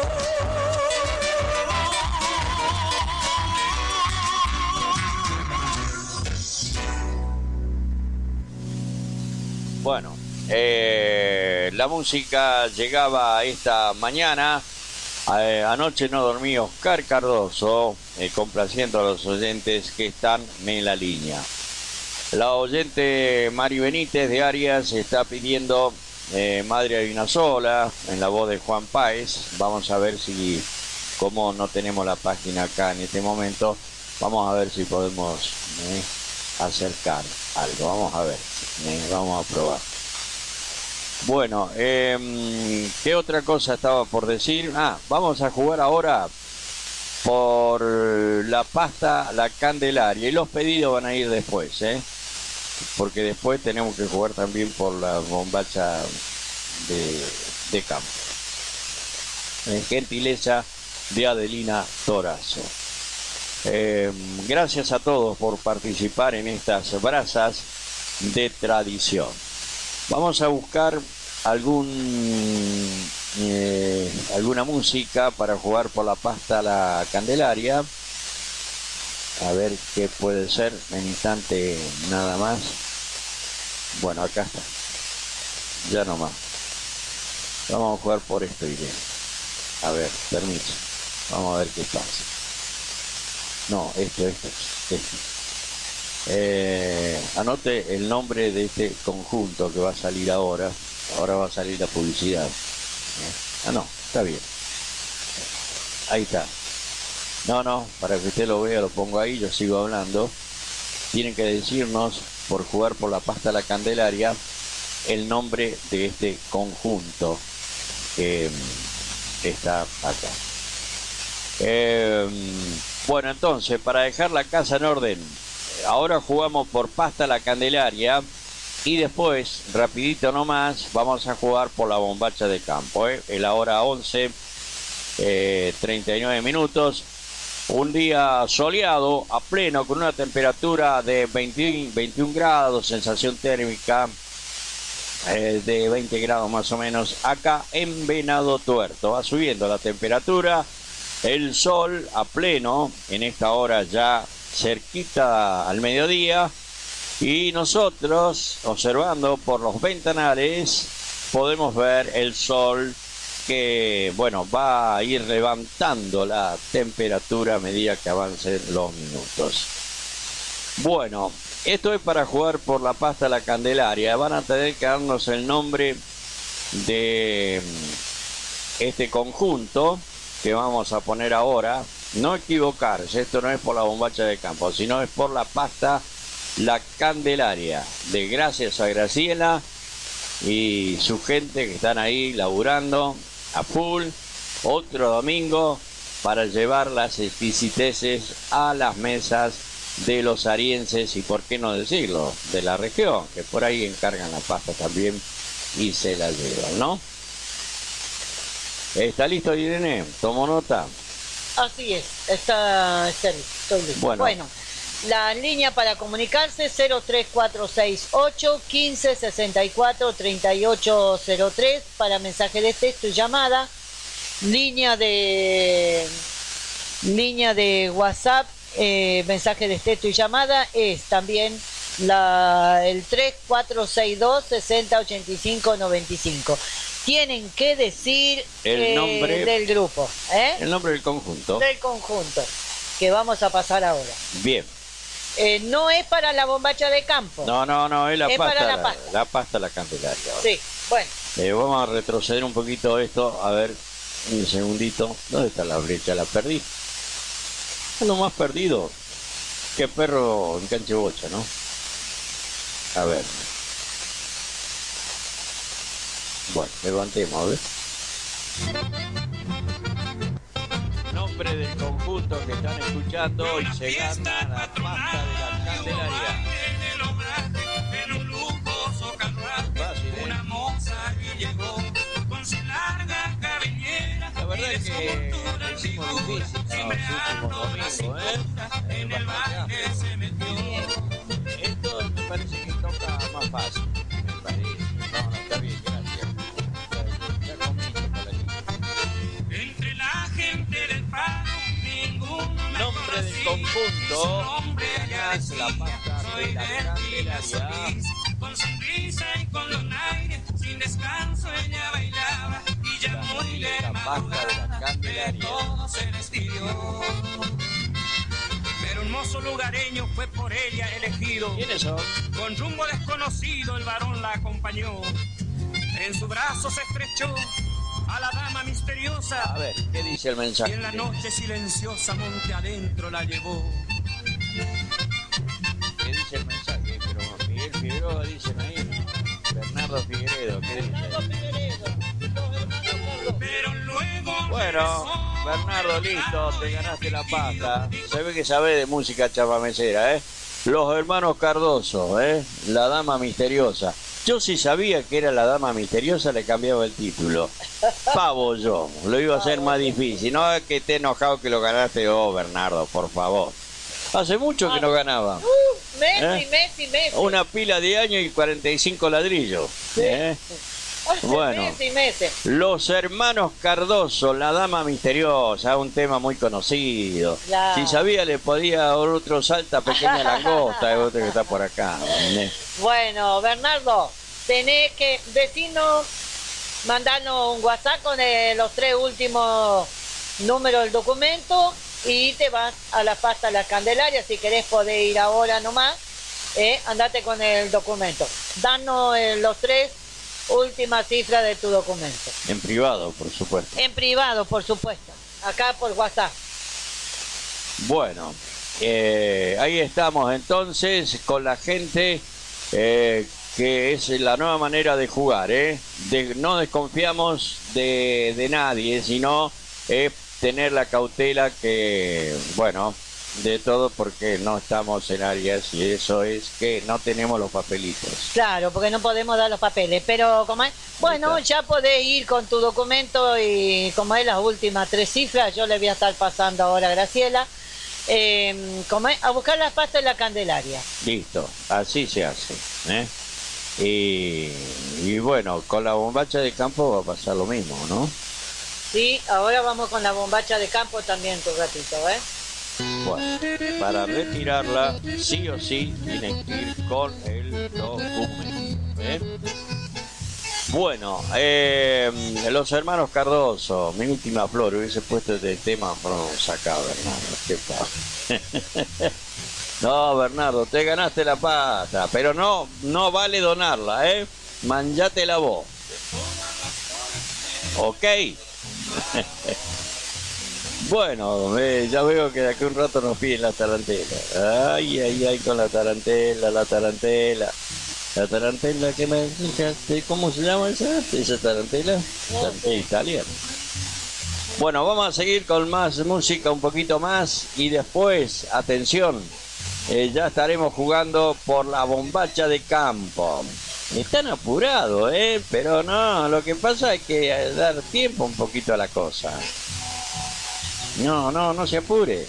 Bueno, eh, la música llegaba esta mañana. Eh, anoche no dormí, Oscar Cardoso, eh, complaciendo a los oyentes que están en la línea. La oyente Mari Benítez de Arias está pidiendo eh, Madre hay una sola, en la voz de Juan Páez. Vamos a ver si, como no tenemos la página acá en este momento, vamos a ver si podemos eh, acercar algo. Vamos a ver, eh, vamos a probar. Bueno, eh, ¿qué otra cosa estaba por decir? Ah, vamos a jugar ahora por la pasta, la Candelaria, y los pedidos van a ir después, ¿eh? Porque después tenemos que jugar también por la bombacha de, de campo. En gentileza de Adelina Torazo. Eh, gracias a todos por participar en estas brasas de tradición. Vamos a buscar algún eh, alguna música para jugar por la pasta la Candelaria. A ver qué puede ser en instante nada más. Bueno, acá está. Ya no más. Vamos a jugar por esto, Irene. A ver, permiso. Vamos a ver qué pasa. No, esto, esto, esto. Eh, anote el nombre de este conjunto que va a salir ahora. Ahora va a salir la publicidad. ¿Eh? Ah, no, está bien. Ahí está. No, no, para que usted lo vea, lo pongo ahí, yo sigo hablando. Tienen que decirnos, por jugar por la pasta la Candelaria, el nombre de este conjunto que está acá. Eh, bueno, entonces, para dejar la casa en orden, ahora jugamos por pasta la Candelaria y después, rapidito nomás, vamos a jugar por la bombacha de campo. ¿eh? En la hora once, eh, treinta y nueve minutos. Un día soleado, a pleno, con una temperatura de veintiuno grados, sensación térmica eh, de veinte grados más o menos, acá en Venado Tuerto. Va subiendo la temperatura, el sol a pleno, en esta hora ya cerquita al mediodía, y nosotros, observando por los ventanales, podemos ver el sol que, bueno, va a ir levantando la temperatura a medida que avancen los minutos. Bueno, esto es para jugar por la pasta La Candelaria. Van a tener que darnos el nombre de este conjunto que vamos a poner ahora. No equivocarse, esto no es por la bombacha de campo, sino es por la pasta La Candelaria, de Gracias a Graciela y su gente que están ahí laburando a full, otro domingo para llevar las exquisiteces a las mesas de los arienses y, por qué no decirlo, de la región, que por ahí encargan la pasta también y se la llevan, ¿no? ¿Está listo, Irene? ¿Tomo nota?
Así es, está, está listo, estoy listo.
Bueno.
bueno, la línea para comunicarse cero tres cuatro seis ocho quince sesenta y cuatro treinta y ocho cero tres para mensaje de texto y llamada. Línea de línea de WhatsApp, eh, mensaje de texto y llamada es también la el tres cuatro seis dos sesenta ochenta y cinco noventa y cinco. Tienen que decir
el
eh,
nombre
del grupo, ¿eh?
El nombre del conjunto.
Del conjunto que vamos a pasar ahora.
Bien.
Eh, no es para la bombacha de campo.
No, no, no, es la
Es
pasta,
para la
la,
pasta.
la pasta La Candelaria.
Sí, bueno.
Eh, vamos a retroceder un poquito esto, a ver, un segundito. ¿Dónde está la brecha? La perdí. Es lo más perdido. Qué perro en cancha bocha, ¿no? A ver. Bueno, levantemos, a ver. Nombre del conjunto que están escuchando y se gana la pasta de La Candelaria.
Una moza que llegó con su larga cabellera.
La verdad es que es muy difícil los últimos domingos, ¿eh?
En el baile se metió.
Esto me parece que toca más fácil. Me parece. No, no, está bien, gracias. Ya comí chocolate.
Entre la gente del paro, ninguno me
Nombre del conjunto. Ganás la pasta de La Candelaria.
Con sonrisa y con donaire, sin descanso ella bailaba y ya muy de madrugada de todo se despidió. Pero un mozo lugareño fue por ella elegido.
¿Quiénes son?
Con rumbo desconocido el varón la acompañó. En su brazo se estrechó a la dama misteriosa.
A ver, ¿qué dice el mensaje?
Y en la noche silenciosa monte adentro la llevó.
¿Qué dice el mensaje? Pero Miguel Figueroa dicen ahí, ¿no? Bernardo Figueredo, ¿qué dice?
Pero luego
bueno, Bernardo, listo, te ganaste la pasta. Se ve que sabe de música chamamecera, ¿eh? Los hermanos Cardoso, ¿eh? La dama misteriosa. Yo si sabía que era la dama misteriosa le cambiaba el título. Pavo yo, lo iba a hacer más difícil. No es que esté enojado que lo ganaste vos, Bernardo, por favor. Hace mucho que no ganaba.
Uh, Messi,
¿Eh?
Messi, Messi.
Una pila de años y cuarenta y cinco ladrillos. ¿Eh? Bueno,
Messi, Messi.
los hermanos Cardoso, la dama misteriosa, un tema muy conocido.
Claro.
Si sabía le podía dar otro salta pequeña langosta, es otro que está por acá. ¿Eh?
Bueno, Bernardo, tenés que decirnos, mandarnos un WhatsApp con eh, los tres últimos números del documento y te vas a la pasta La Candelaria. Si querés podés ir ahora nomás, eh, andate con el documento. Danos eh, los tres últimas cifras de tu documento.
En privado, por supuesto.
En privado, por supuesto. Acá por WhatsApp.
Bueno, eh, ahí estamos entonces con la gente eh, que es la nueva manera de jugar, ¿eh? De, no desconfiamos de, de nadie, sino eh, tener la cautela que, bueno, de todo porque no estamos en áreas y eso es que no tenemos los papelitos.
Claro, porque no podemos dar los papeles, pero como es, bueno, ya podés ir con tu documento y como es las últimas tres cifras, yo le voy a estar pasando ahora a Graciela, eh, como es, a buscar las pastas de La Candelaria.
Listo, así se hace, ¿eh? Y, y bueno, con la bombacha de campo va a pasar lo mismo, ¿no?
Sí, ahora vamos con la bombacha de campo también tu ratito, ¿eh?
Bueno, para retirarla, sí o sí, tienen que ir con el documento, ¿eh? Bueno, eh, los hermanos Cardoso, mi última flor, hubiese puesto este tema, pero sacado, Bernardo, qué pasa. No, Bernardo, te ganaste la pasta, pero no, no vale donarla, ¿eh? Manjátela vos. ¿Ok? Bueno, eh, ya veo que de aquí a un rato nos piden la tarantela. Ay, ay, ay, con la tarantela, la tarantela. La tarantela que me dejaste, ¿cómo se llama esa? ¿Esa tarantela? Tarantela italiana. Bueno, vamos a seguir con más música, un poquito más, y después, atención, eh, ya estaremos jugando por la bombacha de campo. Están apurados, ¿eh? Pero no, lo que pasa es que hay que dar tiempo un poquito a la cosa. No, no, no se apure.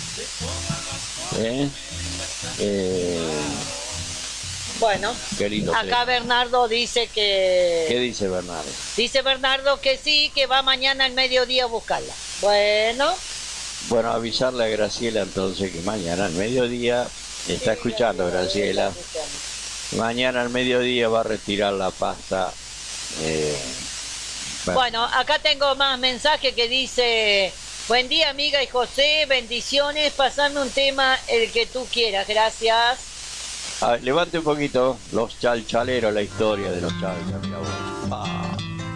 ¿Eh? Eh...
Bueno,
Qué lindo
acá
tema.
Bernardo dice que...
¿Qué dice Bernardo?
Dice Bernardo que sí, que va mañana al mediodía a buscarla. Bueno.
Bueno, avisarle a Graciela entonces que mañana al mediodía, está escuchando Graciela, mañana al mediodía va a retirar la pasta. Eh, bueno.
Bueno, acá tengo más mensajes que dice: buen día amiga y José, bendiciones, pasame un tema el que tú quieras, gracias.
A ver, levante un poquito los chalchaleros, la historia de los chalchaleros. Mira vos. Ah.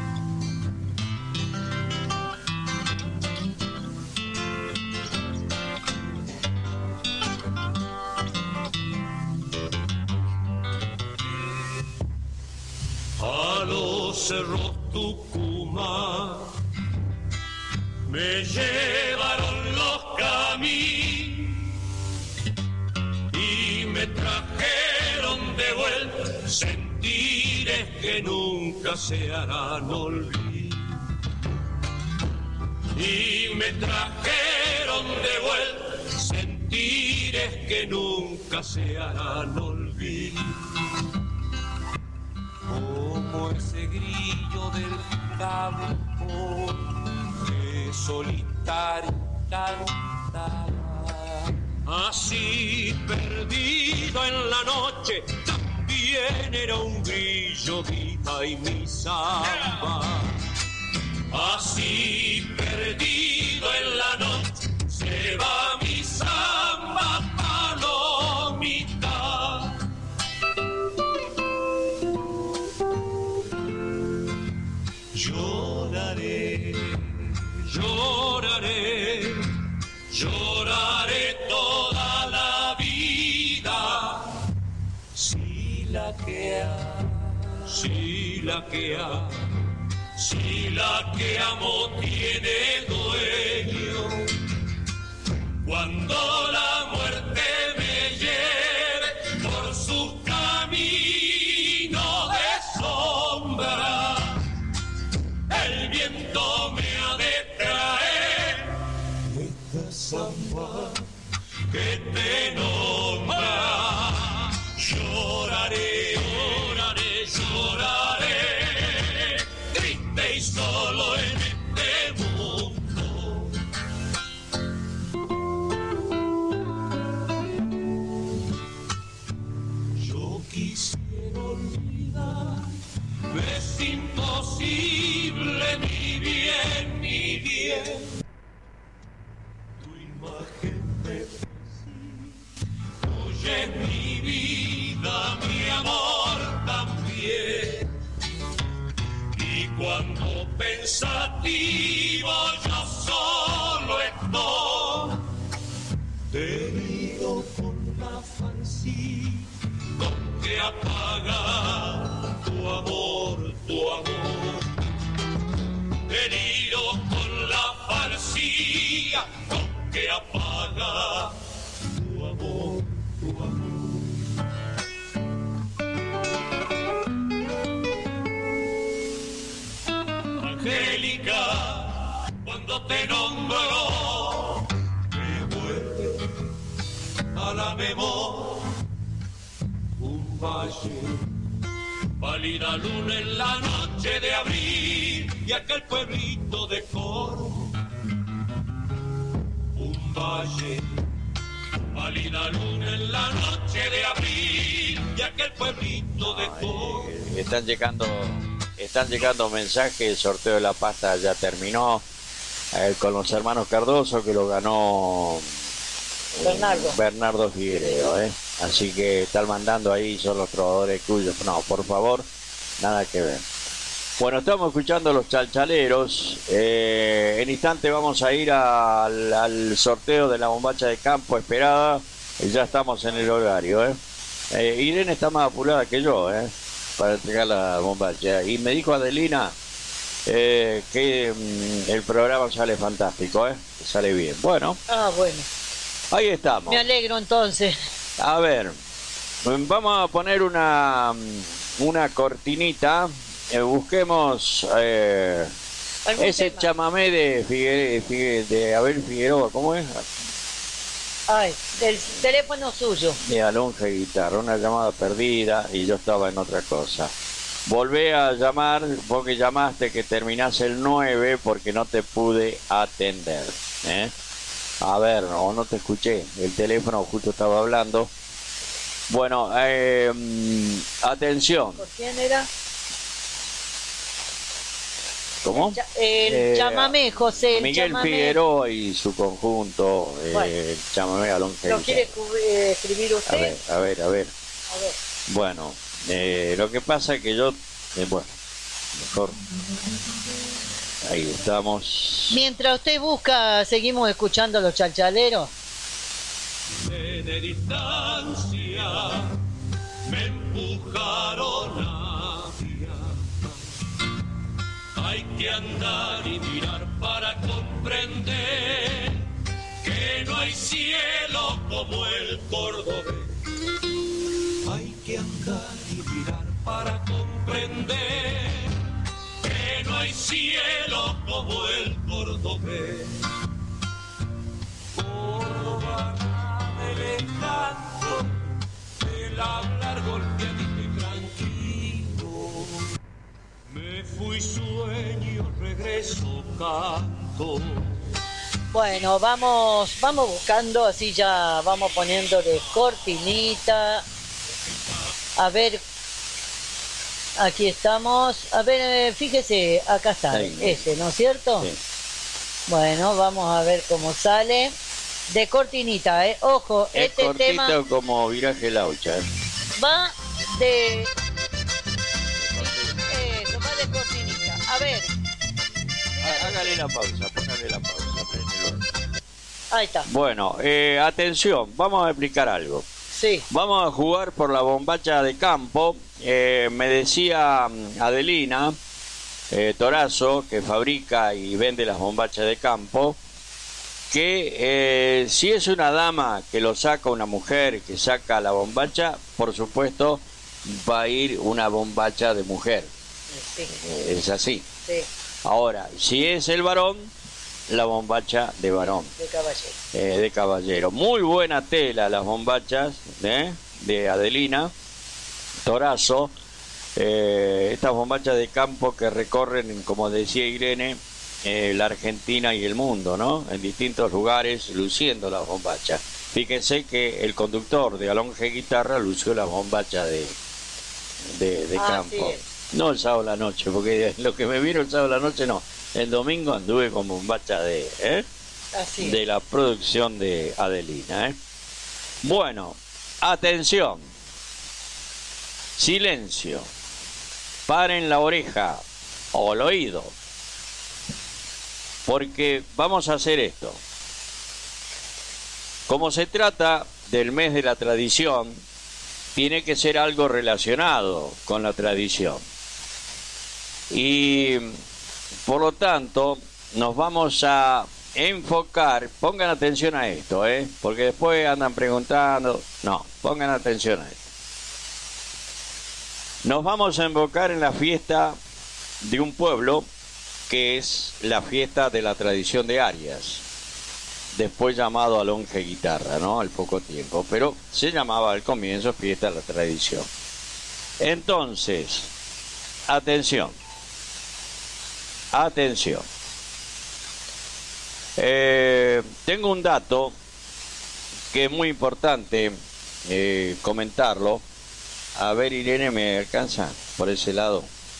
A los cerros Tucumán me llevaron los caminos y me trajeron de vuelta sentires que nunca se harán olvidar. Y me trajeron de vuelta sentires que nunca se harán olvidar. Como ese grillo del campo que solitario cantará. Así perdido en la noche, también era un grillo viva y mi samba. Así perdido en la noche, se va mi samba palomita. Lloraré, lloraré, lloraré toda la vida. Si la que ha, si la que ha, si la que amo tiene dueño. Cuando la muerte me lleve por sus caminos de sombra, el viento me ha de traer esta samba que te nombra. Lloraré, lloraré, lloraré, triste y solo en este mundo. Yo quisiera olvidar, es imposible, mi bien, mi bien. Tu imagen me tuya es mi vida, mi amor también. Y cuando pensativo yo solo estoy, te digo con la fantasía con que apaga tu amor, tu amor. Herido con la falsía con que apaga tu amor, tu amor. Angélica, cuando te nombro, me vuelve a la memoria un valle, pálida luna en la noche de abril y aquel pueblito de Coro. Un valle, pálida luna en la noche de abril y aquel pueblito de Coro.
Están llegando están llegando mensajes, el sorteo de la pasta ya terminó eh, con los hermanos Cardoso, que lo ganó
Bernardo.
Bernardo Figueiredo, ¿eh? Así que están mandando ahí, son los trovadores cuyos. No, por favor, nada que ver. Bueno, estamos escuchando los chalchaleros. Eh, en instante vamos a ir al, al sorteo de la bombacha de campo esperada. Y ya estamos en el horario, ¿eh? Eh, Irene está más apurada que yo, ¿eh? Para entregar la bombacha. Y me dijo Adelina eh, que mm, el programa sale fantástico, ¿eh? Sale bien. Bueno.
Ah, bueno.
Ahí estamos.
Me alegro entonces.
A ver, vamos a poner una, una cortinita. Eh, busquemos eh, ese tema? Chamamé de, Figue, Figue, de Abel Figueroa. ¿Cómo es?
Ay, del teléfono suyo.
De Alonso Guitarra, una llamada perdida y yo estaba en otra cosa. Volvé a llamar, vos que llamaste que terminás el nueve porque no te pude atender, ¿eh? A ver, o no te escuché, el teléfono justo estaba hablando. Bueno, eh, atención.
¿Por quién era?
¿Cómo?
El
Eh,
chamamé, José. El
Miguel
chamamé.
Figueroa y su conjunto, eh,
Bueno.
el chamamé Alonso
¿Lo
Guitarra.
quiere cu- eh, escribir usted?
A ver, a ver, a ver.
A ver.
Bueno, eh, lo que pasa es que yo, eh, bueno, mejor. Ahí estamos.
Mientras usted busca, seguimos escuchando los chalchaleros.
De distancia me empujaron hacia. Hay que andar y mirar para comprender que no hay cielo como el cordobés. Hay que andar y mirar para comprender que no hay cielo como el cordobés. Córdoba del encanto, del hablar golpeadito y tranquilo. Me fui sueño, regreso canto.
Bueno, vamos, vamos buscando, así ya vamos poniendo de cortinita. A ver, aquí estamos. A ver, eh, fíjese, acá está,
Ahí.
este, ¿no es cierto?
Sí.
Bueno, vamos a ver cómo sale. De cortinita, ¿eh? Ojo,
Es
este
cortito
tema
como viraje laucha. ¿eh?
va de... Eso, va de cortinita. A ver,
Há- Hágale la pausa, póngale la pausa. préndelo.
ahí está.
Bueno, eh, atención, vamos a explicar algo.
Sí.
Vamos a jugar por la bombacha de campo. Eh, me decía mm, Adelina eh, Torazo, que fabrica y vende las bombachas de campo, que eh, si es una dama que lo saca, una mujer que saca la bombacha, por supuesto va a ir una bombacha de mujer.
Sí,
Eh, es así.
sí,
Ahora, si es el varón, la bombacha de varón.
de caballero.
Eh, de caballero. Muy buena tela las bombachas, ¿eh? De Adelina Torazo. Eh, estas bombachas de campo que recorren, como decía Irene, eh, la Argentina y el mundo, ¿no? En distintos lugares luciendo las bombachas. Fíjense que el conductor de Alonge Guitarra lució la bombacha de, de, de
Ah,
campo.
sí.
No el sábado a la noche, porque lo que me vieron el sábado a la noche no. El domingo anduve con bombacha de... ¿eh?
Así.
de la producción de Adelina, ¿eh? Bueno, atención, silencio, paren la oreja o el oído, porque vamos a hacer esto. Como se trata del mes de la tradición, tiene que ser algo relacionado con la tradición. Y por lo tanto, nos vamos a enfocar, pongan atención a esto, ¿eh? Porque después andan preguntando. No, pongan atención a esto. Nos vamos a enfocar en la fiesta de un pueblo que es la fiesta de la tradición de Arias, después llamado Alonge Guitarra, ¿no? Al poco tiempo, pero se llamaba al comienzo fiesta de la tradición. Entonces, atención, atención. Eh, tengo un dato que es muy importante eh, comentarlo. A ver, Irene, ¿me alcanza por ese lado?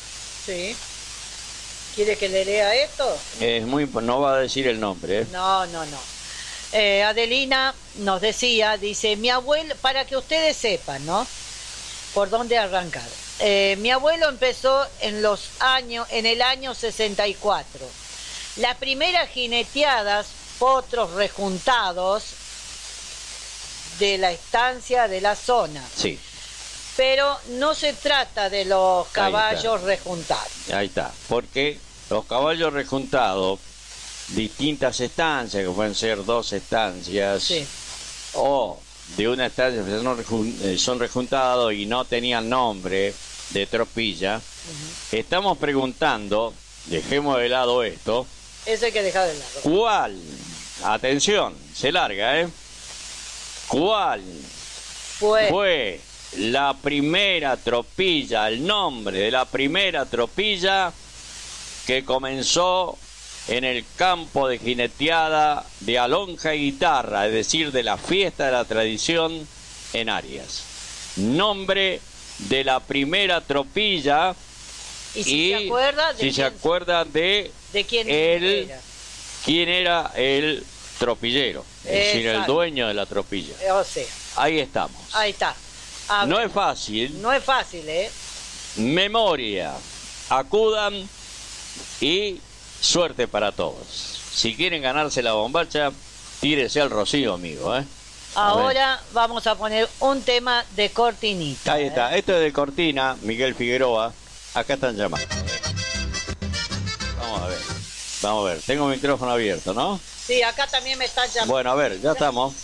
Sí. ¿Quiere que le lea esto?
Es muy, no va a decir el nombre, ¿eh?
No, no, no. Eh, Adelina nos decía, dice, mi abuelo, para que ustedes sepan, ¿no? Por dónde arrancar. Eh, mi abuelo empezó en los años, en el año sesenta y cuatro. Las primeras jineteadas, potros rejuntados de la estancia de la zona.
Sí.
Pero no se trata de los caballos rejuntados.
Ahí está, porque los caballos rejuntados, distintas estancias, que pueden ser dos estancias,
sí,
o de una estancia que son, rejun- son rejuntados y no tenían nombre de tropilla, uh-huh. Estamos preguntando, dejemos de lado esto,
eso hay que dejar de lado.
¿Cuál? Atención, se larga, ¿eh? ¿Cuál
fue,
fue la primera tropilla, el nombre de la primera tropilla que comenzó en el campo de jineteada de alonja y guitarra, es decir, de la fiesta de la tradición en Arias? Nombre de la primera tropilla.
Y si se acuerda de
si se acuerda de,
de quién
el,
era.
quién era el tropillero, es decir, el
Exacto.
dueño de la tropilla.
O sea,
ahí estamos.
ahí está. A
no
ver,
es fácil.
No es fácil, ¿eh?
Memoria. Acudan y suerte para todos. Si quieren ganarse la bombacha, tírese al rocío, amigo, ¿eh?
Ahora vamos a poner un tema de cortinita.
Ahí está.
¿eh?
Esto es de Cortina, Miguel Figueroa. Acá están llamando. Vamos a ver. Vamos a ver. Tengo el micrófono abierto, ¿no?
Sí, acá también me están llamando.
Bueno, a ver, ya estamos.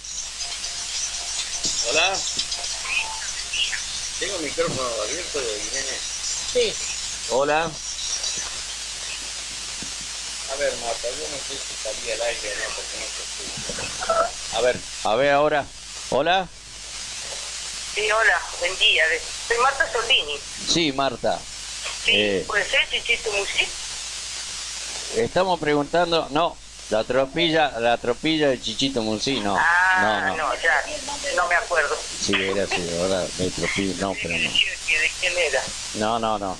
Hola. ¿Tengo el micrófono abierto, Irene?
Sí.
Hola. A ver, Marta, yo no sé si salía al aire o no, porque no se escucha. A ver, a ver ahora. Hola.
Sí, hola, buen día. Soy Marta Soldini.
Sí, Marta.
Sí,
Eh,
¿puede ser Chichito Music?
estamos preguntando, no, la tropilla, la tropilla de Chichito Muncí, no.
Ah,
no, no.
no, ya, no me acuerdo.
Sí, era así, ahora de tropilla, no, pero no.
¿De quién era?
No, no, no.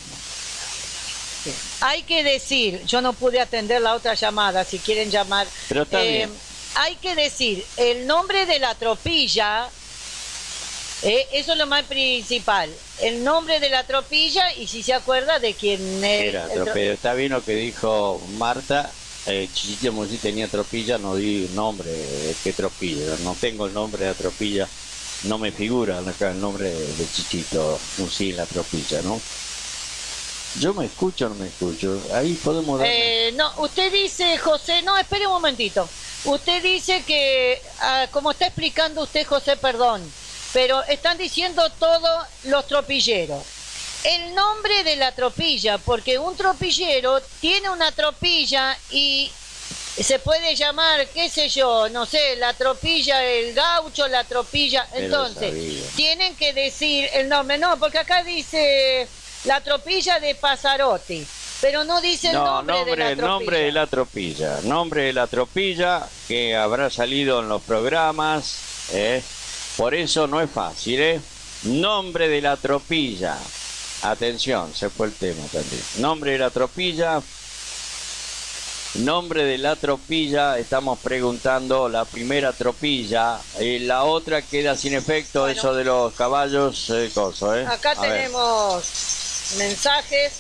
Hay que decir, yo no pude atender la otra llamada, si quieren llamar.
Pero está
Eh,
bien.
Hay que decir el nombre de la tropilla, eh, eso es lo más principal. El nombre de la tropilla y si se acuerda de quién es.
Era
el tro-
tropilla. Está bien lo que dijo Marta. Eh, Chichito Muncí tenía tropilla, no di nombre de qué tropilla. No tengo el nombre de la tropilla. No me figura acá el nombre de, de Chichito Muncí en la tropilla, ¿no? Yo me escucho o no me escucho. Ahí podemos dar.
Eh, no, usted dice, José, no, espere un momentito. Usted dice que, ah, como está explicando usted, José, perdón, pero están diciendo todos los tropilleros. El nombre de la tropilla, porque un tropillero tiene una tropilla y se puede llamar, qué sé yo, no sé, la tropilla, el gaucho, la tropilla.
Pero
Entonces,
sabía.
tienen que decir el nombre. No, porque acá dice la tropilla de Pasarotti, pero no dice el
No,
nombre,
nombre,
de la tropilla.
nombre de la tropilla. Nombre de la tropilla que habrá salido en los programas. ¿eh? Por eso no es fácil, ¿eh? Nombre de la tropilla. Atención, se fue el tema también. Nombre de la tropilla. Nombre de la tropilla. Estamos preguntando la primera tropilla. Y la otra queda sin efecto,
Bueno.
eso de los caballos, eh, coso, ¿eh?
Acá
A ver.
tenemos mensajes.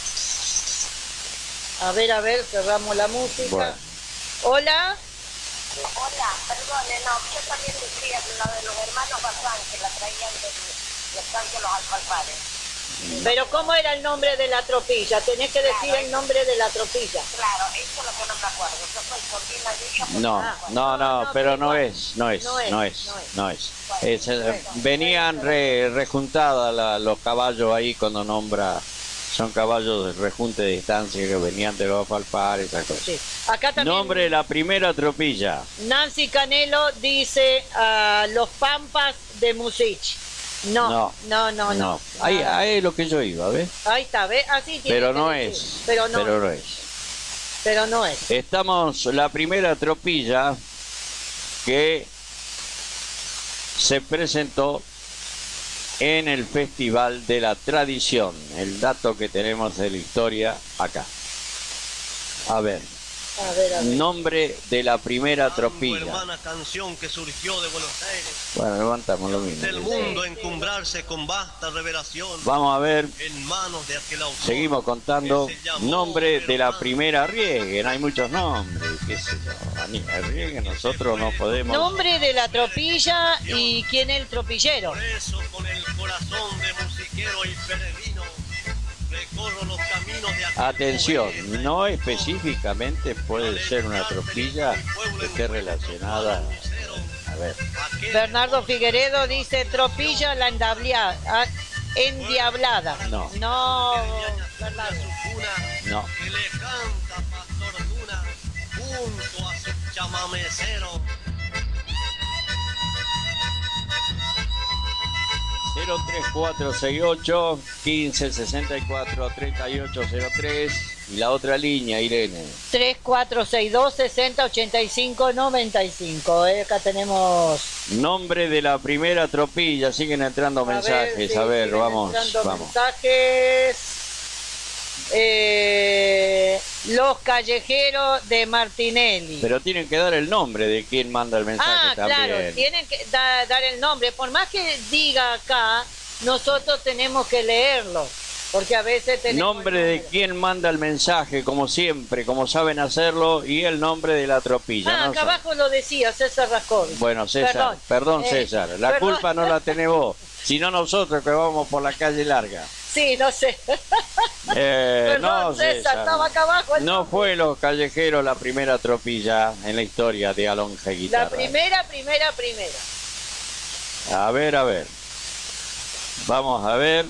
A ver, a ver, cerramos la música.
Bueno.
Hola.
Hola, perdone, no, yo también decía lo de los hermanos Bazán, que la traían de los campos los alfalfares.
Pero ¿cómo era el nombre de la tropilla? Tenés que decir el nombre de la tropilla.
Claro, eso es lo que no me acuerdo. Yo soy Cortina Villa. pues
No,
me acuerdo.
no, no, pero no es, no es,
No es,
no es,
no es.
no es. Es, eh, venían re- rejuntadas la- los caballos ahí cuando nombra, son caballos de rejunte de distancia que venían de los alfalfares, esas cosas.
Sí. Acá también
Nombre de la primera tropilla.
Nancy Canelo dice ah, Los Pampas de Musich. No,
No,
no, no, no.
No, ahí, ahí es lo que yo iba, ¿ves?
Ahí está, ¿ves? Así tiene
Pero
que
no
decir.
es,
Pero no,
pero no es.
pero no es.
Estamos, la primera tropilla que se presentó en el Festival de la Tradición. El dato que tenemos de la historia acá. A ver.
A ver, a ver.
Nombre de la primera tropilla.
Hermana canción que surgió de Buenos Aires.
Bueno, levantamos lo mismo.
Del mundo encumbrarse con vasta revelación.
Vamos a ver.
En manos de aquel autor.
Seguimos contando. Nombre de la primera Rieguen. Hay muchos nombres. ¿Qué sé yo? Aníbal Rieguen, nosotros no podemos.
Nombre de la tropilla y quién es el tropillero.
Por eso, con el corazón de musiquero y peregrino, recorro los caminos de aquel.
Atención, no específicamente puede ser una tropilla que esté relacionada. A ver.
Bernardo Figueredo dice tropilla la endablia- ah, endiablada.
No.
No, Bernardo.
No.
Que le canta Pastor Luna junto a su chamamecero.
cero tres cuatro seis ocho, quince sesenta y cuatro, treinta y ocho cero tres y la otra línea, Irene.
tres cuatro seis dos, sesenta ochenta y cinco noventa y cinco. Eh, acá tenemos.
Nombre de la primera tropilla, siguen entrando
A ver,
mensajes,
sí,
a ver,
siguen
vamos,
entrando
vamos.
mensajes. Eh, los callejeros de Martinelli.
Pero tienen que dar el nombre de quien manda el mensaje
Ah,
también.
claro, tienen que da- dar el nombre. Por más que diga acá, nosotros tenemos que leerlo. Porque a veces tenemos.
Nombre de quien manda el mensaje, como siempre, como saben hacerlo, y el nombre de la tropilla.
Ah,
¿no?
acá abajo lo decía César Rascón.
Bueno, César, perdón,
Perdón. Eh,
César, la
perdón.
culpa no la tenés vos, sino nosotros que vamos por la calle larga.
Sí, no sé.
Eh,
Perdón,
no,
César, estaba acá abajo. el
No
nombre.
fue los callejeros la primera tropilla en la historia de Alonja
La
Guitarra.
primera, primera, primera.
A ver, a ver. Vamos a ver.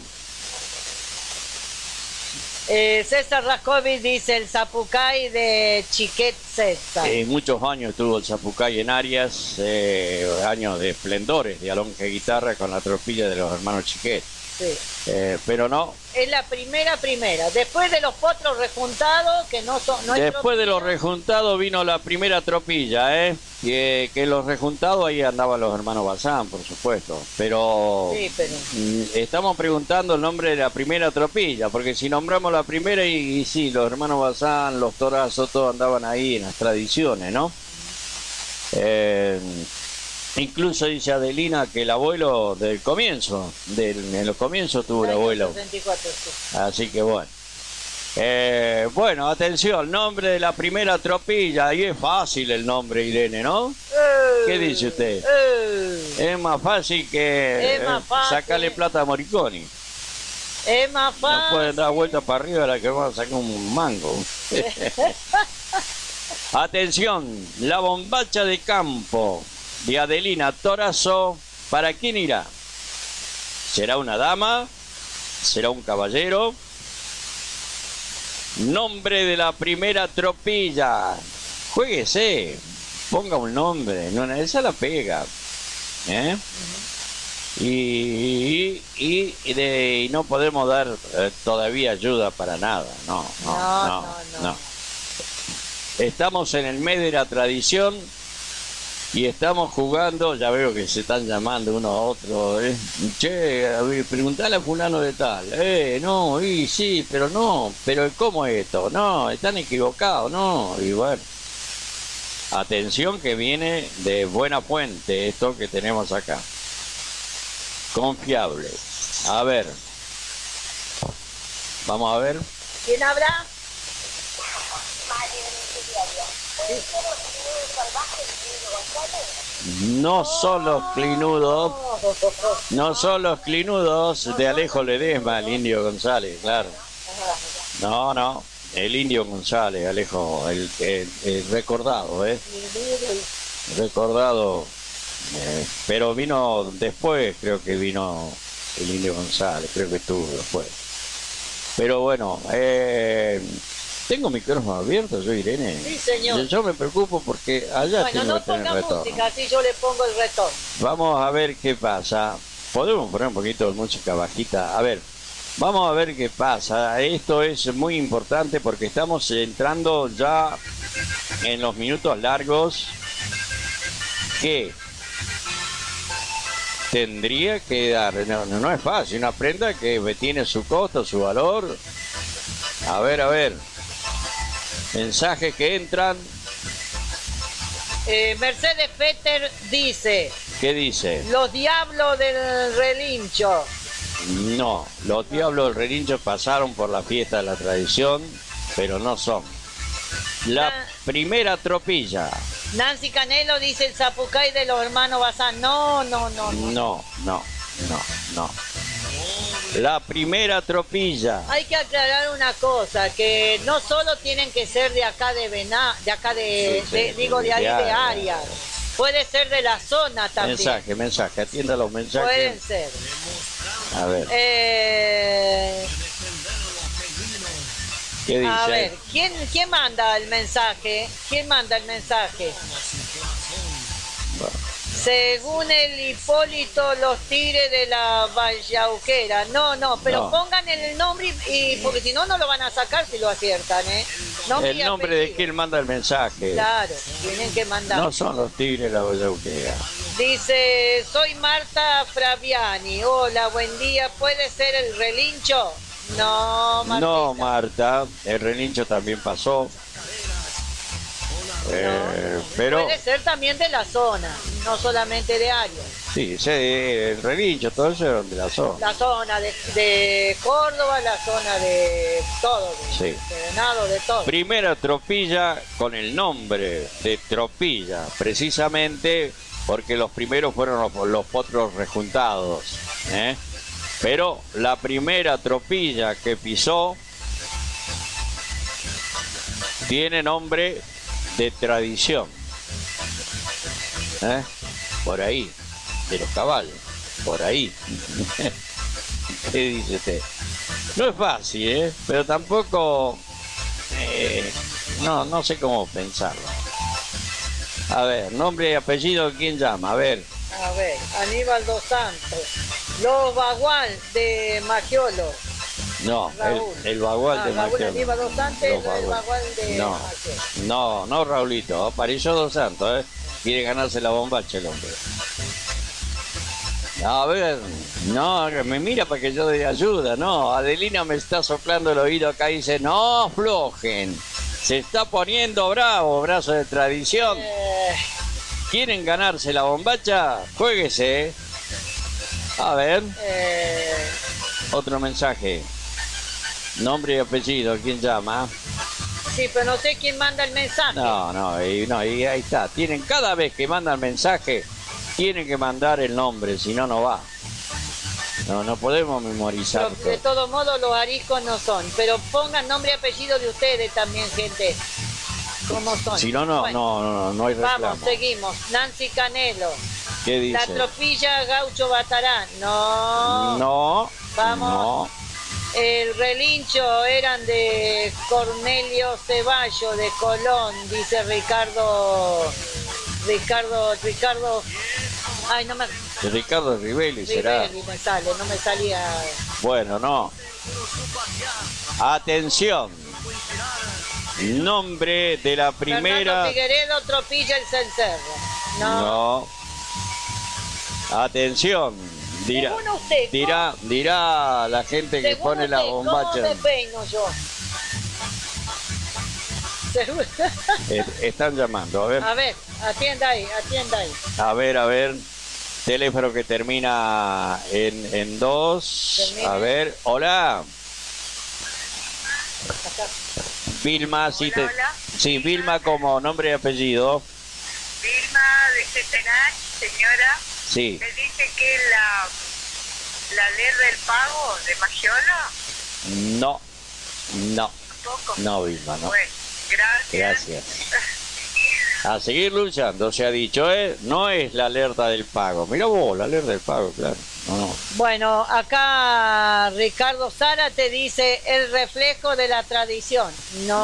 Eh, César Rascovic dice el Zapucay de Chiquet César.
Eh, muchos años tuvo el Zapucay en Arias, eh, años de esplendores de Alonja Guitarra con la tropilla de los hermanos Chiquet.
Sí.
Eh, pero no,
Es la primera, primera. Después de los potros rejuntados, que no son. No es
después de los rejuntados vino la primera tropilla, ¿eh? Que, que los rejuntados ahí andaban los hermanos Bazán, por supuesto. Pero,
Sí, pero.
mm, estamos preguntando el nombre de la primera tropilla, porque si nombramos la primera, y, y sí, los hermanos Bazán, los Torazos, todos andaban ahí en las tradiciones, ¿no? Eh, incluso dice Adelina que el abuelo del comienzo, del, en los comienzos tuvo el abuelo.
sesenta y cuatro, sí.
Así que bueno. Eh, bueno, atención, nombre de la primera tropilla. Y es fácil el nombre, Irene, ¿no? ¿Qué dice usted?
Eh,
Es más fácil que
Es más
eh,
fácil.
sacarle plata a Morricone.
es más
No
fácil.
pueden dar vueltas para arriba a la que vamos a sacar un mango. Atención, la bombacha de campo de Adelina Torazo. ¿Para quién irá? ¿Será una dama? ¿Será un caballero? Nombre de la primera tropilla. Juéguese. Ponga un nombre. No, esa la pega. ¿Eh? Y, y, y de- y no podemos dar eh, todavía ayuda para nada. No, no,
No,
no,
no,
no. Estamos en el mes de la tradición y estamos jugando. Ya veo que se están llamando uno a otro. ¿eh? Che, a ver, preguntale a fulano de tal. Eh, no, y sí, pero no. Pero ¿cómo es esto? No, están equivocados, no. Y bueno, atención que viene de buena fuente esto que tenemos acá. Confiable. A ver. Vamos a ver.
¿Quién habla?
No son los clinudos, no son los clinudos de Alejo Ledesma, el Indio González, claro. No, no, el Indio González, Alejo, el, el- el recordado, ¿eh? Recordado, eh, pero vino después, creo que vino el Indio González, creo que estuvo después. Pero bueno, eh, tengo micrófono abierto, yo Irene.
Sí, señor.
Yo, yo me preocupo porque allá
Bueno,
tengo
no
que tener
ponga
retorno.
música, así yo le pongo el retorno.
Vamos a ver qué pasa. Podemos poner un poquito de música bajita. A ver, vamos a ver qué pasa. Esto es muy importante porque estamos entrando ya en los minutos largos que tendría que dar, no, no, no es fácil, una prenda que tiene su costo, su valor. A ver, a ver. Mensajes que entran.
Eh, Mercedes Peter dice,
¿Qué dice?
los diablos del relincho.
No, los diablos del relincho pasaron por la fiesta de la tradición, pero no son. La
Na-
primera tropilla.
Nancy Canelo dice el zapucay de los hermanos Bazán. No, no, no, no.
No, no, no, no. La primera tropilla.
Hay que aclarar una cosa, que no solo tienen que ser de acá de Vená, de acá de,
Sí, sí,
de- digo de ahí
de
de
área.
Arias. Puede ser de la zona también.
Mensaje, mensaje, atienda los
Pueden
mensajes.
ser.
A ver,
Eh,
¿qué dice?
a ver, ¿quién, ¿quién manda el mensaje? ¿Quién manda el mensaje? Según el Hipólito, los tigres de la Vallauquera. No, no, pero
No.
pongan el nombre y, y- porque si no, no lo van a sacar si lo aciertan, ¿eh? Nombre
El
y
nombre de
apellido.
quien manda el mensaje.
Claro, tienen que mandar.
No son los tigres de la Vallauquera.
Dice, soy Marta Fraviani. Hola, buen día. ¿Puede ser el relincho? No, Marta.
No, Marta, el relincho también pasó. Eh, pero
Puede ser también de la zona, no solamente de Arias.
sí, ese, el relincho, todo eso era de la zona.
La zona de, de Córdoba, la zona de todo, de,
Sí.
de Venado, de todo.
Primera tropilla con el nombre de tropilla, precisamente porque los primeros fueron los, los potros rejuntados, ¿eh? Pero la primera tropilla que pisó tiene nombre de tradición, ¿eh? Por ahí, de los caballos, por ahí. ¿Qué dice usted? No es fácil, ¿eh? Pero tampoco, eh, no, no sé cómo pensarlo. A ver, nombre y apellido, ¿quién llama? A ver,
A ver, Aníbal Dos Santos. Los Bagual de Magiolo.
no, el,
Raúl.
el bagual
Ah,
de
Raúl
Maquero.
Aníbal Dos Santos,
Los
el
Bagual.
Bagual de
No,
Magiolo.
no, no, Raulito, apareció Dos Santos, ¿eh? Quiere ganarse la bombacha el hombre. A ver, no, me mira para que yo dé ayuda, no. Adelina me está soplando el oído acá y dice, no aflojen. Se está poniendo bravo, brazo de tradición.
Eh,
¿Quieren ganarse la bombacha? Juéguese. ¿eh? A ver,
eh,
otro mensaje. Nombre y apellido, ¿quién llama?
sí, pero no sé quién manda el mensaje.
No, no, y, no, y ahí está. Tienen, cada vez que mandan mensaje, tienen que mandar el nombre, si no, no va. No, no podemos memorizar
Pero de
todo.
todos modos los ariscos no son. Pero pongan nombre y apellido de ustedes también, gente. ¿Cómo son?
Si no, no,
Bueno,
no, no, no hay reclamo.
vamos, seguimos. Nancy Canelo.
¿Qué dice?
La tropilla Gaucho Batarán. No.
No,
Vamos.
no.
El relincho eran de Cornelio Ceballo de Colón, dice Ricardo. Ricardo, Ricardo. Ay, no me.
De Ricardo Rivelli será.
Rivelli me sale, no me salía.
Bueno, no. Atención. Nombre de la
Fernando
primera.
Figueredo Tropilla el Cencerro. No.
No. Atención. Dirá,
Según usted,
dirá, dirá la gente que
Según
pone la
usted, ¿cómo
bombacha.
me peino yo? Según-
Eh, están llamando, a ver.
A ver, atienda ahí, atienda ahí.
A ver, a ver. Teléfono que termina en, en dos.
Termina.
A ver, hola. Vilma, sí, te,
hola.
sí, Vilma como nombre y apellido.
Vilma de Cetenach, señora,
Sí.
me dice que la, la ley del pago de Magiolo,
No, no,
poco.
no, Vilma, no.
Bueno, gracias.
Gracias. A seguir luchando, se ha dicho, ¿eh? No es la alerta del pago. Mira vos, la alerta del pago, claro. No, no.
Bueno, acá Ricardo Sara te dice el reflejo de la tradición.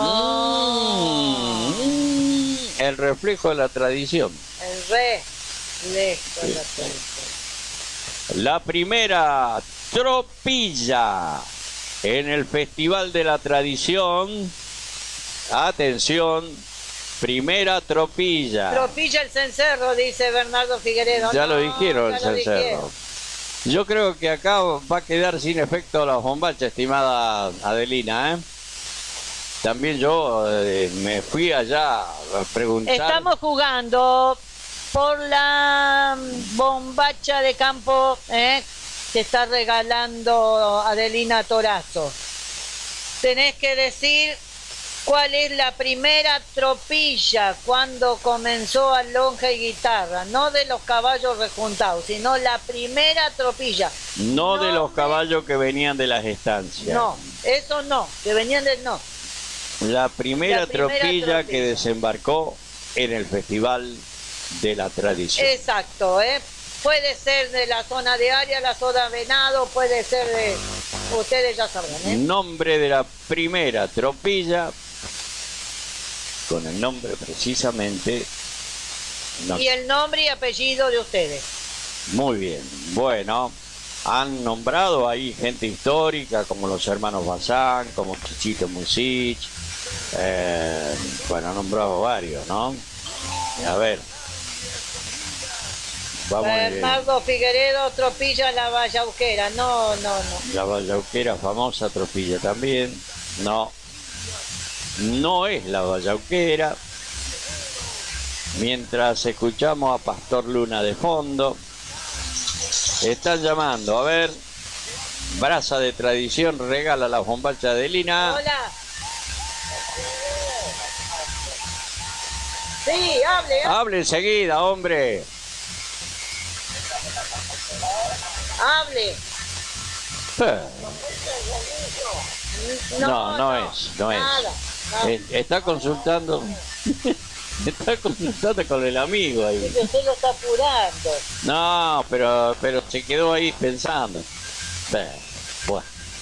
No.
Mm, el reflejo de la tradición.
El reflejo de la tradición.
La primera tropilla en el Festival de la Tradición. Atención, primera tropilla.
Tropilla el cencerro, dice Bernardo Figueredo.
Ya
no,
lo dijeron,
ya
el
lo
cencerro.
dijeron.
Yo creo que acá va a quedar sin efecto la bombacha, estimada Adelina, ¿eh? También yo eh, me fui allá a preguntar.
Estamos jugando por la bombacha de campo ¿eh? que está regalando Adelina Torazo. Tenés que decir cuál es la primera tropilla cuando comenzó a lonja y guitarra, no de los caballos rejuntados, sino la primera tropilla.
No,
No
de los
me-
caballos que venían de las estancias.
No, eso no, que venían del no.
La primera,
La primera
tropilla,
tropilla.
que desembarcó en el Festival de la Tradición.
Exacto, ¿eh? Puede ser de la zona de Área, la zona Venado, puede ser de... Ustedes ya sabrán, ¿eh?
Nombre de la primera tropilla, con el nombre precisamente. no-
Y el nombre y apellido de ustedes.
Muy bien, bueno, han nombrado ahí gente histórica como los hermanos Bazán, como Chichito Musich, eh, bueno, han nombrado varios, ¿no? A ver, vamos a ver.
Bernardo Figueredo, tropilla la Vallauquera. No, no, no.
La Vallauquera, famosa tropilla también, no, no es la Vallauquera. Mientras escuchamos a Pastor Luna de fondo, están llamando, a ver, Brasa de Tradición regala la bombacha de Lina.
Hola. Sí, hable.
Hable enseguida, hombre.
Hable.
Eh, No, no, es, no es.
Nada, nada.
Eh, Está consultando, está consultando con el amigo ahí.
Dice, usted lo está apurando.
No, pero, pero se quedó ahí pensando. Eh, Bueno.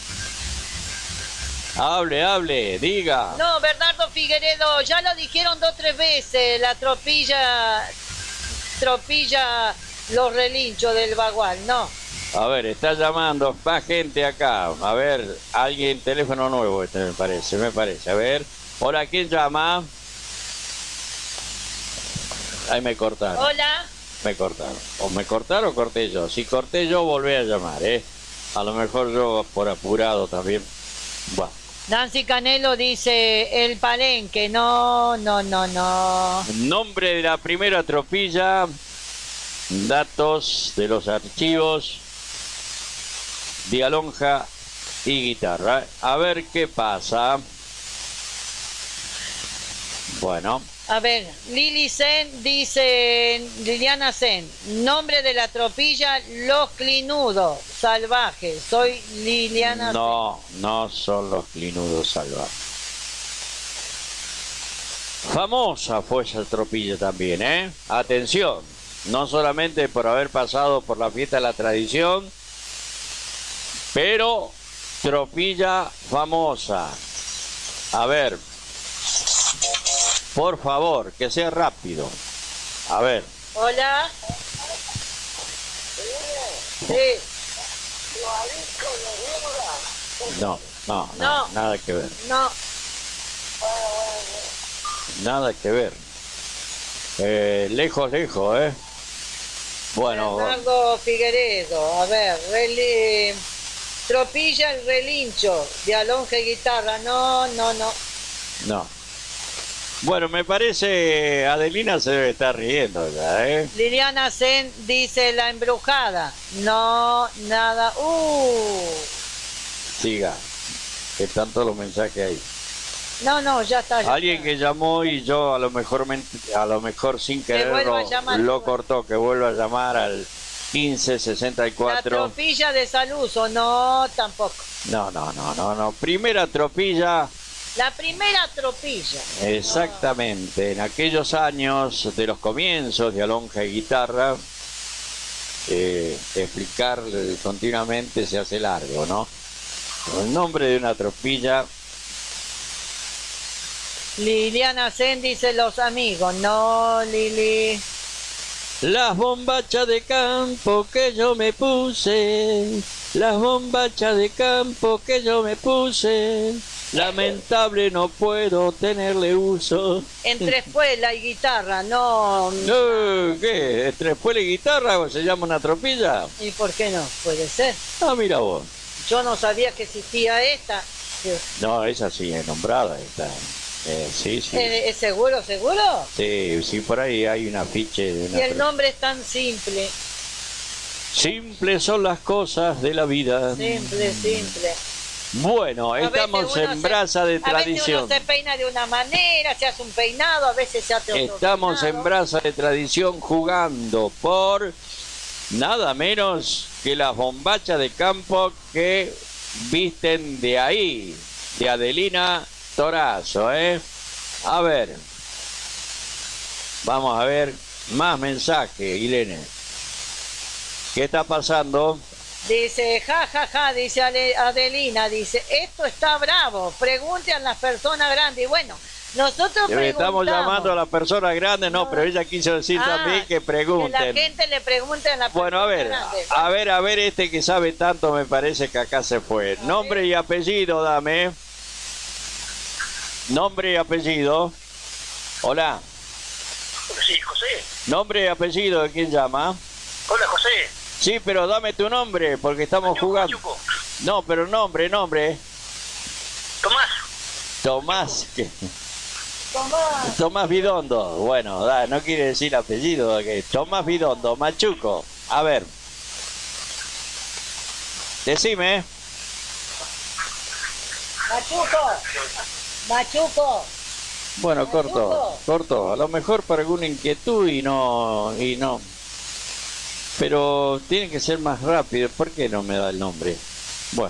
Hable, hable, diga.
No, Bernardo Figueredo, ya lo dijeron dos o tres veces, la tropilla, tropilla los relinchos del Bagual, no.
A ver, está llamando más gente acá. A ver, alguien, teléfono nuevo este me parece, me parece. A ver, hola, ¿quién llama? Ahí me cortaron.
Hola.
Me cortaron. O me cortaron o corté yo. Si corté yo, volví a llamar, ¿eh? A lo mejor yo por apurado también. Bueno.
Nancy Canelo dice el Palenque, no, no, no, no.
Nombre de la primera tropilla, datos de los archivos, Dialonja y guitarra. A ver qué pasa. Bueno,
A ver, Lili Sen dice, Liliana Sen, nombre de la tropilla, Los Clinudos Salvajes. Soy Liliana
no, no son los clinudos salvajes. Famosa fue esa tropilla también, ¿eh? Atención, no solamente por haber pasado por la fiesta de la tradición, pero tropilla famosa. A ver, por favor, que sea rápido. A ver,
Sen. Hola. Sí.
no, no, no,
No.
nada que ver,
No.
nada que ver. Eh, lejos, lejos, ¿eh? Bueno,
Bernardo Figueredo, a ver, reli- tropilla el relincho, de Alonje guitarra, no, no, no.
no. Bueno, me parece Adelina se debe estar riendo ya, ¿eh?
Liliana Sen dice la embrujada, no, nada, uh,
Siga, que están todos los mensajes ahí.
no, no, ya está. Ya
Alguien que llamó y yo a lo mejor men- a lo mejor sin querer
vuelva a
lo,
llamar.
lo cortó, que vuelva a llamar al quince sesenta y
La
cuatro.
tropilla de Saluso, no, tampoco.
No, no, no, no, no. Primera tropilla,
La primera tropilla.
exactamente, en aquellos años de los comienzos de Alonja y guitarra, eh, explicar eh, continuamente se hace largo, ¿no? El nombre de una tropilla,
Liliana Sen dice los amigos, no, Lili.
las bombachas de campo que yo me puse, las bombachas de campo que yo me puse, Lamentable, no puedo tenerle uso.
Entre espuela y guitarra, no...
No, ¿qué? ¿Entre espuela y guitarra o se llama una tropilla?
¿Y por qué no? Puede ser.
Ah, mira vos.
Yo no sabía que existía esta.
No, esa sí es nombrada. Esta. Eh, sí, sí.
¿Es, ¿Es seguro, seguro?
Sí, sí, por ahí hay un afiche de una
Y el
tro-
nombre es tan simple.
Simples son las cosas de la vida.
Simple, simple.
Bueno,
A
estamos
veces uno
en
se-
brasa de
A veces
tradición.
uno se peina de una manera, se hace un peinado, a veces se hace otro
Estamos
peinado.
en brasa de tradición jugando por nada menos que las bombachas de campo que visten de ahí, de Adelina Torazo, ¿eh? A ver, vamos a ver más mensajes, Irene. ¿Qué está pasando?
Dice, ja, ja, ja, dice Ale- Adelina, dice, esto está bravo, pregunte a las personas grandes. Y bueno, nosotros
Le estamos
preguntamos.
llamando a las personas grandes, no, pero ella quiso decir
Ah,
también que
Que la
pregunten.
gente le pregunte a las
Bueno, a ver,
personas grandes.
a ver, a ver, este que sabe tanto me parece que acá se fue. Nombre y apellido, dame. Nombre y apellido. Hola.
Sí, José.
Nombre y apellido, ¿de quién llama?
Hola, José.
Sí, pero dame tu nombre, porque estamos jugando. No, pero nombre, nombre.
Tomás.
Tomás, ¿qué?
Tomás.
Tomás Vidondo. Bueno, da, no quiere decir apellido. Que Tomás Vidondo, Machuco. A ver. Decime.
Machuco, Machuco.
Bueno, corto, corto. A lo mejor para alguna inquietud y no, y no. Pero tiene que ser más rápido. ¿Por qué no me da el nombre? Bueno.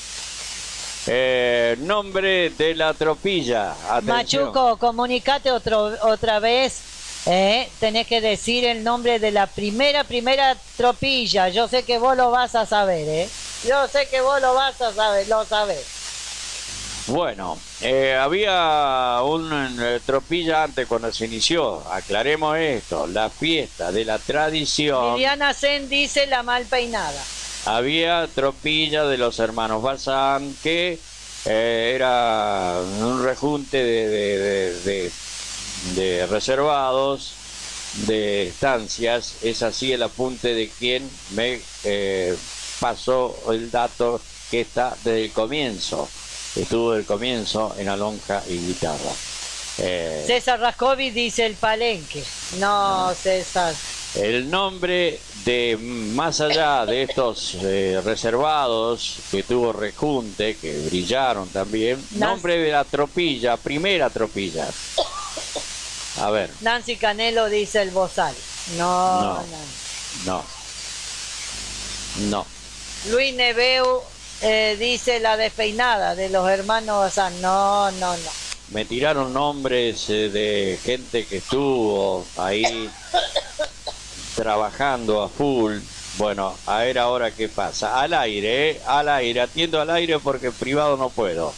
Eh, nombre de la tropilla. Atención.
Machuco, comunicate otro, otra vez. ¿eh? Tenés que decir el nombre de la primera, primera tropilla. Yo sé que vos lo vas a saber, ¿eh? Yo sé que vos lo vas a saber, lo sabés.
Bueno, eh, había un eh, tropilla antes cuando se inició. Aclaremos esto. La fiesta de la tradición.
Liliana Zen dice la mal peinada.
Había tropilla de los hermanos Bazán que eh, era un rejunte de, de, de, de, de reservados, de estancias. Es así el apunte de quien me eh, pasó el dato que está desde el comienzo. Estuvo del comienzo en la lonja y guitarra. Eh,
César Rascovi dice el Palenque. No, César.
El nombre de, más allá de estos eh, reservados que tuvo rejunte, que brillaron también,
Nancy.
nombre de la tropilla, primera tropilla. A ver,
Nancy Canelo dice el Bozal. No,
No.
no.
no. No.
Luis Neveu eh, dice la despeinada de los hermanos Bazán. No, no, no.
Me tiraron nombres eh, de gente que estuvo ahí trabajando a full. Bueno, a ver ahora qué pasa. Al aire, ¿eh? Al aire. Atiendo al aire porque en privado no puedo.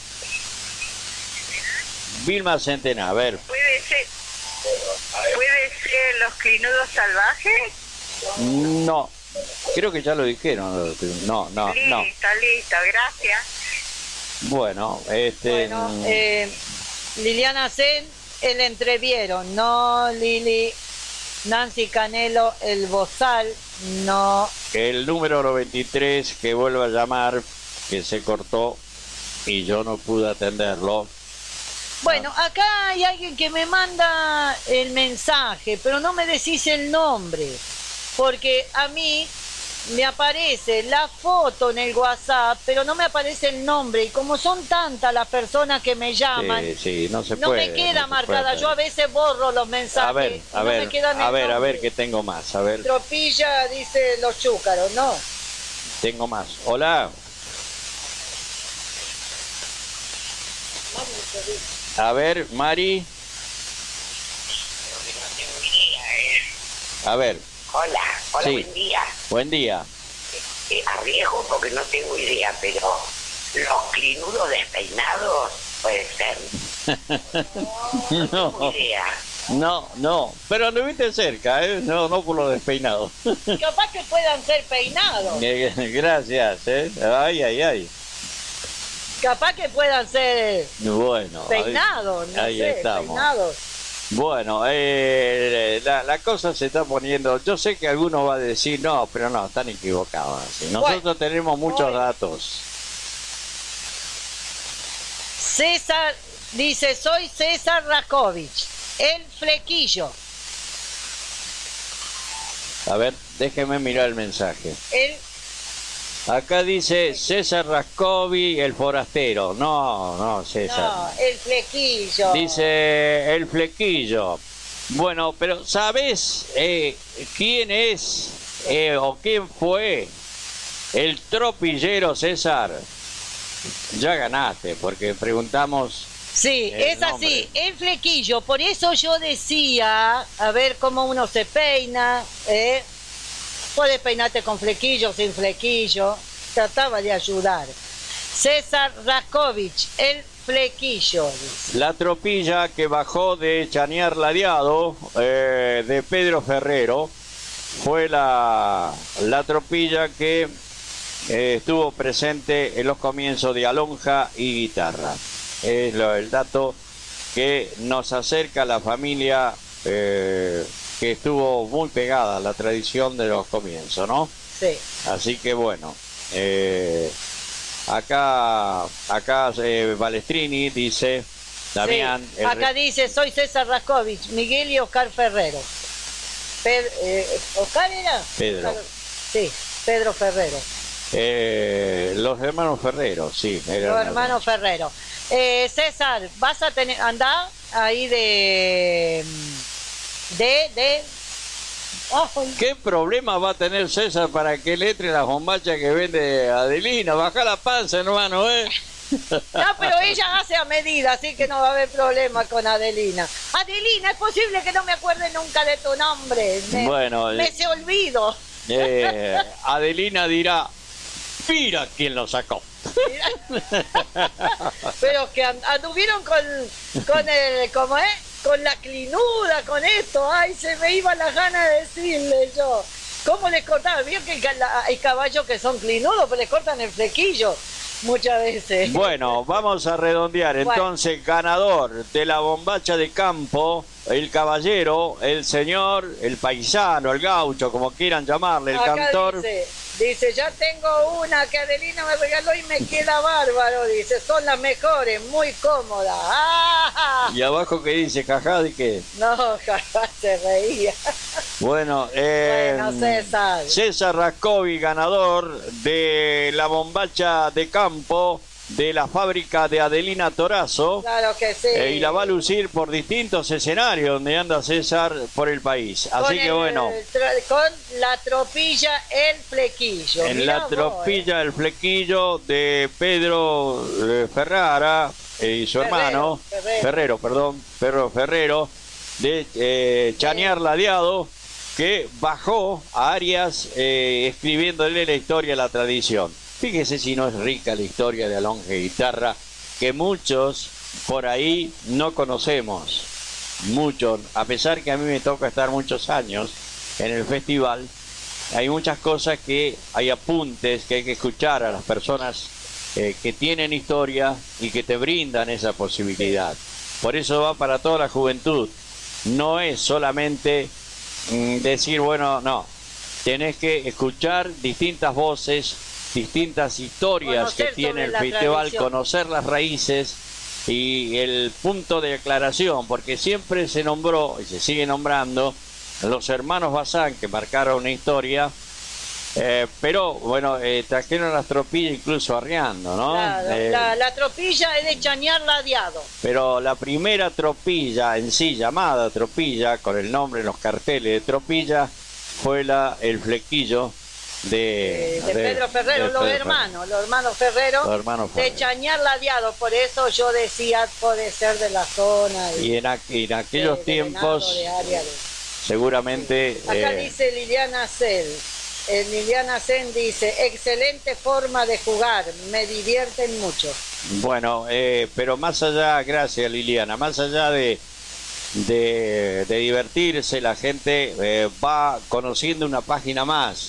Vilma Centena, a ver.
¿Puede ser, ¿Puede ser los clinudos salvajes?
No, creo que ya lo dijeron. No, no, no.
Listo, listo, gracias.
Bueno, este...
Bueno, eh, Liliana Zen, el entrevieron. No, Lili. Nancy Canelo, el Bozal. No.
El número noventa y tres que vuelva a llamar, que se cortó y yo no pude atenderlo.
Bueno, acá hay alguien que me manda el mensaje, pero no me decís el nombre, porque a mí me aparece la foto en el WhatsApp, pero no me aparece el nombre, y como son tantas las personas que me llaman,
Sí, sí, no se
no
puede.
me queda
no se
marcada.
puede.
Yo a veces borro los mensajes.
A ver, a
no
ver,
me quedan
a
el
ver, a
nombre.
ver qué tengo más. A ver,
Tropilla dice los chúcaros, ¿no?
tengo más. Hola. A ver, Mari. A ver,
Hola, hola,
Sí.
buen día.
buen día.
Eh, arriesgo porque no tengo idea, pero los clinudos despeinados puede ser.
No,
tengo idea.
no, no, pero anduviste cerca, ¿eh? No, no por lo despeinado.
Capaz que puedan ser peinados.
Eh, Gracias, ¿eh? Ay, ay, ay.
Capaz que puedan ser
Bueno,
peinados, no
ahí
sé,
estamos.
peinados.
Bueno, eh, la, la cosa se está poniendo. Yo sé que alguno va a decir no, pero no, están equivocados. ¿Sí? Nosotros
Bueno,
tenemos muchos
hoy-
datos.
César dice, soy César Raskovich, el flequillo.
A ver, déjeme mirar el mensaje.
El
Acá dice César Rascovi, el forastero. No, no, César.
No, el flequillo.
Dice el flequillo. Bueno, pero ¿sabes eh, quién es eh, o quién fue el tropillero, César? Ya ganaste, porque preguntamos.
Sí,
el
es
nombre.
así, el flequillo. Por eso yo decía, a ver cómo uno se peina, ¿eh? Puedes peinarte con flequillo, sin flequillo. Trataba de ayudar. César Raskovich, el flequillo. Dice.
La tropilla que bajó de Chañar Ladeado, eh, de Pedro Ferrero, fue la, la tropilla que eh, estuvo presente en los comienzos de Alonja y Guitarra. Es lo, el dato que nos acerca a la familia eh, que estuvo muy pegada a la tradición de los comienzos, ¿no?
Sí.
Así que bueno, eh, acá, acá eh, Balestrini dice, Damián,
Sí,
el
acá
re-
dice, soy César Raskovich, Miguel y Oscar Ferrero. Pe- eh, ¿Oscar era?
Pedro.
Oscar- sí, Pedro Ferrero.
eh, los hermanos Ferrero, sí. eran
Los hermanos Ferrero. Eh, César, vas a tener, anda ahí de, de, de, Ay,
¿Qué problema va a tener César para que le entre las bombachas que vende Adelina? Baja la panza, hermano, ¿eh?
no, pero ella hace a medida, así que no va a haber problema con Adelina. Adelina, es posible que no me acuerde nunca de tu nombre. Me,
Bueno,
me
eh.
se olvido.
Eh, Adelina dirá, mira quién lo sacó.
Pero que and- anduvieron con, con el, ¿cómo es? Con la clinuda, con esto. Ay, se me iba la gana de decirle yo. ¿Cómo les cortaban? Vio que el ca- la- hay caballos que son clinudos, pero les cortan el flequillo muchas veces.
Bueno, vamos a redondear.
Bueno.
Entonces, ganador de la bombacha de campo, el caballero, el señor, el paisano, el gaucho, como quieran llamarle, el
Acá
cantor.
Dice, dice, ya tengo una que Adelina me regaló y me queda bárbaro. Dice, son las mejores, muy cómodas. ¡Ah!
Y abajo que dice, jajá, ¿de qué?
No, jamás se reía.
Bueno, eh,
Bueno, César.
César Rascovi, ganador de la bombacha de campo de la fábrica de Adelina Torazo.
Claro que sí.
Eh, y la va a lucir por distintos escenarios donde anda César por el país. Así
Con
que
el
bueno,
tra- con la tropilla, el flequillo.
en
Mirá
la
vos,
tropilla el flequillo de Pedro eh, Ferrara eh, y su
Ferrero,
hermano,
Ferrero.
Ferrero, perdón, Pedro Ferrero, de eh, Chañar Ladeado, que bajó a Arias eh, escribiéndole la historia, la tradición. Fíjese si no es rica la historia de Alonja y Guitarra, que muchos por ahí no conocemos. Muchos, a pesar que a mí me toca estar muchos años en el festival, hay muchas cosas que hay apuntes que hay que escuchar a las personas eh, que tienen historia y que te brindan esa posibilidad. Por eso va para toda la juventud. No es solamente mm, decir, bueno, no. Tenés que escuchar distintas voces, distintas historias
Conocer
que tiene
sobre
el
la
festival,
tradición.
conocer las raíces y el punto de aclaración, porque siempre se nombró y se sigue nombrando los hermanos Bazán, que marcaron una historia, eh, pero bueno, eh, trajeron las tropillas incluso arriando, ¿no?
Claro,
Eh,
la, la tropilla es de Chañar Ladeado.
pero la primera tropilla en sí, llamada tropilla, con el nombre en los carteles de tropilla, fue la el flequillo de,
Eh, de Pedro Ferrero,
de
los
Pedro
hermanos, los hermanos Ferrero,
Los hermanos
de
Ferrero.
Chañar Ladeado, por eso yo decía puede ser de la zona.
Y en, aqu- y en aquellos
de- de Venado,
tiempos,
de área de-
seguramente...
Acá
eh,
dice Liliana Cel, eh, Liliana Zen dice, excelente forma de jugar, me divierten mucho.
Bueno, eh, pero más allá, gracias Liliana, más allá de, de, de divertirse, la gente eh, va conociendo una página más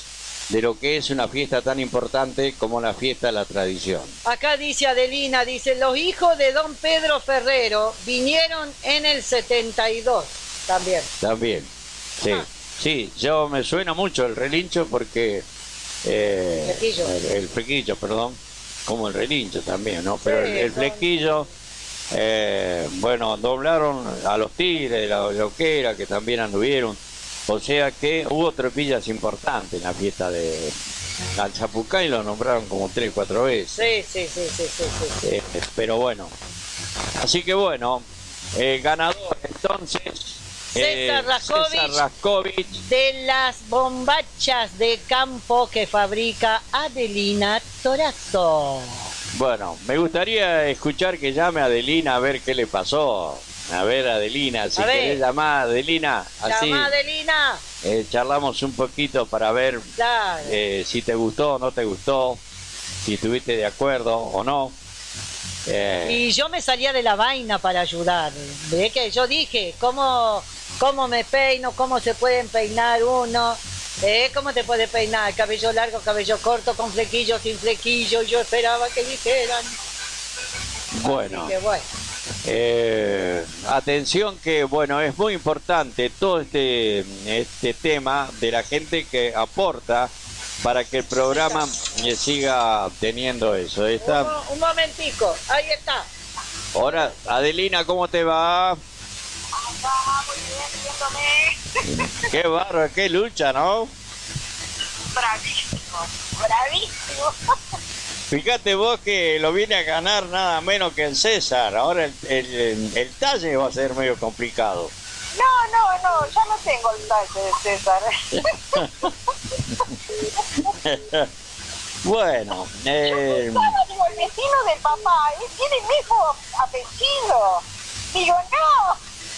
de lo que es una fiesta tan importante como la fiesta de la tradición.
Acá dice Adelina, dice, los hijos de don Pedro Ferrero vinieron en el setenta y dos también.
También, sí. Ah. Sí, yo me suena mucho el relincho porque... Eh,
el flequillo.
El, el flequillo, perdón, como el relincho también, ¿no? Pero
sí,
el, el flequillo, eh, bueno, doblaron a los Tigres, la Loquera, que también anduvieron. O sea que hubo tropillas importantes en la fiesta de... Al Chapucay lo nombraron como tres, cuatro veces.
Sí, sí, sí, sí, sí, sí, sí.
Eh, pero bueno, así que bueno, eh, ganador entonces...
César Raskovich,
César Raskovich
de las bombachas de campo que fabrica Adelina Torazzo.
Bueno, me gustaría escuchar que llame a Adelina a ver qué le pasó. A ver, Adelina, si querés llamar, Adelina, así.
Llama Adelina.
Eh, charlamos un poquito para ver
claro.
eh, si te gustó o no te gustó, si estuviste de acuerdo o no. Eh,
y yo me salía de la vaina para ayudar. ¿Ve que yo dije cómo, cómo me peino, cómo se pueden peinar uno? ¿Eh? ¿Cómo te puedes peinar? Cabello largo, cabello corto, con flequillo, sin flequillo. Yo esperaba que dijeran.
Bueno.
Así que bueno.
Eh, atención que bueno, es muy importante todo este, este tema de la gente que aporta para que el programa siga teniendo eso. Está...
Un, un momentico, ahí está.
Ahora, Adelina, ¿cómo te va?
Ah, muy bien, viéndome.
Qué barro, qué lucha, ¿no?
Bravísimo, bravísimo.
Fíjate vos que lo viene a ganar nada menos que el César. Ahora el, el, el talle va a ser medio complicado.
No, no, no, ya no tengo el talle de César.
Bueno, eh...
digo, el vecino del papá, él tiene el mismo apellido. Digo, no.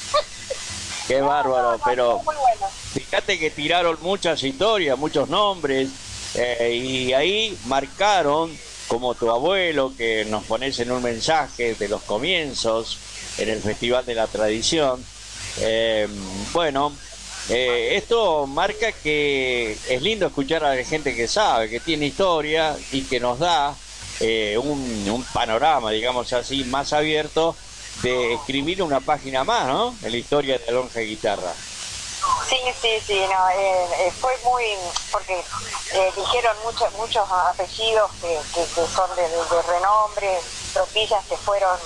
Qué
no,
bárbaro,
no, no,
pero
muy bueno.
Fíjate que tiraron muchas historias, muchos nombres, eh, y ahí marcaron, como tu abuelo, que nos pones en un mensaje de los comienzos en el Festival de la Tradición. Eh, bueno, eh, esto marca que es lindo escuchar a la gente que sabe, que tiene historia y que nos da eh, un, un panorama, digamos así, más abierto de escribir una página más, ¿no? En la historia de Lonja Guitarra.
Sí, sí, sí, no, eh, eh, fue muy, porque eh, dijeron muchos muchos apellidos que, que, que son de, de, de renombre, tropillas que fueron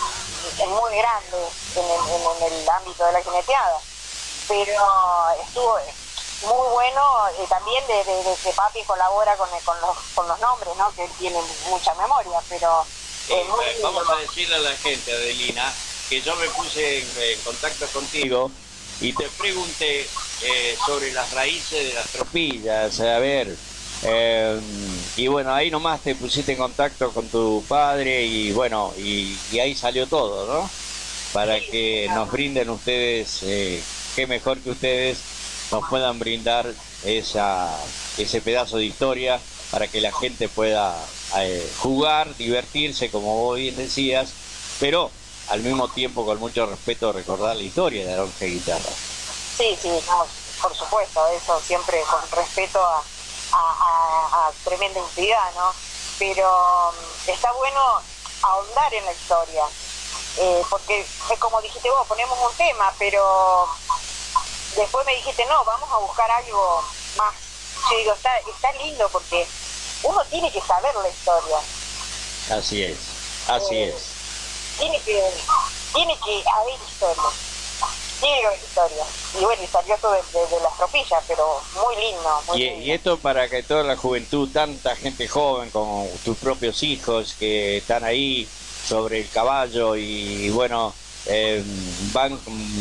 muy grandes en el, en el ámbito de la jineteada, pero estuvo muy bueno, eh, también de, de, de que papi colabora con, con, los, con los nombres, ¿no? Que él tiene mucha memoria, pero... Eh,
muy eh, vamos a decirle a la gente, Adelina, que yo me puse en, en contacto contigo y te pregunté eh, sobre las raíces de las tropillas, a ver, eh, y bueno, ahí nomás te pusiste en contacto con tu padre y bueno, y, y ahí salió todo, ¿no? Para que nos brinden ustedes, eh, qué mejor que ustedes nos puedan brindar esa, ese pedazo de historia para que la gente pueda eh, jugar, divertirse, como vos bien decías, pero al mismo tiempo con mucho respeto recordar la historia de la Lonja Guitarra.
Sí, sí, no, por supuesto, eso siempre con respeto a, a, a, a tremenda entidad, ¿no? Pero um, está bueno ahondar en la historia, eh, porque es como dijiste vos, ponemos un tema, pero después me dijiste, no, vamos a buscar algo más. Yo digo, está, está lindo porque uno tiene que saber la historia.
Así es, así eh, es.
Tiene que, tiene que haber historia. Tiene que haber historia. Y bueno, y salió todo de, de, de las tropillas, pero muy lindo. Muy
y,
lindo.
y esto para que toda la juventud, tanta gente joven, con tus propios hijos que están ahí sobre el caballo y bueno, eh, van,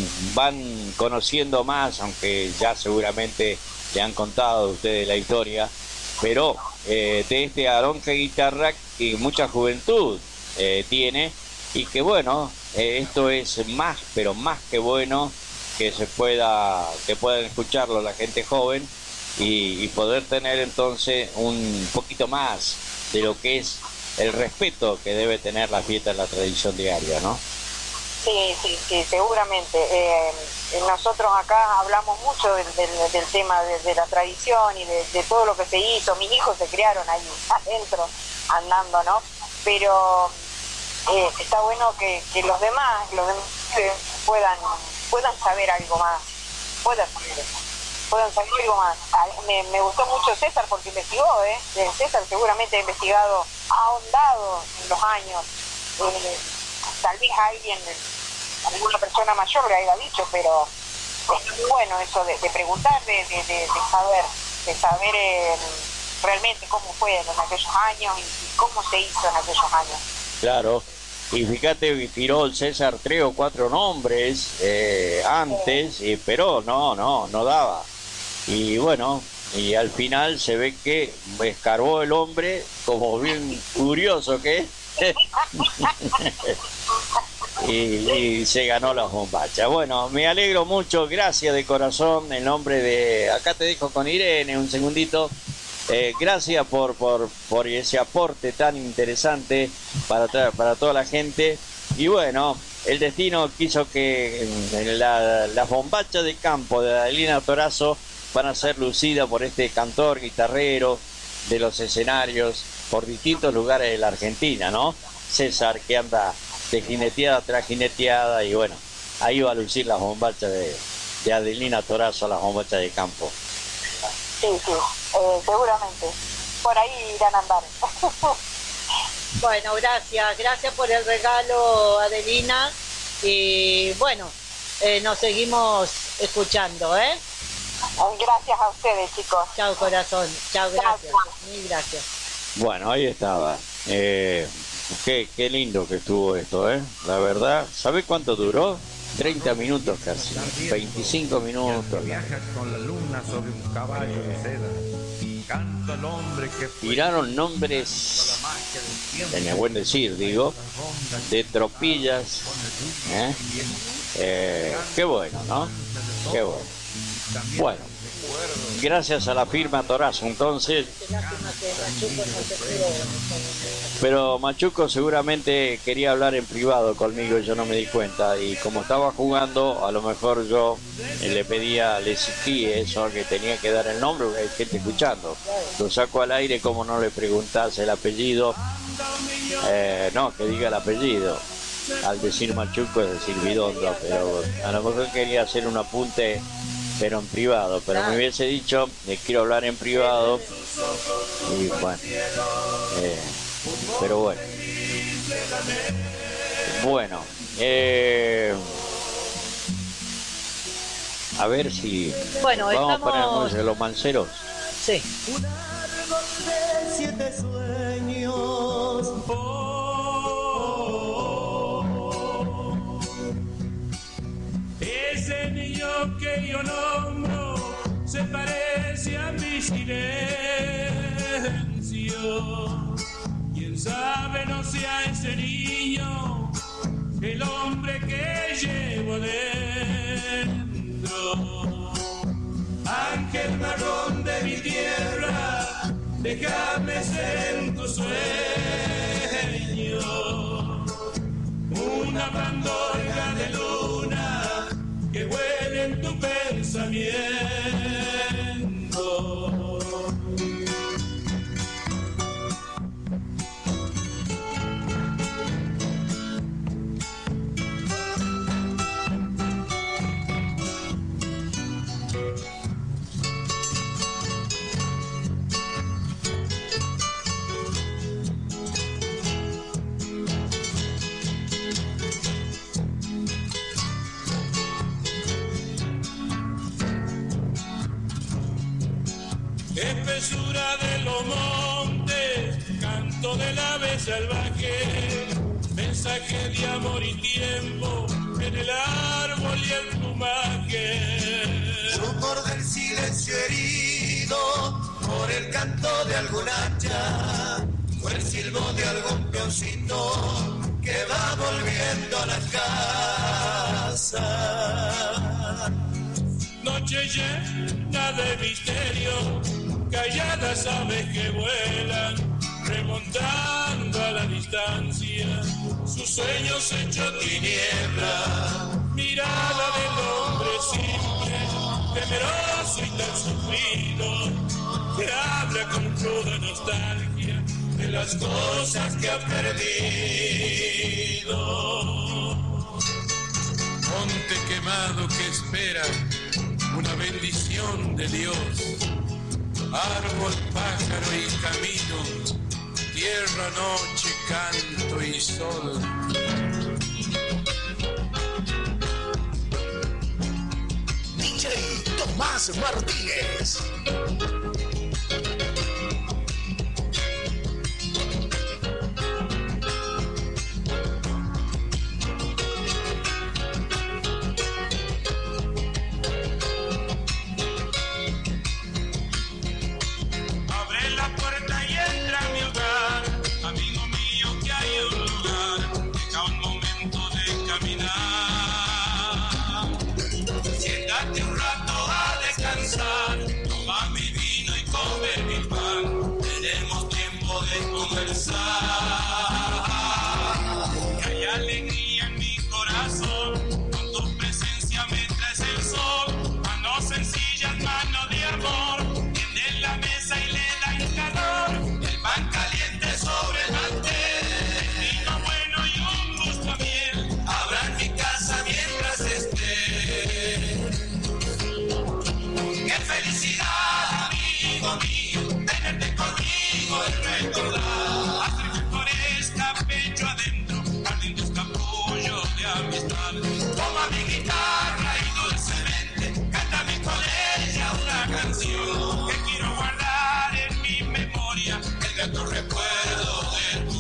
van conociendo más, aunque ya seguramente le han contado a ustedes la historia, pero eh, de este Lonja Guitarra que mucha juventud eh, tiene y que bueno, eh, esto es más, pero más que bueno que se pueda, que puedan escucharlo la gente joven y, y poder tener entonces un poquito más de lo que es el respeto que debe tener la fiesta en la tradición diaria, ¿no?
Sí, sí, sí, seguramente. Eh, nosotros acá hablamos mucho del, del, del tema de, de la tradición y de, de todo lo que se hizo. Mis hijos se criaron ahí adentro, andando, ¿no? Pero eh, está bueno que, que los demás, los demás puedan, puedan saber algo más, puedan saber, puedan saber algo más. Me, me gustó mucho César porque investigó, ¿eh? César seguramente ha investigado, ha ahondado en los años. Eh, tal vez alguien, alguna persona mayor le haya dicho, pero es muy bueno eso de, de preguntar, de, de, de, de saber, de saber eh, realmente cómo fue en aquellos años y, y cómo se hizo en aquellos años.
Claro, y fíjate, tiró el César tres o cuatro nombres eh, antes, y, pero no, no, no daba. Y bueno, y al final se ve que escarbó el hombre, como bien curioso que es, y, y se ganó la bombacha. Bueno, me alegro mucho, gracias de corazón, en nombre de, acá te dejo con Irene un segundito. Eh, gracias por, por, por ese aporte tan interesante para, para toda la gente. Y bueno, el destino quiso que la, las bombachas de campo de Adelina Torazo van a ser lucidas por este cantor guitarrero de los escenarios por distintos lugares de la Argentina, ¿no? César, que anda de jineteada tras jineteada, y bueno, ahí va a lucir las bombachas de, de Adelina Torazo, las bombachas de campo.
Sí, sí, eh, seguramente. Por ahí irán a andar.
Bueno, gracias, gracias por el regalo, Adelina. Y bueno, eh, nos seguimos escuchando, ¿eh?
Gracias a ustedes, chicos.
Chao, corazón. Chao, gracias. Mil gracias.
Bueno, ahí estaba. Eh, qué, qué lindo que estuvo esto, ¿eh? La verdad, ¿sabe cuánto duró? treinta minutos casi, veinticinco minutos.
Viaja con la luna sobre un caballo de seda. Canta el hombre que
tiraron nombres, en el buen decir, digo, de tropillas. ¿eh? Eh, qué bueno, ¿no? Qué bueno. Bueno, gracias a la firma Torazo, entonces. Pero Machuco seguramente quería hablar en privado conmigo, yo no me di cuenta. Y como estaba jugando, a lo mejor yo le pedía, le exigí eso, que tenía que dar el nombre, porque hay gente escuchando. Lo saco al aire, como no le preguntás el apellido. Eh, no, que diga el apellido. Al decir Machuco es decir Vidondo, pero a lo mejor quería hacer un apunte, pero en privado. Pero me hubiese dicho, le quiero hablar en privado. Y bueno, eh, pero bueno. Bueno, eh, a ver si
bueno,
vamos
estamos...
a poner música de los manceros.
Sí.
Un árbol de siete sueños. Oh,
ese niño que yo nombro se parece a mi silencio. Quién sabe no sea ese niño el hombre que llevo dentro. Ángel marrón de mi tierra, déjame ser en tu sueño una bandolga de luna que huele en tu pensamiento. Espesura de los montes, canto del ave salvaje, mensaje de amor y tiempo en el árbol y el plumaje.
Rumor del silencio herido por el canto de algún hacha, o el silbo de algún peoncito que va volviendo a la casa.
Noche llena de misterio, calladas aves que vuelan, remontando a la distancia sus sueños hechos tiniebla, mirada del hombre simple, temeroso y tan sufrido, que habla con cruda nostalgia de las cosas que ha perdido. Monte quemado que espera una bendición de Dios, árbol, pájaro y camino, tierra, noche, canto y sol.
D J Tomás Martínez.
Que hay alegría en mi corazón, con tu presencia me traes el sol, manos sencillas, manos de amor, tienden la mesa y le dan calor, el pan caliente sobre el mantel, el vino bueno y un gusto a miel, habrá en mi casa mientras esté. ¡Qué felicidad, amigo mío, tenerte conmigo y recordar! Toma mi guitarra y dulcemente cántame con ella una canción que quiero guardar en mi memoria, el grato recuerdo de tu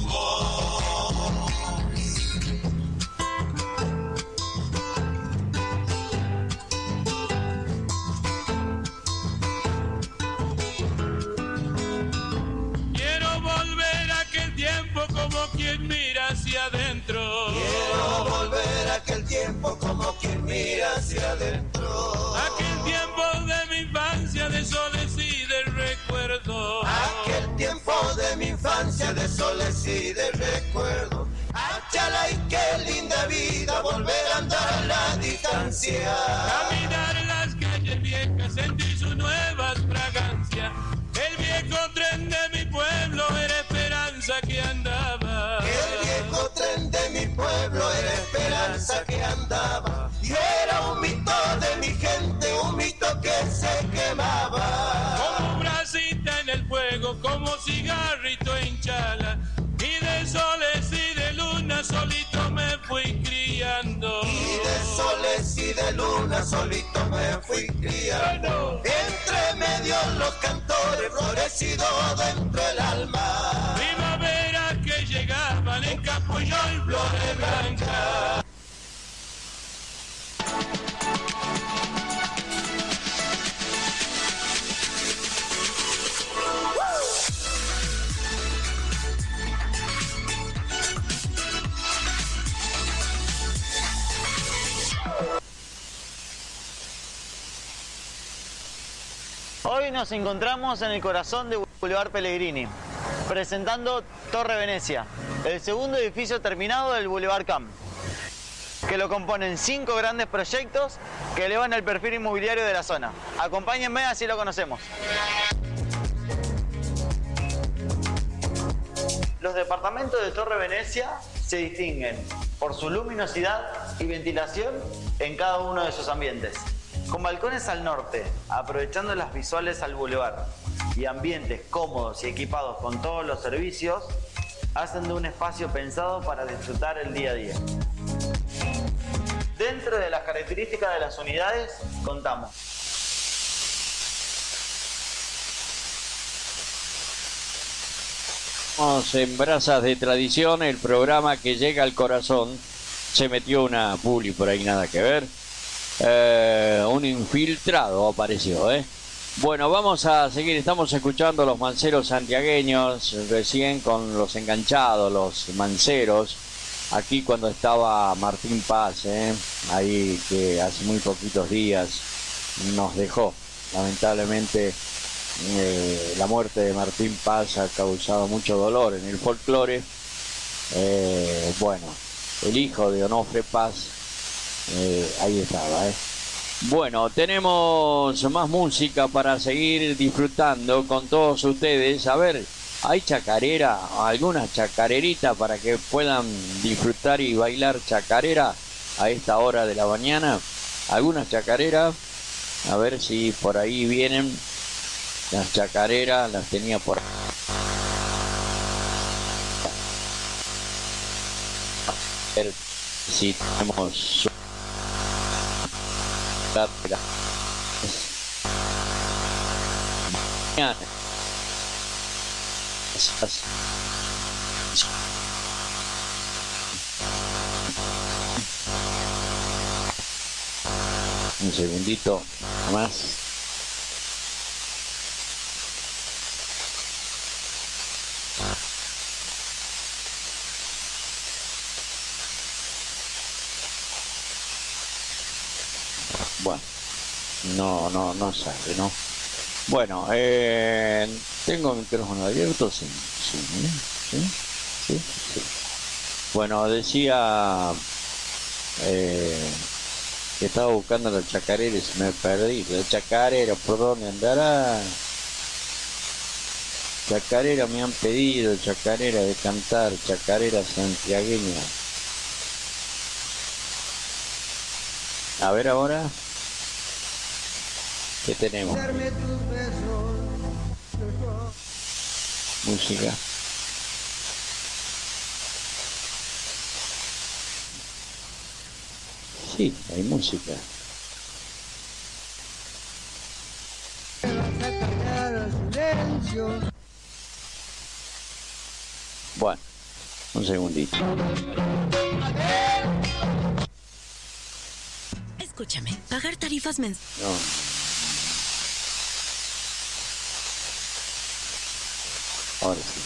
voz. Quiero volver a aquel tiempo como quien mira hacia adentro.
Quiero volver a aquel tiempo como quien mira hacia adentro.
Aquel tiempo de mi infancia de soles y de recuerdo.
Aquel tiempo de mi infancia de soles y de recuerdo. Achala y qué linda vida volver a andar a la distancia.
Caminar en las calles viejas, sentir sus nuevas fragancias. El viejo tren de mi pueblo era esperanza que andaba.
El viejo tren de mi pueblo era esperanza que andaba. Y era un mito de mi gente, un mito que se quemaba.
Como brasita en el fuego, como cigarrito en chala. Y de soles y de luna solito me fui criando.
Y de soles y de luna solito me fui criando. Entre medio los cantores florecidos dentro del alma.
Primavera que llegaban en capullo y flores blancas.
Hoy nos encontramos en el corazón de Boulevard Pellegrini, presentando Torre Venecia, el segundo edificio terminado del Boulevard Camp, que lo componen cinco grandes proyectos que elevan el perfil inmobiliario de la zona. Acompáñenme, así lo conocemos. Los departamentos de Torre Venecia se distinguen por su luminosidad y ventilación en cada uno de sus ambientes. Con balcones al norte, aprovechando las visuales al bulevar y ambientes cómodos y equipados con todos los servicios, hacen de un espacio pensado para disfrutar el día a día. Dentro de las características de las unidades, contamos
en Brasas de Tradición, el programa que llega al corazón. Se metió una bully por ahí, nada que ver. Eh, un infiltrado apareció, ¿eh? Bueno, vamos a seguir. Estamos escuchando los manceros santiagueños recién con los enganchados, los manceros. Aquí cuando estaba Martín Paz, ¿eh? Ahí que hace muy poquitos días nos dejó. Lamentablemente eh, la muerte de Martín Paz ha causado mucho dolor en el folclore. Eh, bueno, el hijo de Onofre Paz, eh, ahí estaba. Eh. Bueno, tenemos más música para seguir disfrutando con todos ustedes. A ver, ¿hay chacarera? ¿Alguna chacarerita para que puedan disfrutar y bailar chacarera a esta hora de la mañana? ¿Alguna chacarera? A ver si por ahí vienen las chacareras, las tenía por ahí. A ver si tenemos un segundito más. Bueno, no, no, no sale, ¿no? Bueno, eh, ¿tengo el micrófono abierto? Sí, sí, sí, sí, sí. Bueno, decía eh, que estaba buscando la chacarera y se me perdí. La chacarera, ¿por dónde andará? Chacarera me han pedido, chacarera de cantar, chacarera santiagueña. A ver ahora. ¿Qué tenemos? Música. Sí, hay música. Bueno, un segundito.
Escúchame, pagar tarifas mensuales.
No. Ahora sí.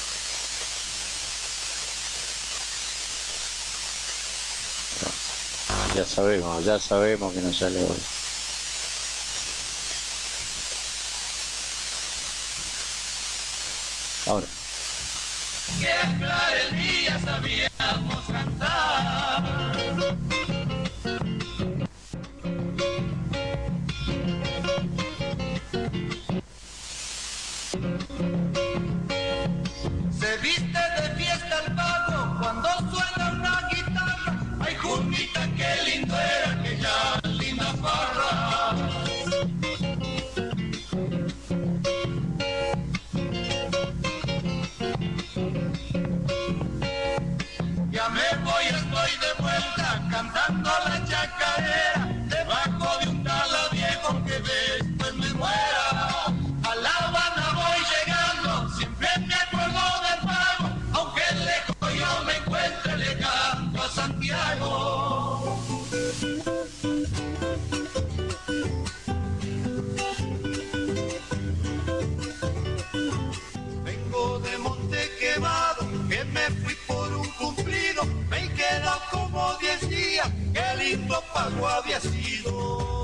No. Ya sabemos, ya sabemos que no sale hoy. Ahora.
Que aclare el día sabíamos cantar. Se viste de fiesta el pago cuando suena una guitarra. Ay, Junita, qué lindo era aquella linda farra. Ya me voy, estoy de vuelta cantando la chacarera debajo de un tala viejo que después me muera. A La Habana voy llegando, siempre me acuerdo del pago, aunque lejos yo me encuentre, le canto a Santiago. Vengo de Monte Quemado, que me fui por un cumplido, me he quedado como diez días, qué lindo pago había sido.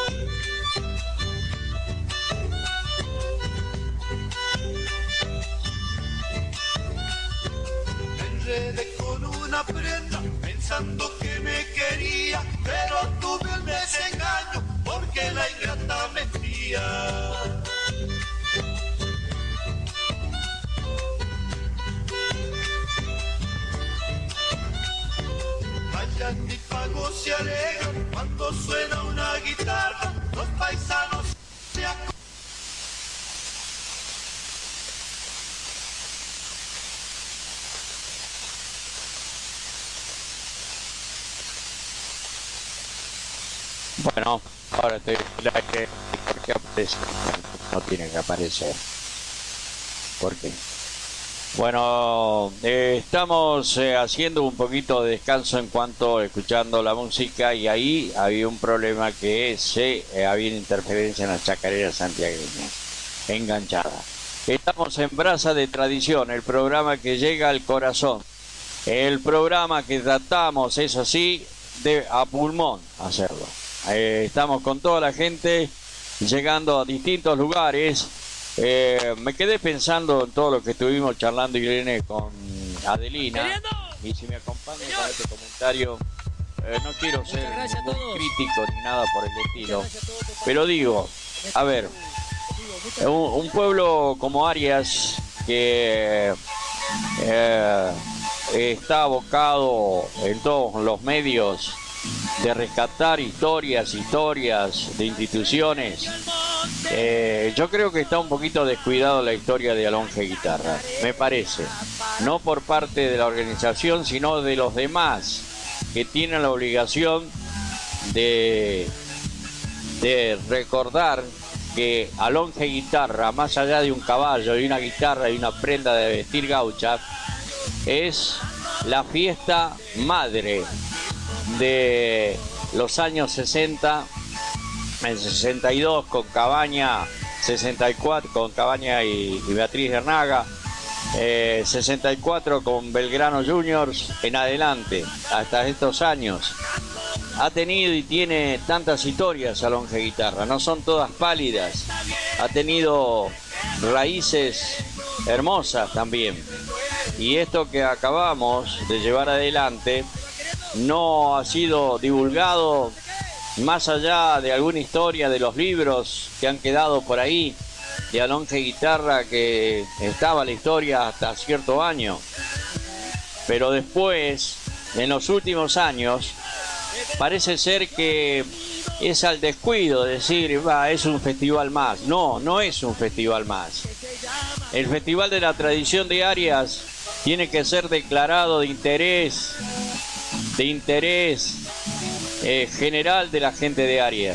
Me enredé con una prenda, pensando que me quería, pero tuve el desengaño, porque la ingrata mentía. Allá en mi pago se alegran cuando suena una guitarra, los paisanos se acuerdan.
Bueno, ahora estoy en el aire. ¿Por qué aparece? No tiene que aparecer. ¿Por qué? Bueno, eh, estamos eh, haciendo un poquito de descanso en cuanto a escuchando la música, y ahí había un problema que se eh, había interferencia en las chacareras santiagueñas, enganchada. Estamos en Brasa de Tradición, el programa que llega al corazón, el programa que tratamos, eso sí, de a pulmón hacerlo. Eh, estamos con toda la gente llegando a distintos lugares. Eh, me quedé pensando en todo lo que estuvimos charlando, Irene, con Adelina. y si me acompañan con este comentario, eh, no quiero ser ningún crítico ni nada por el estilo, pero digo, a ver, un, un pueblo como Arias que eh, está abocado en todos los medios de rescatar historias, historias de instituciones, eh, yo creo que está un poquito descuidado la historia de Alonge Guitarra, me parece, no por parte de la organización, sino de los demás que tienen la obligación de, de recordar que Alonge Guitarra, más allá de un caballo y una guitarra y una prenda de vestir gaucha, es la fiesta madre de los años sesenta, en sesenta y dos con Cabaña, sesenta y cuatro con Cabaña y, y Beatriz Hernaga, eh, sesenta y cuatro con Belgrano Juniors en adelante, hasta estos años. Ha tenido y tiene tantas historias Alonge Guitarra, no son todas pálidas, ha tenido raíces hermosas también. Y esto que acabamos de llevar adelante no ha sido divulgado más allá de alguna historia de los libros que han quedado por ahí de Alonge Guitarra, que estaba la historia hasta cierto año, pero después, en los últimos años, parece ser que es al descuido decir, va, es un festival más. No, no es un festival más. El Festival de la Tradición de Arias tiene que ser declarado de interés de interés eh, general de la gente de Arias,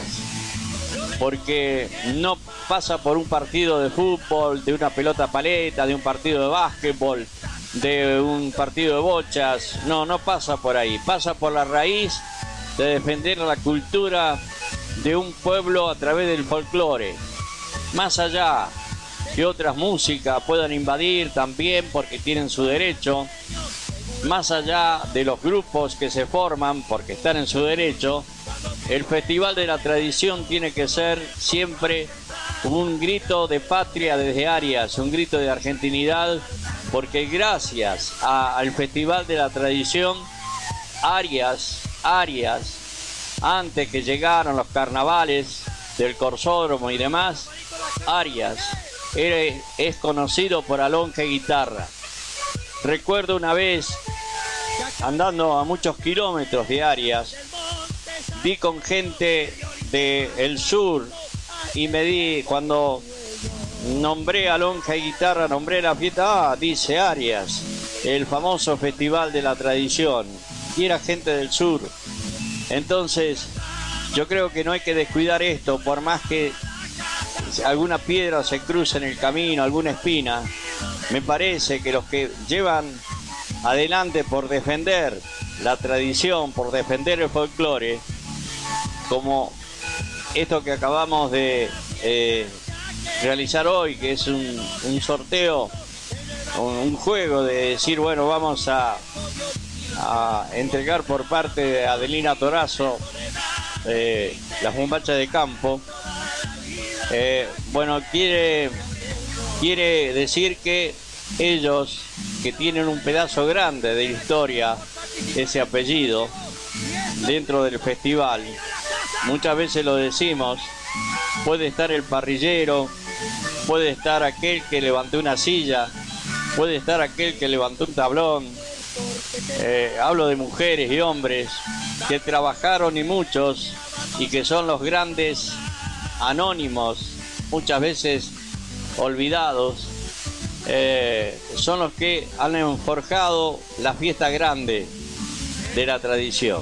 porque no pasa por un partido de fútbol, de una pelota paleta, de un partido de básquetbol, de un partido de bochas. No, no pasa por ahí, pasa por la raíz de defender la cultura de un pueblo a través del folclore, más allá que otras músicas puedan invadir también, porque tienen su derecho, más allá de los grupos que se forman porque están en su derecho. El Festival de la Tradición tiene que ser siempre un grito de patria desde Arias, un grito de argentinidad, porque gracias a, al Festival de la Tradición, Arias, Arias, antes que llegaron los carnavales del Corsódromo y demás, Arias era, es conocido por Alonge Guitarra. Recuerdo una vez, andando a muchos kilómetros de Arias, vi con gente del sur y me di, cuando nombré Alonge Guitarra, nombré la fiesta, ah, dice Arias, el famoso Festival de la Tradición, y era gente del sur. Entonces, yo creo que no hay que descuidar esto, por más que alguna piedra se cruce en el camino, alguna espina. Me parece que los que llevan adelante por defender la tradición, por defender el folclore, como esto que acabamos de eh, realizar hoy, que es un, un sorteo, un, un juego de decir, bueno, vamos a, a entregar por parte de Adelina Torazo eh, las bombachas de campo. Eh, bueno, quiere, quiere decir que ellos, que tienen un pedazo grande de historia, ese apellido, dentro del festival, muchas veces lo decimos, puede estar el parrillero, puede estar aquel que levantó una silla, puede estar aquel que levantó un tablón, eh, hablo de mujeres y hombres que trabajaron, y muchos, y que son los grandes anónimos, muchas veces olvidados, eh, son los que han forjado la fiesta grande de la tradición.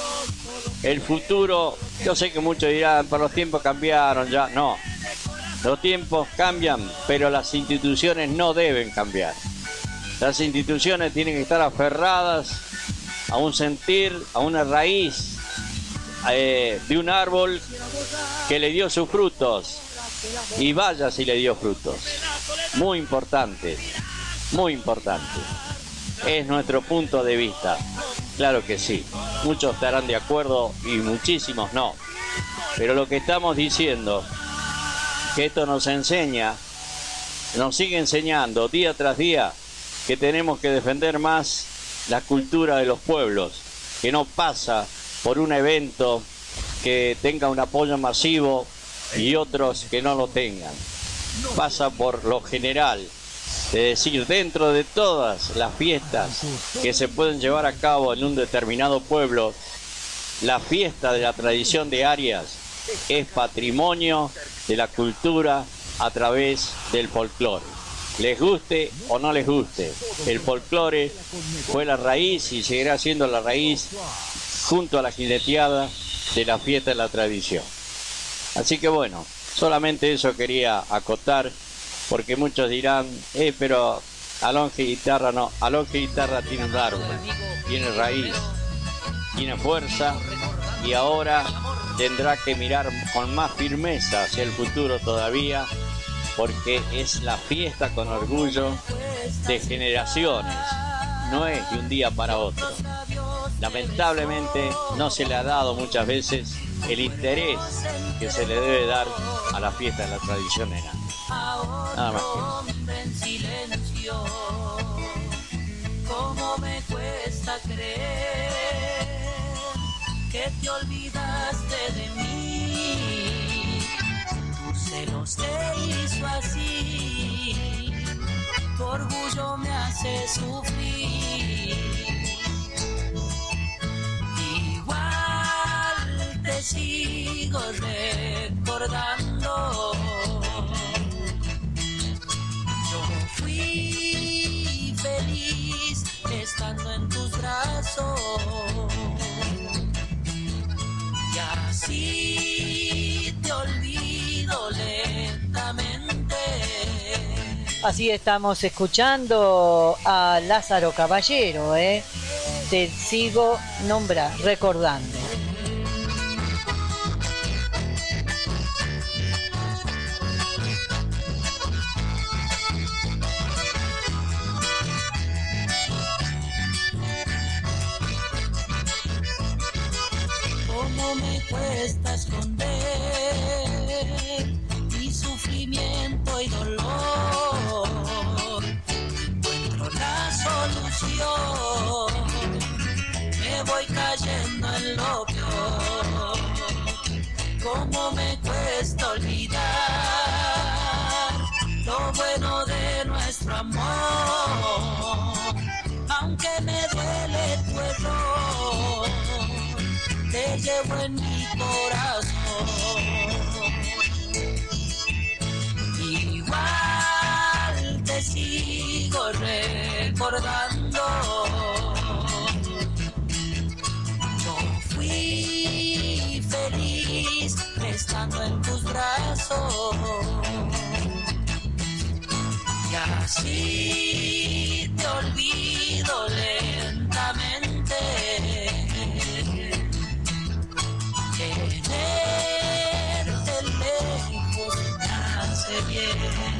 El futuro, yo sé que muchos dirán, pero los tiempos cambiaron ya. No, los tiempos cambian, pero las instituciones no deben cambiar. Las instituciones tienen que estar aferradas a un sentir, a una raíz eh, de un árbol que le dio sus frutos, y vaya si le dio frutos. Muy importante, muy importante. Es nuestro punto de vista. Claro que sí, muchos estarán de acuerdo y muchísimos no. Pero lo que estamos diciendo, que esto nos enseña, nos sigue enseñando día tras día, que tenemos que defender más la cultura de los pueblos, que no pasa por un evento que tenga un apoyo masivo y otros que no lo tengan. Pasa por lo general, es decir, dentro de todas las fiestas que se pueden llevar a cabo en un determinado pueblo, la fiesta de la tradición de Arias es patrimonio de la cultura a través del folclore. Les guste o no les guste, el folclore fue la raíz y seguirá siendo la raíz junto a la jineteada de la fiesta de la tradición. Así que bueno, solamente eso quería acotar, porque muchos dirán, eh, pero Alonge Guitarra no, Alonge Guitarra tiene un árbol, tiene raíz, tiene fuerza y ahora tendrá que mirar con más firmeza hacia el futuro todavía, porque es la fiesta con orgullo de generaciones, no es de un día para otro. Lamentablemente no se le ha dado muchas veces el interés que se le debe dar a la fiesta de la tradición enana. Nada más que eso.
Cómo me cuesta creer que te olvidaste de mí. Tu celos te hizo así, tu orgullo me hace sufrir. Igual te sigo recordando. Yo fui feliz estando en tus brazos. Y así te olvido lentamente.
Así estamos escuchando a Lázaro Caballero, ¿eh? Te sigo nombrar, recordando.
Cómo me cuesta esconder mi sufrimiento y dolor. Encuentro la solución, me voy cayendo en lo peor. Cómo me cuesta olvidar lo bueno de nuestro amor. Aunque me duele tu error, te llevo en mi corazón. Igual te sigo recordando. Yo fui feliz estando en tus brazos. Y así te olvido lentamente. Tenerte lejos me hace bien.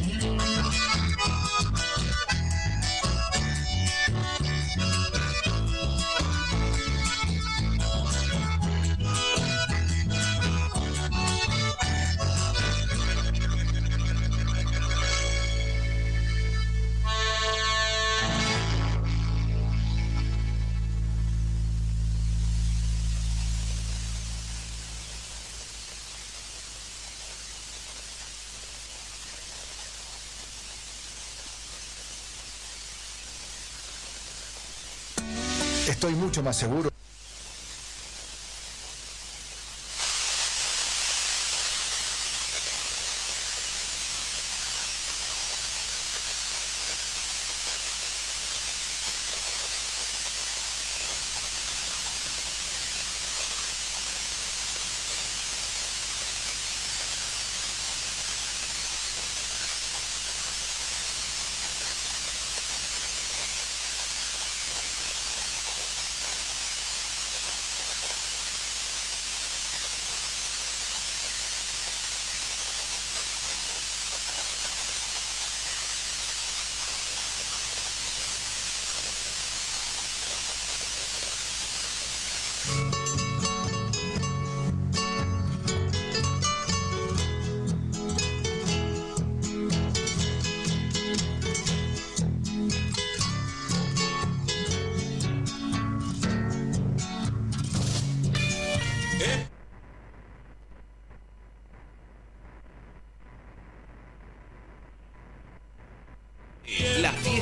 Estoy mucho más seguro.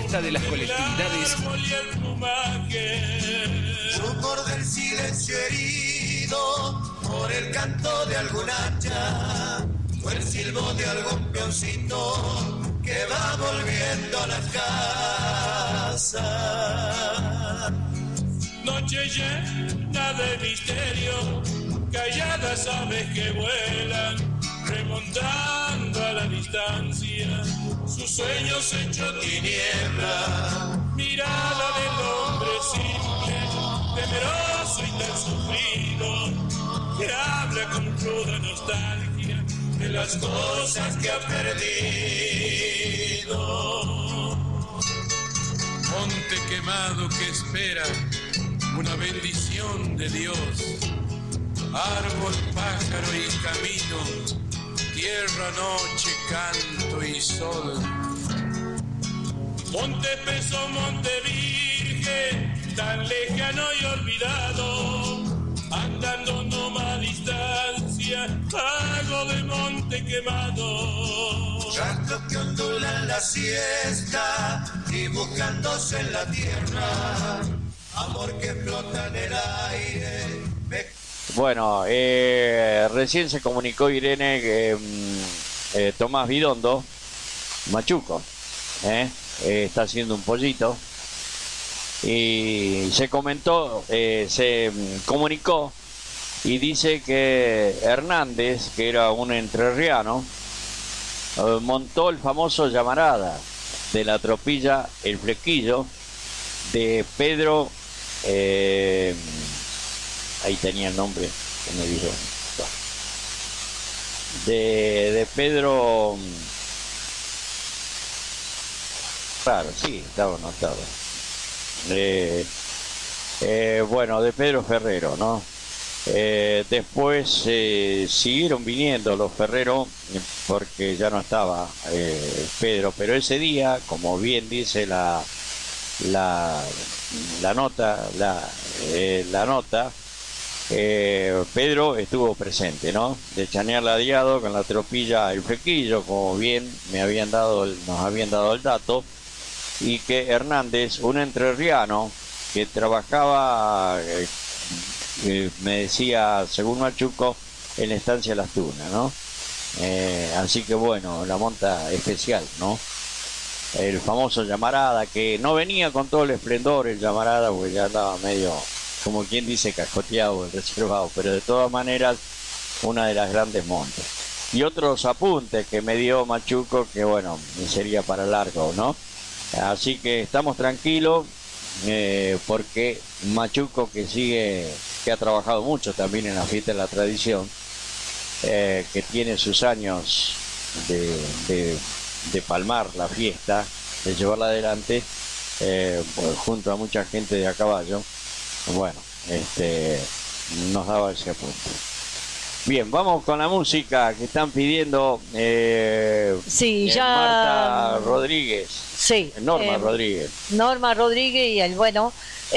fiesta de las colectividades.
Rumor del silencio herido por el canto de algún hacha o el silbo de algún peoncito que va volviendo a la casa.
Noche llena de misterio, calladas aves que vuelan, remontando a la distancia, sus sueños hechos tiniebla. Mirada del hombre simple, temeroso y tan sufrido, que habla con cruda nostalgia de las cosas que ha perdido.
Monte quemado que espera una bendición de Dios, árbol, pájaro y camino, tierra, noche, canto y sol.
Monte peso, monte virgen, tan lejano y olvidado, andando no a distancia, pago de monte quemado.
Cantos que ondulan la siesta y buscándose en la tierra, amor que flota en el aire.
Bueno, eh, recién se comunicó Irene que eh, Tomás Vidondo, Machuco, eh, eh, está haciendo un pollito y se comentó, eh, se comunicó y dice que Hernández, que era un entrerriano, eh, montó el famoso llamarada de la tropilla El Flequillo de Pedro, eh, ahí tenía el nombre que me dijo, de, de Pedro, claro, sí, estaba anotado, eh, eh, bueno, de Pedro Ferrero, ¿no? Eh, después eh, siguieron viniendo los Ferrero porque ya no estaba eh, Pedro, pero ese día, como bien dice la la, la nota, la, eh, la nota, eh, Pedro estuvo presente, ¿no? De Chanear Ladeado con la tropilla El Flequillo, como bien me habían dado, nos habían dado el dato, y que Hernández, un entrerriano que trabajaba, eh, eh, me decía, según Machuco, en la estancia Las Tunas, ¿no? Eh, así que bueno, la monta especial, ¿no? El famoso llamarada, que no venía con todo el esplendor el llamarada, porque ya andaba medio, como quien dice, cascoteado, el reservado, pero de todas maneras, una de las grandes montas. Y otros apuntes que me dio Machuco, que bueno, sería para largo, ¿no? Así que estamos tranquilos, eh, porque Machuco, que sigue, que ha trabajado mucho también en la fiesta de la tradición, eh, que tiene sus años de, de, de palmar la fiesta, de llevarla adelante, eh, pues, junto a mucha gente de a caballo, bueno, este, nos daba ese apunte. Bien, vamos con la música que están pidiendo eh,
sí,
eh,
ya...
Marta Rodríguez.
Sí.
Norma
eh,
Rodríguez.
Norma Rodríguez y el bueno.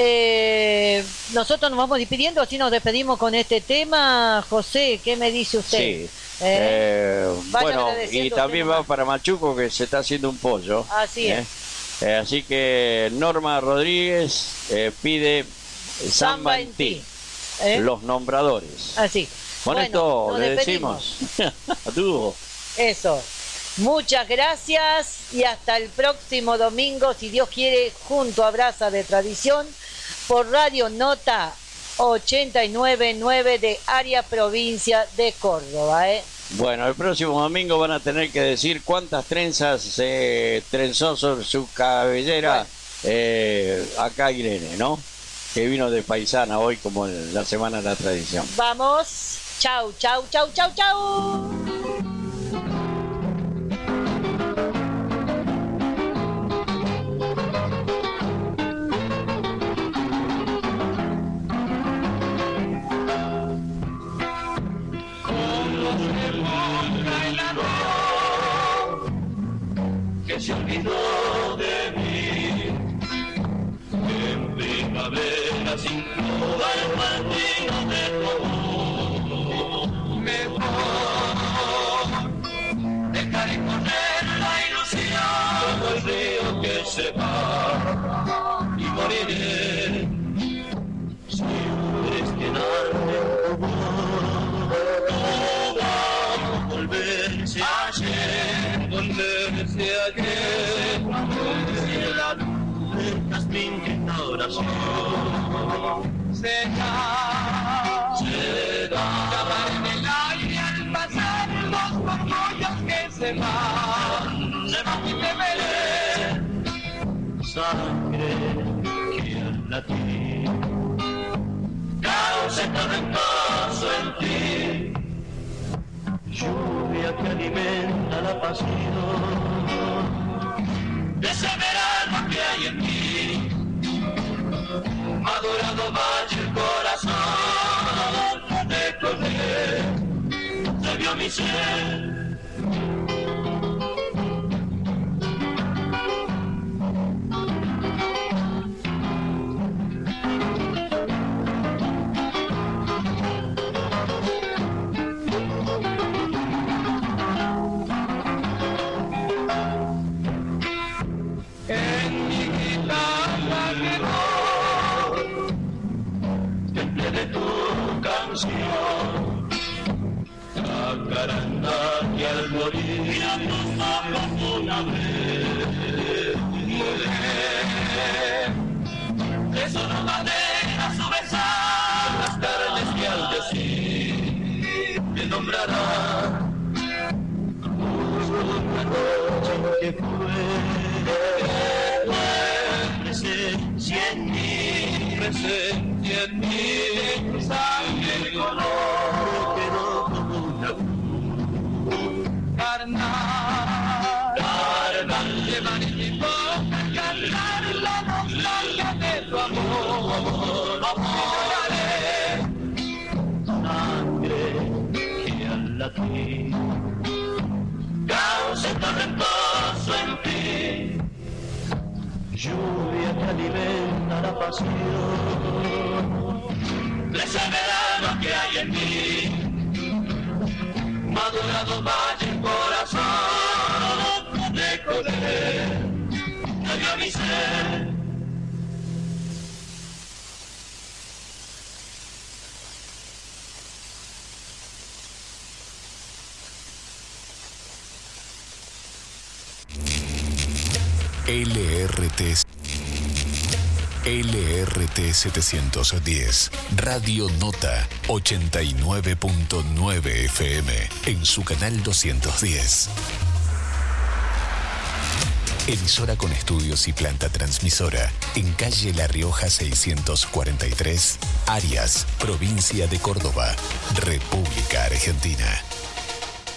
Eh, nosotros nos vamos despidiendo, así nos despedimos con este tema. José, ¿qué me dice usted?
Sí.
Eh,
eh, bueno, y también va
nomás.
para Machuco, que se está haciendo un pollo.
Así
¿eh?
es.
Eh, así que Norma Rodríguez eh, pide Samba en ti,
¿Eh?
Los Nombradores.
Así.
Con
Bueno,
esto
nos
le
despedimos.
decimos a dúo.
Eso. Muchas gracias y hasta el próximo domingo, si Dios quiere, junto a Brasa de Tradición, por Radio Nota ochenta y nueve punto nueve de Área Provincia de Córdoba. ¿eh?
Bueno, el próximo domingo van a tener que decir cuántas trenzas se trenzó sobre su cabellera. Bueno. eh, acá Irene, ¿no? Que vino de paisana hoy como la Semana de la Tradición.
Vamos. Chau, chau, chau, chau, chau.
Que se olvidó de mí, en primavera sin duda el martino de todo mejor, dejar correr la ilusión como el río que se va.
mi inquieta oración.
Será, será, llamar en el aire al pasar los murmullos que se van, se van y te veré.
Sangre que al latir causa torrentoso en ti, lluvia que alimenta la pasión
de ese verano que hay en mí, madurado vaya el corazón, de correr, se vio mi ser. En mi guitarra quedó temple de tu canción, jacaranda que al morir a tus ojos una vez, mujer, de sonó madera su besar, las carnes que al decir me nombrarán, una noche que fue presencia en mí, presencia en mí, sangre y color quedó como una luz carnal, carnal de magnífico cantar la nostalgia de tu amor, lloraré
sangre que al latir
causa torrentoso en ti,
lluvia que alimenta la pasión
de ese verano que hay en mí, madurado vaya el corazón, de correr, me dio mi ser.
L R T L R T setecientos diez, Radio Nota ochenta y nueve punto nueve F M en su canal doscientos diez. Emisora con estudios y planta transmisora en calle La Rioja seiscientos cuarenta y tres, Arias, provincia de Córdoba, República Argentina.